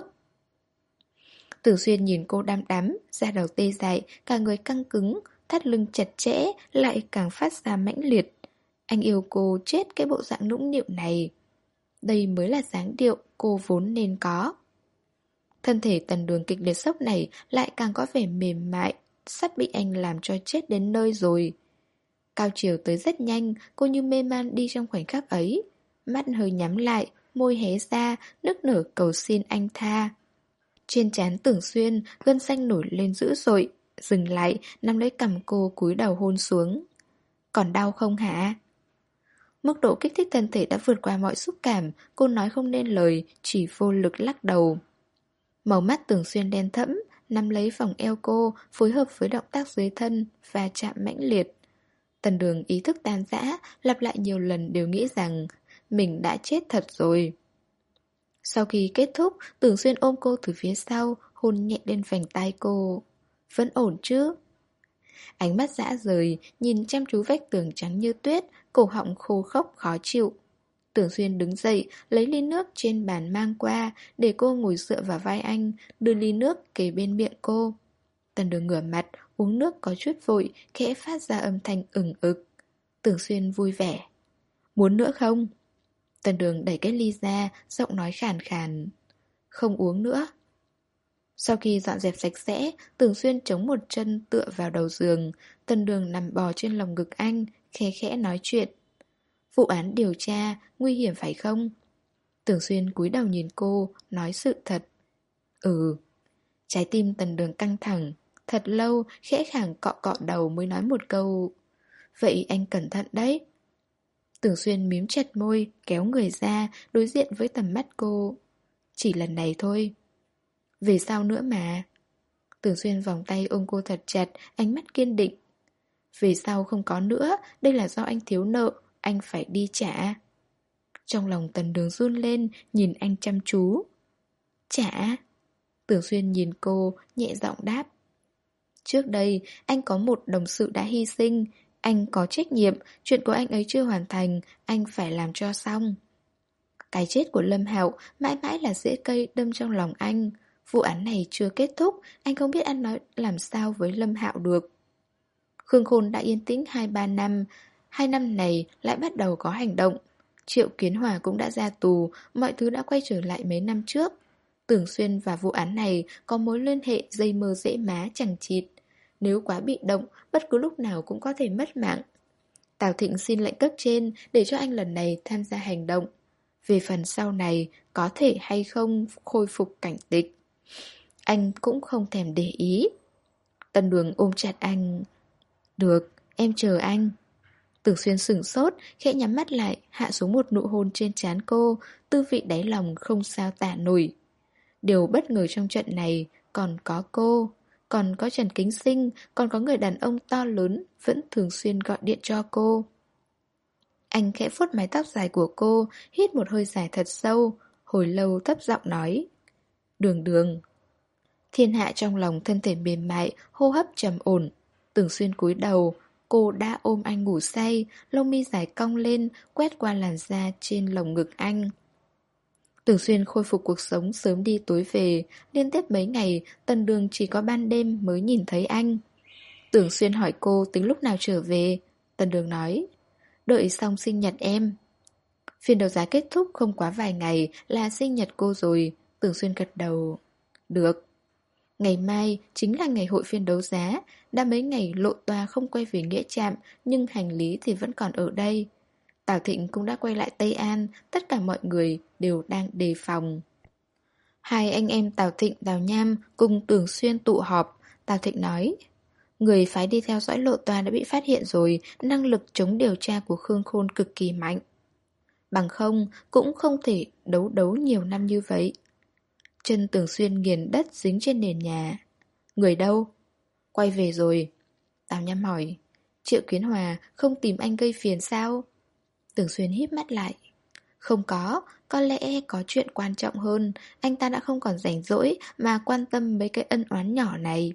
Tưởng Xuyên nhìn cô đăm đắm, da đầu tê dại, cả người căng cứng, thắt lưng chặt chẽ, lại càng phát ra mãnh liệt. Anh yêu cô chết cái bộ dạng nũng nịu này. Đây mới là dáng điệu cô vốn nên có. Thân thể Tần Đường kịch liệt sốc này lại càng có vẻ mềm mại, sắp bị anh làm cho chết đến nơi rồi. Cao chiều tới rất nhanh, cô như mê man đi trong khoảnh khắc ấy. Mắt hơi nhắm lại, môi hé ra, nức nở cầu xin anh tha. Trên trán Tưởng Xuyên, gân xanh nổi lên dữ dội, dừng lại, nắm lấy cằm cô cúi đầu hôn xuống. Còn đau không hả? Mức độ kích thích thân thể đã vượt qua mọi xúc cảm, cô nói không nên lời, chỉ vô lực lắc đầu. Màu mắt Tưởng Xuyên đen thẫm, nắm lấy vòng eo cô, phối hợp với động tác dưới thân, và chạm mãnh liệt. Tần Đường ý thức tan rã, lặp lại nhiều lần đều nghĩ rằng mình đã chết thật rồi. Sau khi kết thúc, Tưởng Xuyên ôm cô từ phía sau, hôn nhẹ lên vành tai cô. Vẫn ổn chứ? Ánh mắt dã rời, nhìn chăm chú vách tường trắng như tuyết, cổ họng khô khốc khó chịu. Tưởng Xuyên đứng dậy, lấy ly nước trên bàn mang qua, để cô ngồi dựa vào vai anh, đưa ly nước kề bên miệng cô. Tần Đường ngửa mặt, uống nước có chút vội, khẽ phát ra âm thanh ửng ực. Tưởng Xuyên vui vẻ. Muốn nữa không? Tần Đường đẩy cái ly ra, giọng nói khàn khàn. Không uống nữa. Sau khi dọn dẹp sạch sẽ, Tưởng Xuyên chống một chân tựa vào đầu giường. Tần Đường nằm bò trên lòng ngực anh, khẽ khẽ nói chuyện. Vụ án điều tra, nguy hiểm phải không? Tưởng Xuyên cúi đầu nhìn cô, nói sự thật. Ừ. Trái tim Tần Đường căng thẳng. Thật lâu, khẽ khàng cọ cọ đầu mới nói một câu. Vậy anh cẩn thận đấy. Tưởng Xuyên mím chặt môi, kéo người ra, đối diện với tầm mắt cô. Chỉ lần này thôi. Về sau nữa mà. Tưởng Xuyên vòng tay ôm cô thật chặt, ánh mắt kiên định. Về sau không có nữa, đây là do anh thiếu nợ, anh phải đi trả. Trong lòng Tần Đường run lên, nhìn anh chăm chú. Trả? Tưởng Xuyên nhìn cô, nhẹ giọng đáp. Trước đây, anh có một đồng sự đã hy sinh. Anh có trách nhiệm, chuyện của anh ấy chưa hoàn thành, anh phải làm cho xong. Cái chết của Lâm Hạo mãi mãi là rễ cây đâm trong lòng anh. Vụ án này chưa kết thúc, anh không biết anh nói làm sao với Lâm Hạo được. Khương Khôn đã yên tĩnh 2-3 năm, 2 năm này lại bắt đầu có hành động. Triệu Kiến Hòa cũng đã ra tù, mọi thứ đã quay trở lại mấy năm trước. Tưởng Xuyên và vụ án này có mối liên hệ dây mơ rễ má chằng chịt. Nếu quá bị động, bất cứ lúc nào cũng có thể mất mạng. Tào Thịnh xin lệnh cấp trên để cho anh lần này tham gia hành động. Về phần sau này, có thể hay không khôi phục cảnh tịch, anh cũng không thèm để ý. Tần Đường ôm chặt anh. Được, em chờ anh. Tưởng Xuyên sửng sốt, khẽ nhắm mắt lại, hạ xuống một nụ hôn trên trán cô, tư vị đáy lòng không sao tả nổi. Điều bất ngờ trong trận này còn có cô, còn có Trần Kính Sinh, còn có người đàn ông to lớn vẫn thường xuyên gọi điện cho cô. Anh khẽ vuốt mái tóc dài của cô, hít một hơi dài thật sâu, hồi lâu thấp giọng nói. Đường Đường. Thiên Hạ trong lòng thân thể mềm mại, hô hấp trầm ổn. Tưởng Xuyên cúi đầu, cô đã ôm anh ngủ say, lông mi dài cong lên, quét qua làn da trên lồng ngực anh. Tưởng Xuyên khôi phục cuộc sống sớm đi tối về, liên tiếp mấy ngày, Tần Đường chỉ có ban đêm mới nhìn thấy anh. Tưởng Xuyên hỏi cô tính lúc nào trở về. Tần Đường nói, đợi xong sinh nhật em. Phiên đấu giá kết thúc không quá vài ngày là sinh nhật cô rồi. Tưởng Xuyên gật đầu. Được. Ngày mai chính là ngày hội phiên đấu giá. Đã mấy ngày Lộ Toa không quay về Nghĩa Trạm, nhưng hành lý thì vẫn còn ở đây. Tào Thịnh cũng đã quay lại Tây An. Tất cả mọi người đều đang đề phòng. Hai anh em Tào Thịnh, Tào Nham cùng Tưởng Xuyên tụ họp. Tào Thịnh nói, người phái đi theo dõi Lộ Toa đã bị phát hiện rồi. Năng lực chống điều tra của Khương Khôn cực kỳ mạnh. Bằng không cũng không thể đấu nhiều năm như vậy. Chân Tưởng Xuyên nghiền đất dính trên nền nhà. Người đâu? Quay về rồi. Tào Nham hỏi, Triệu Kiến Hòa không tìm anh gây phiền sao? Tưởng Xuyên híp mắt lại. Không có lẽ có chuyện quan trọng hơn. Anh ta đã không còn rảnh rỗi mà quan tâm mấy cái ân oán nhỏ này.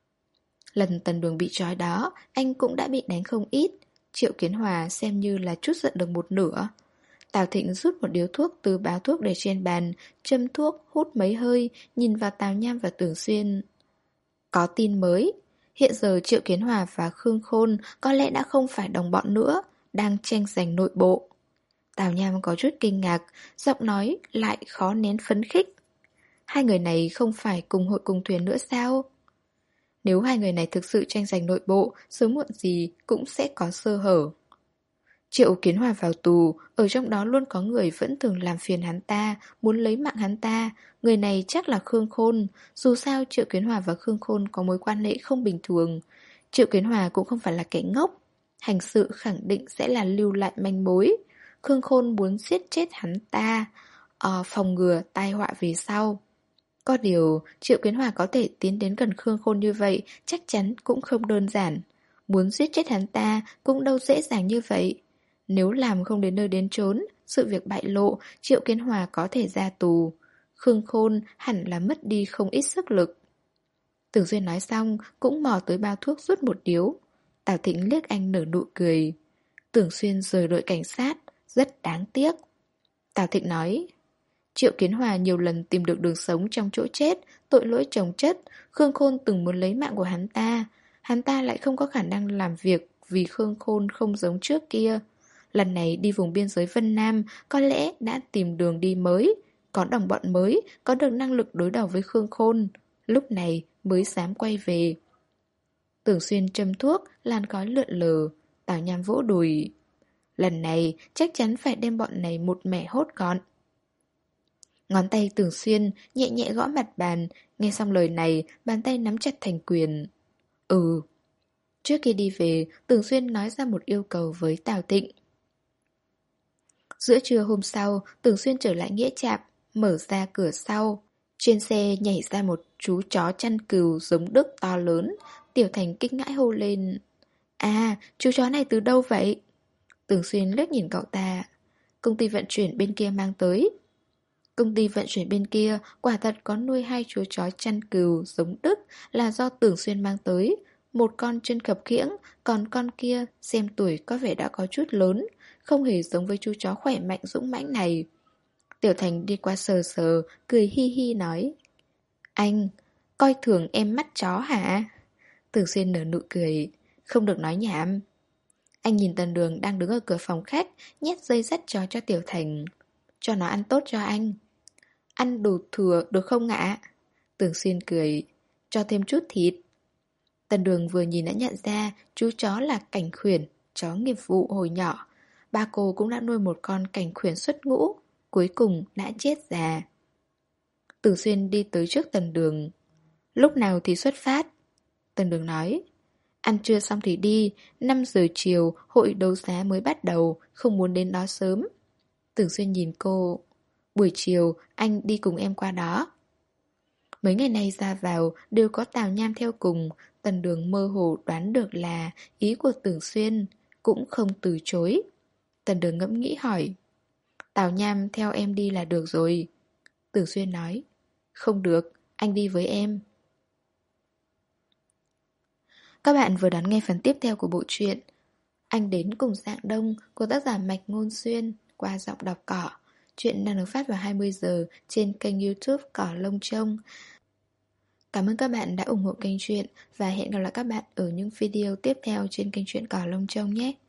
Lần Tần Đường bị trói đó, anh cũng đã bị đánh không ít. Triệu Kiến Hòa xem như là trút giận được một nửa. Tào Thịnh rút một điếu thuốc từ bao thuốc để trên bàn, châm thuốc, hút mấy hơi, nhìn vào Tào Nham và Tưởng Xuyên. Có tin mới. Hiện giờ Triệu Kiến Hòa và Khương Khôn có lẽ đã không phải đồng bọn nữa, đang tranh giành nội bộ. Tào Nham có chút kinh ngạc, giọng nói lại khó nén phấn khích. Hai người này không phải cùng hội cùng thuyền nữa sao? Nếu hai người này thực sự tranh giành nội bộ, sớm muộn gì cũng sẽ có sơ hở. Triệu Kiến Hòa vào tù, ở trong đó luôn có người vẫn thường làm phiền hắn ta, muốn lấy mạng hắn ta. Người này chắc là Khương Khôn. Dù sao Triệu Kiến Hòa và Khương Khôn có mối quan hệ không bình thường. Triệu Kiến Hòa cũng không phải là kẻ ngốc. Hành sự khẳng định sẽ là lưu lại manh mối. Khương Khôn muốn giết chết hắn ta, phòng ngừa tai họa về sau. Có điều, Triệu Kiến Hòa có thể tiến đến gần Khương Khôn như vậy chắc chắn cũng không đơn giản. Muốn giết chết hắn ta cũng đâu dễ dàng như vậy. Nếu làm không đến nơi đến chốn, sự việc bại lộ, Triệu Kiến Hòa có thể ra tù. Khương Khôn hẳn là mất đi không ít sức lực. Tưởng Xuyên nói xong, cũng mò tới bao thuốc rút một điếu. Tào Thịnh liếc anh nở nụ cười. Tưởng Xuyên rời đội cảnh sát, rất đáng tiếc. Tào Thịnh nói, Triệu Kiến Hòa nhiều lần tìm được đường sống trong chỗ chết, tội lỗi chồng chất, Khương Khôn từng muốn lấy mạng của hắn ta lại không có khả năng làm việc vì Khương Khôn không giống trước kia. Lần này đi vùng biên giới Vân Nam có lẽ đã tìm đường đi mới, có đồng bọn mới, có được năng lực đối đầu với Khương Khôn. Lúc này mới dám quay về. Tưởng Xuyên châm thuốc, làn khói lượn lờ, Tào Nham vỗ đùi. Lần này chắc chắn phải đem bọn này một mẻ hốt gọn. Ngón tay Tưởng Xuyên nhẹ nhẹ gõ mặt bàn, nghe xong lời này, bàn tay nắm chặt thành quyền. Ừ. Trước khi đi về, Tưởng Xuyên nói ra một yêu cầu với Tào Tịnh. Giữa trưa hôm sau, Tưởng Xuyên trở lại nghĩa trạm, mở ra cửa sau. Trên xe nhảy ra một chú chó chăn cừu giống Đức to lớn. Tiểu Thành kinh ngãi hô lên. À, chú chó này từ đâu vậy? Tưởng Xuyên liếc nhìn cậu ta. Công ty vận chuyển bên kia mang tới. Công ty vận chuyển bên kia quả thật có nuôi 2 chú chó chăn cừu giống Đức là do Tưởng Xuyên mang tới. Một con chân khập khiễng, còn con kia xem tuổi có vẻ đã có chút lớn, không hề giống với chú chó khỏe mạnh dũng mãnh này. Tiểu Thành đi qua sờ sờ, cười hi hi nói. Anh, coi thường em mắt chó hả? Tưởng Xuyên nở nụ cười. Không được nói nhảm. Anh nhìn Tần Đường đang đứng ở cửa phòng khách, nhét dây dắt chó cho Tiểu Thành. Cho nó ăn tốt cho anh. Ăn đủ thừa được không ạ? Tưởng Xuyên cười. Cho thêm chút thịt. Tần Đường vừa nhìn đã nhận ra chú chó là Cảnh Khuyển, chó nghiệp vụ hồi nhỏ. Ba cô cũng đã nuôi một con Cảnh Khuyển xuất ngũ, cuối cùng đã chết già. Tưởng Xuyên đi tới trước Tần Đường. Lúc nào thì xuất phát? Tần Đường nói. Ăn trưa xong thì đi, 5 giờ chiều hội đấu giá mới bắt đầu, không muốn đến đó sớm. Tưởng Xuyên nhìn cô. Buổi chiều anh đi cùng em qua đó. Mấy ngày nay ra vào đều có Tào Nham theo cùng. Tần Đường mơ hồ đoán được là ý của Tưởng Xuyên, cũng không từ chối. Tần Đường ngẫm nghĩ hỏi. Tào Nham theo em đi là được rồi. Tưởng Xuyên nói. Không được, anh đi với em. Các bạn vừa đón nghe phần tiếp theo của bộ truyện Anh đến cùng Dạng Đông của tác giả Mạch Ngôn Xuyên qua giọng đọc Cỏ. Chuyện đang được phát vào 20 giờ trên kênh YouTube Cỏ Lông Trông. Cảm ơn các bạn đã ủng hộ kênh truyện và hẹn gặp lại các bạn ở những video tiếp theo trên kênh truyện Cỏ Lông Trông nhé.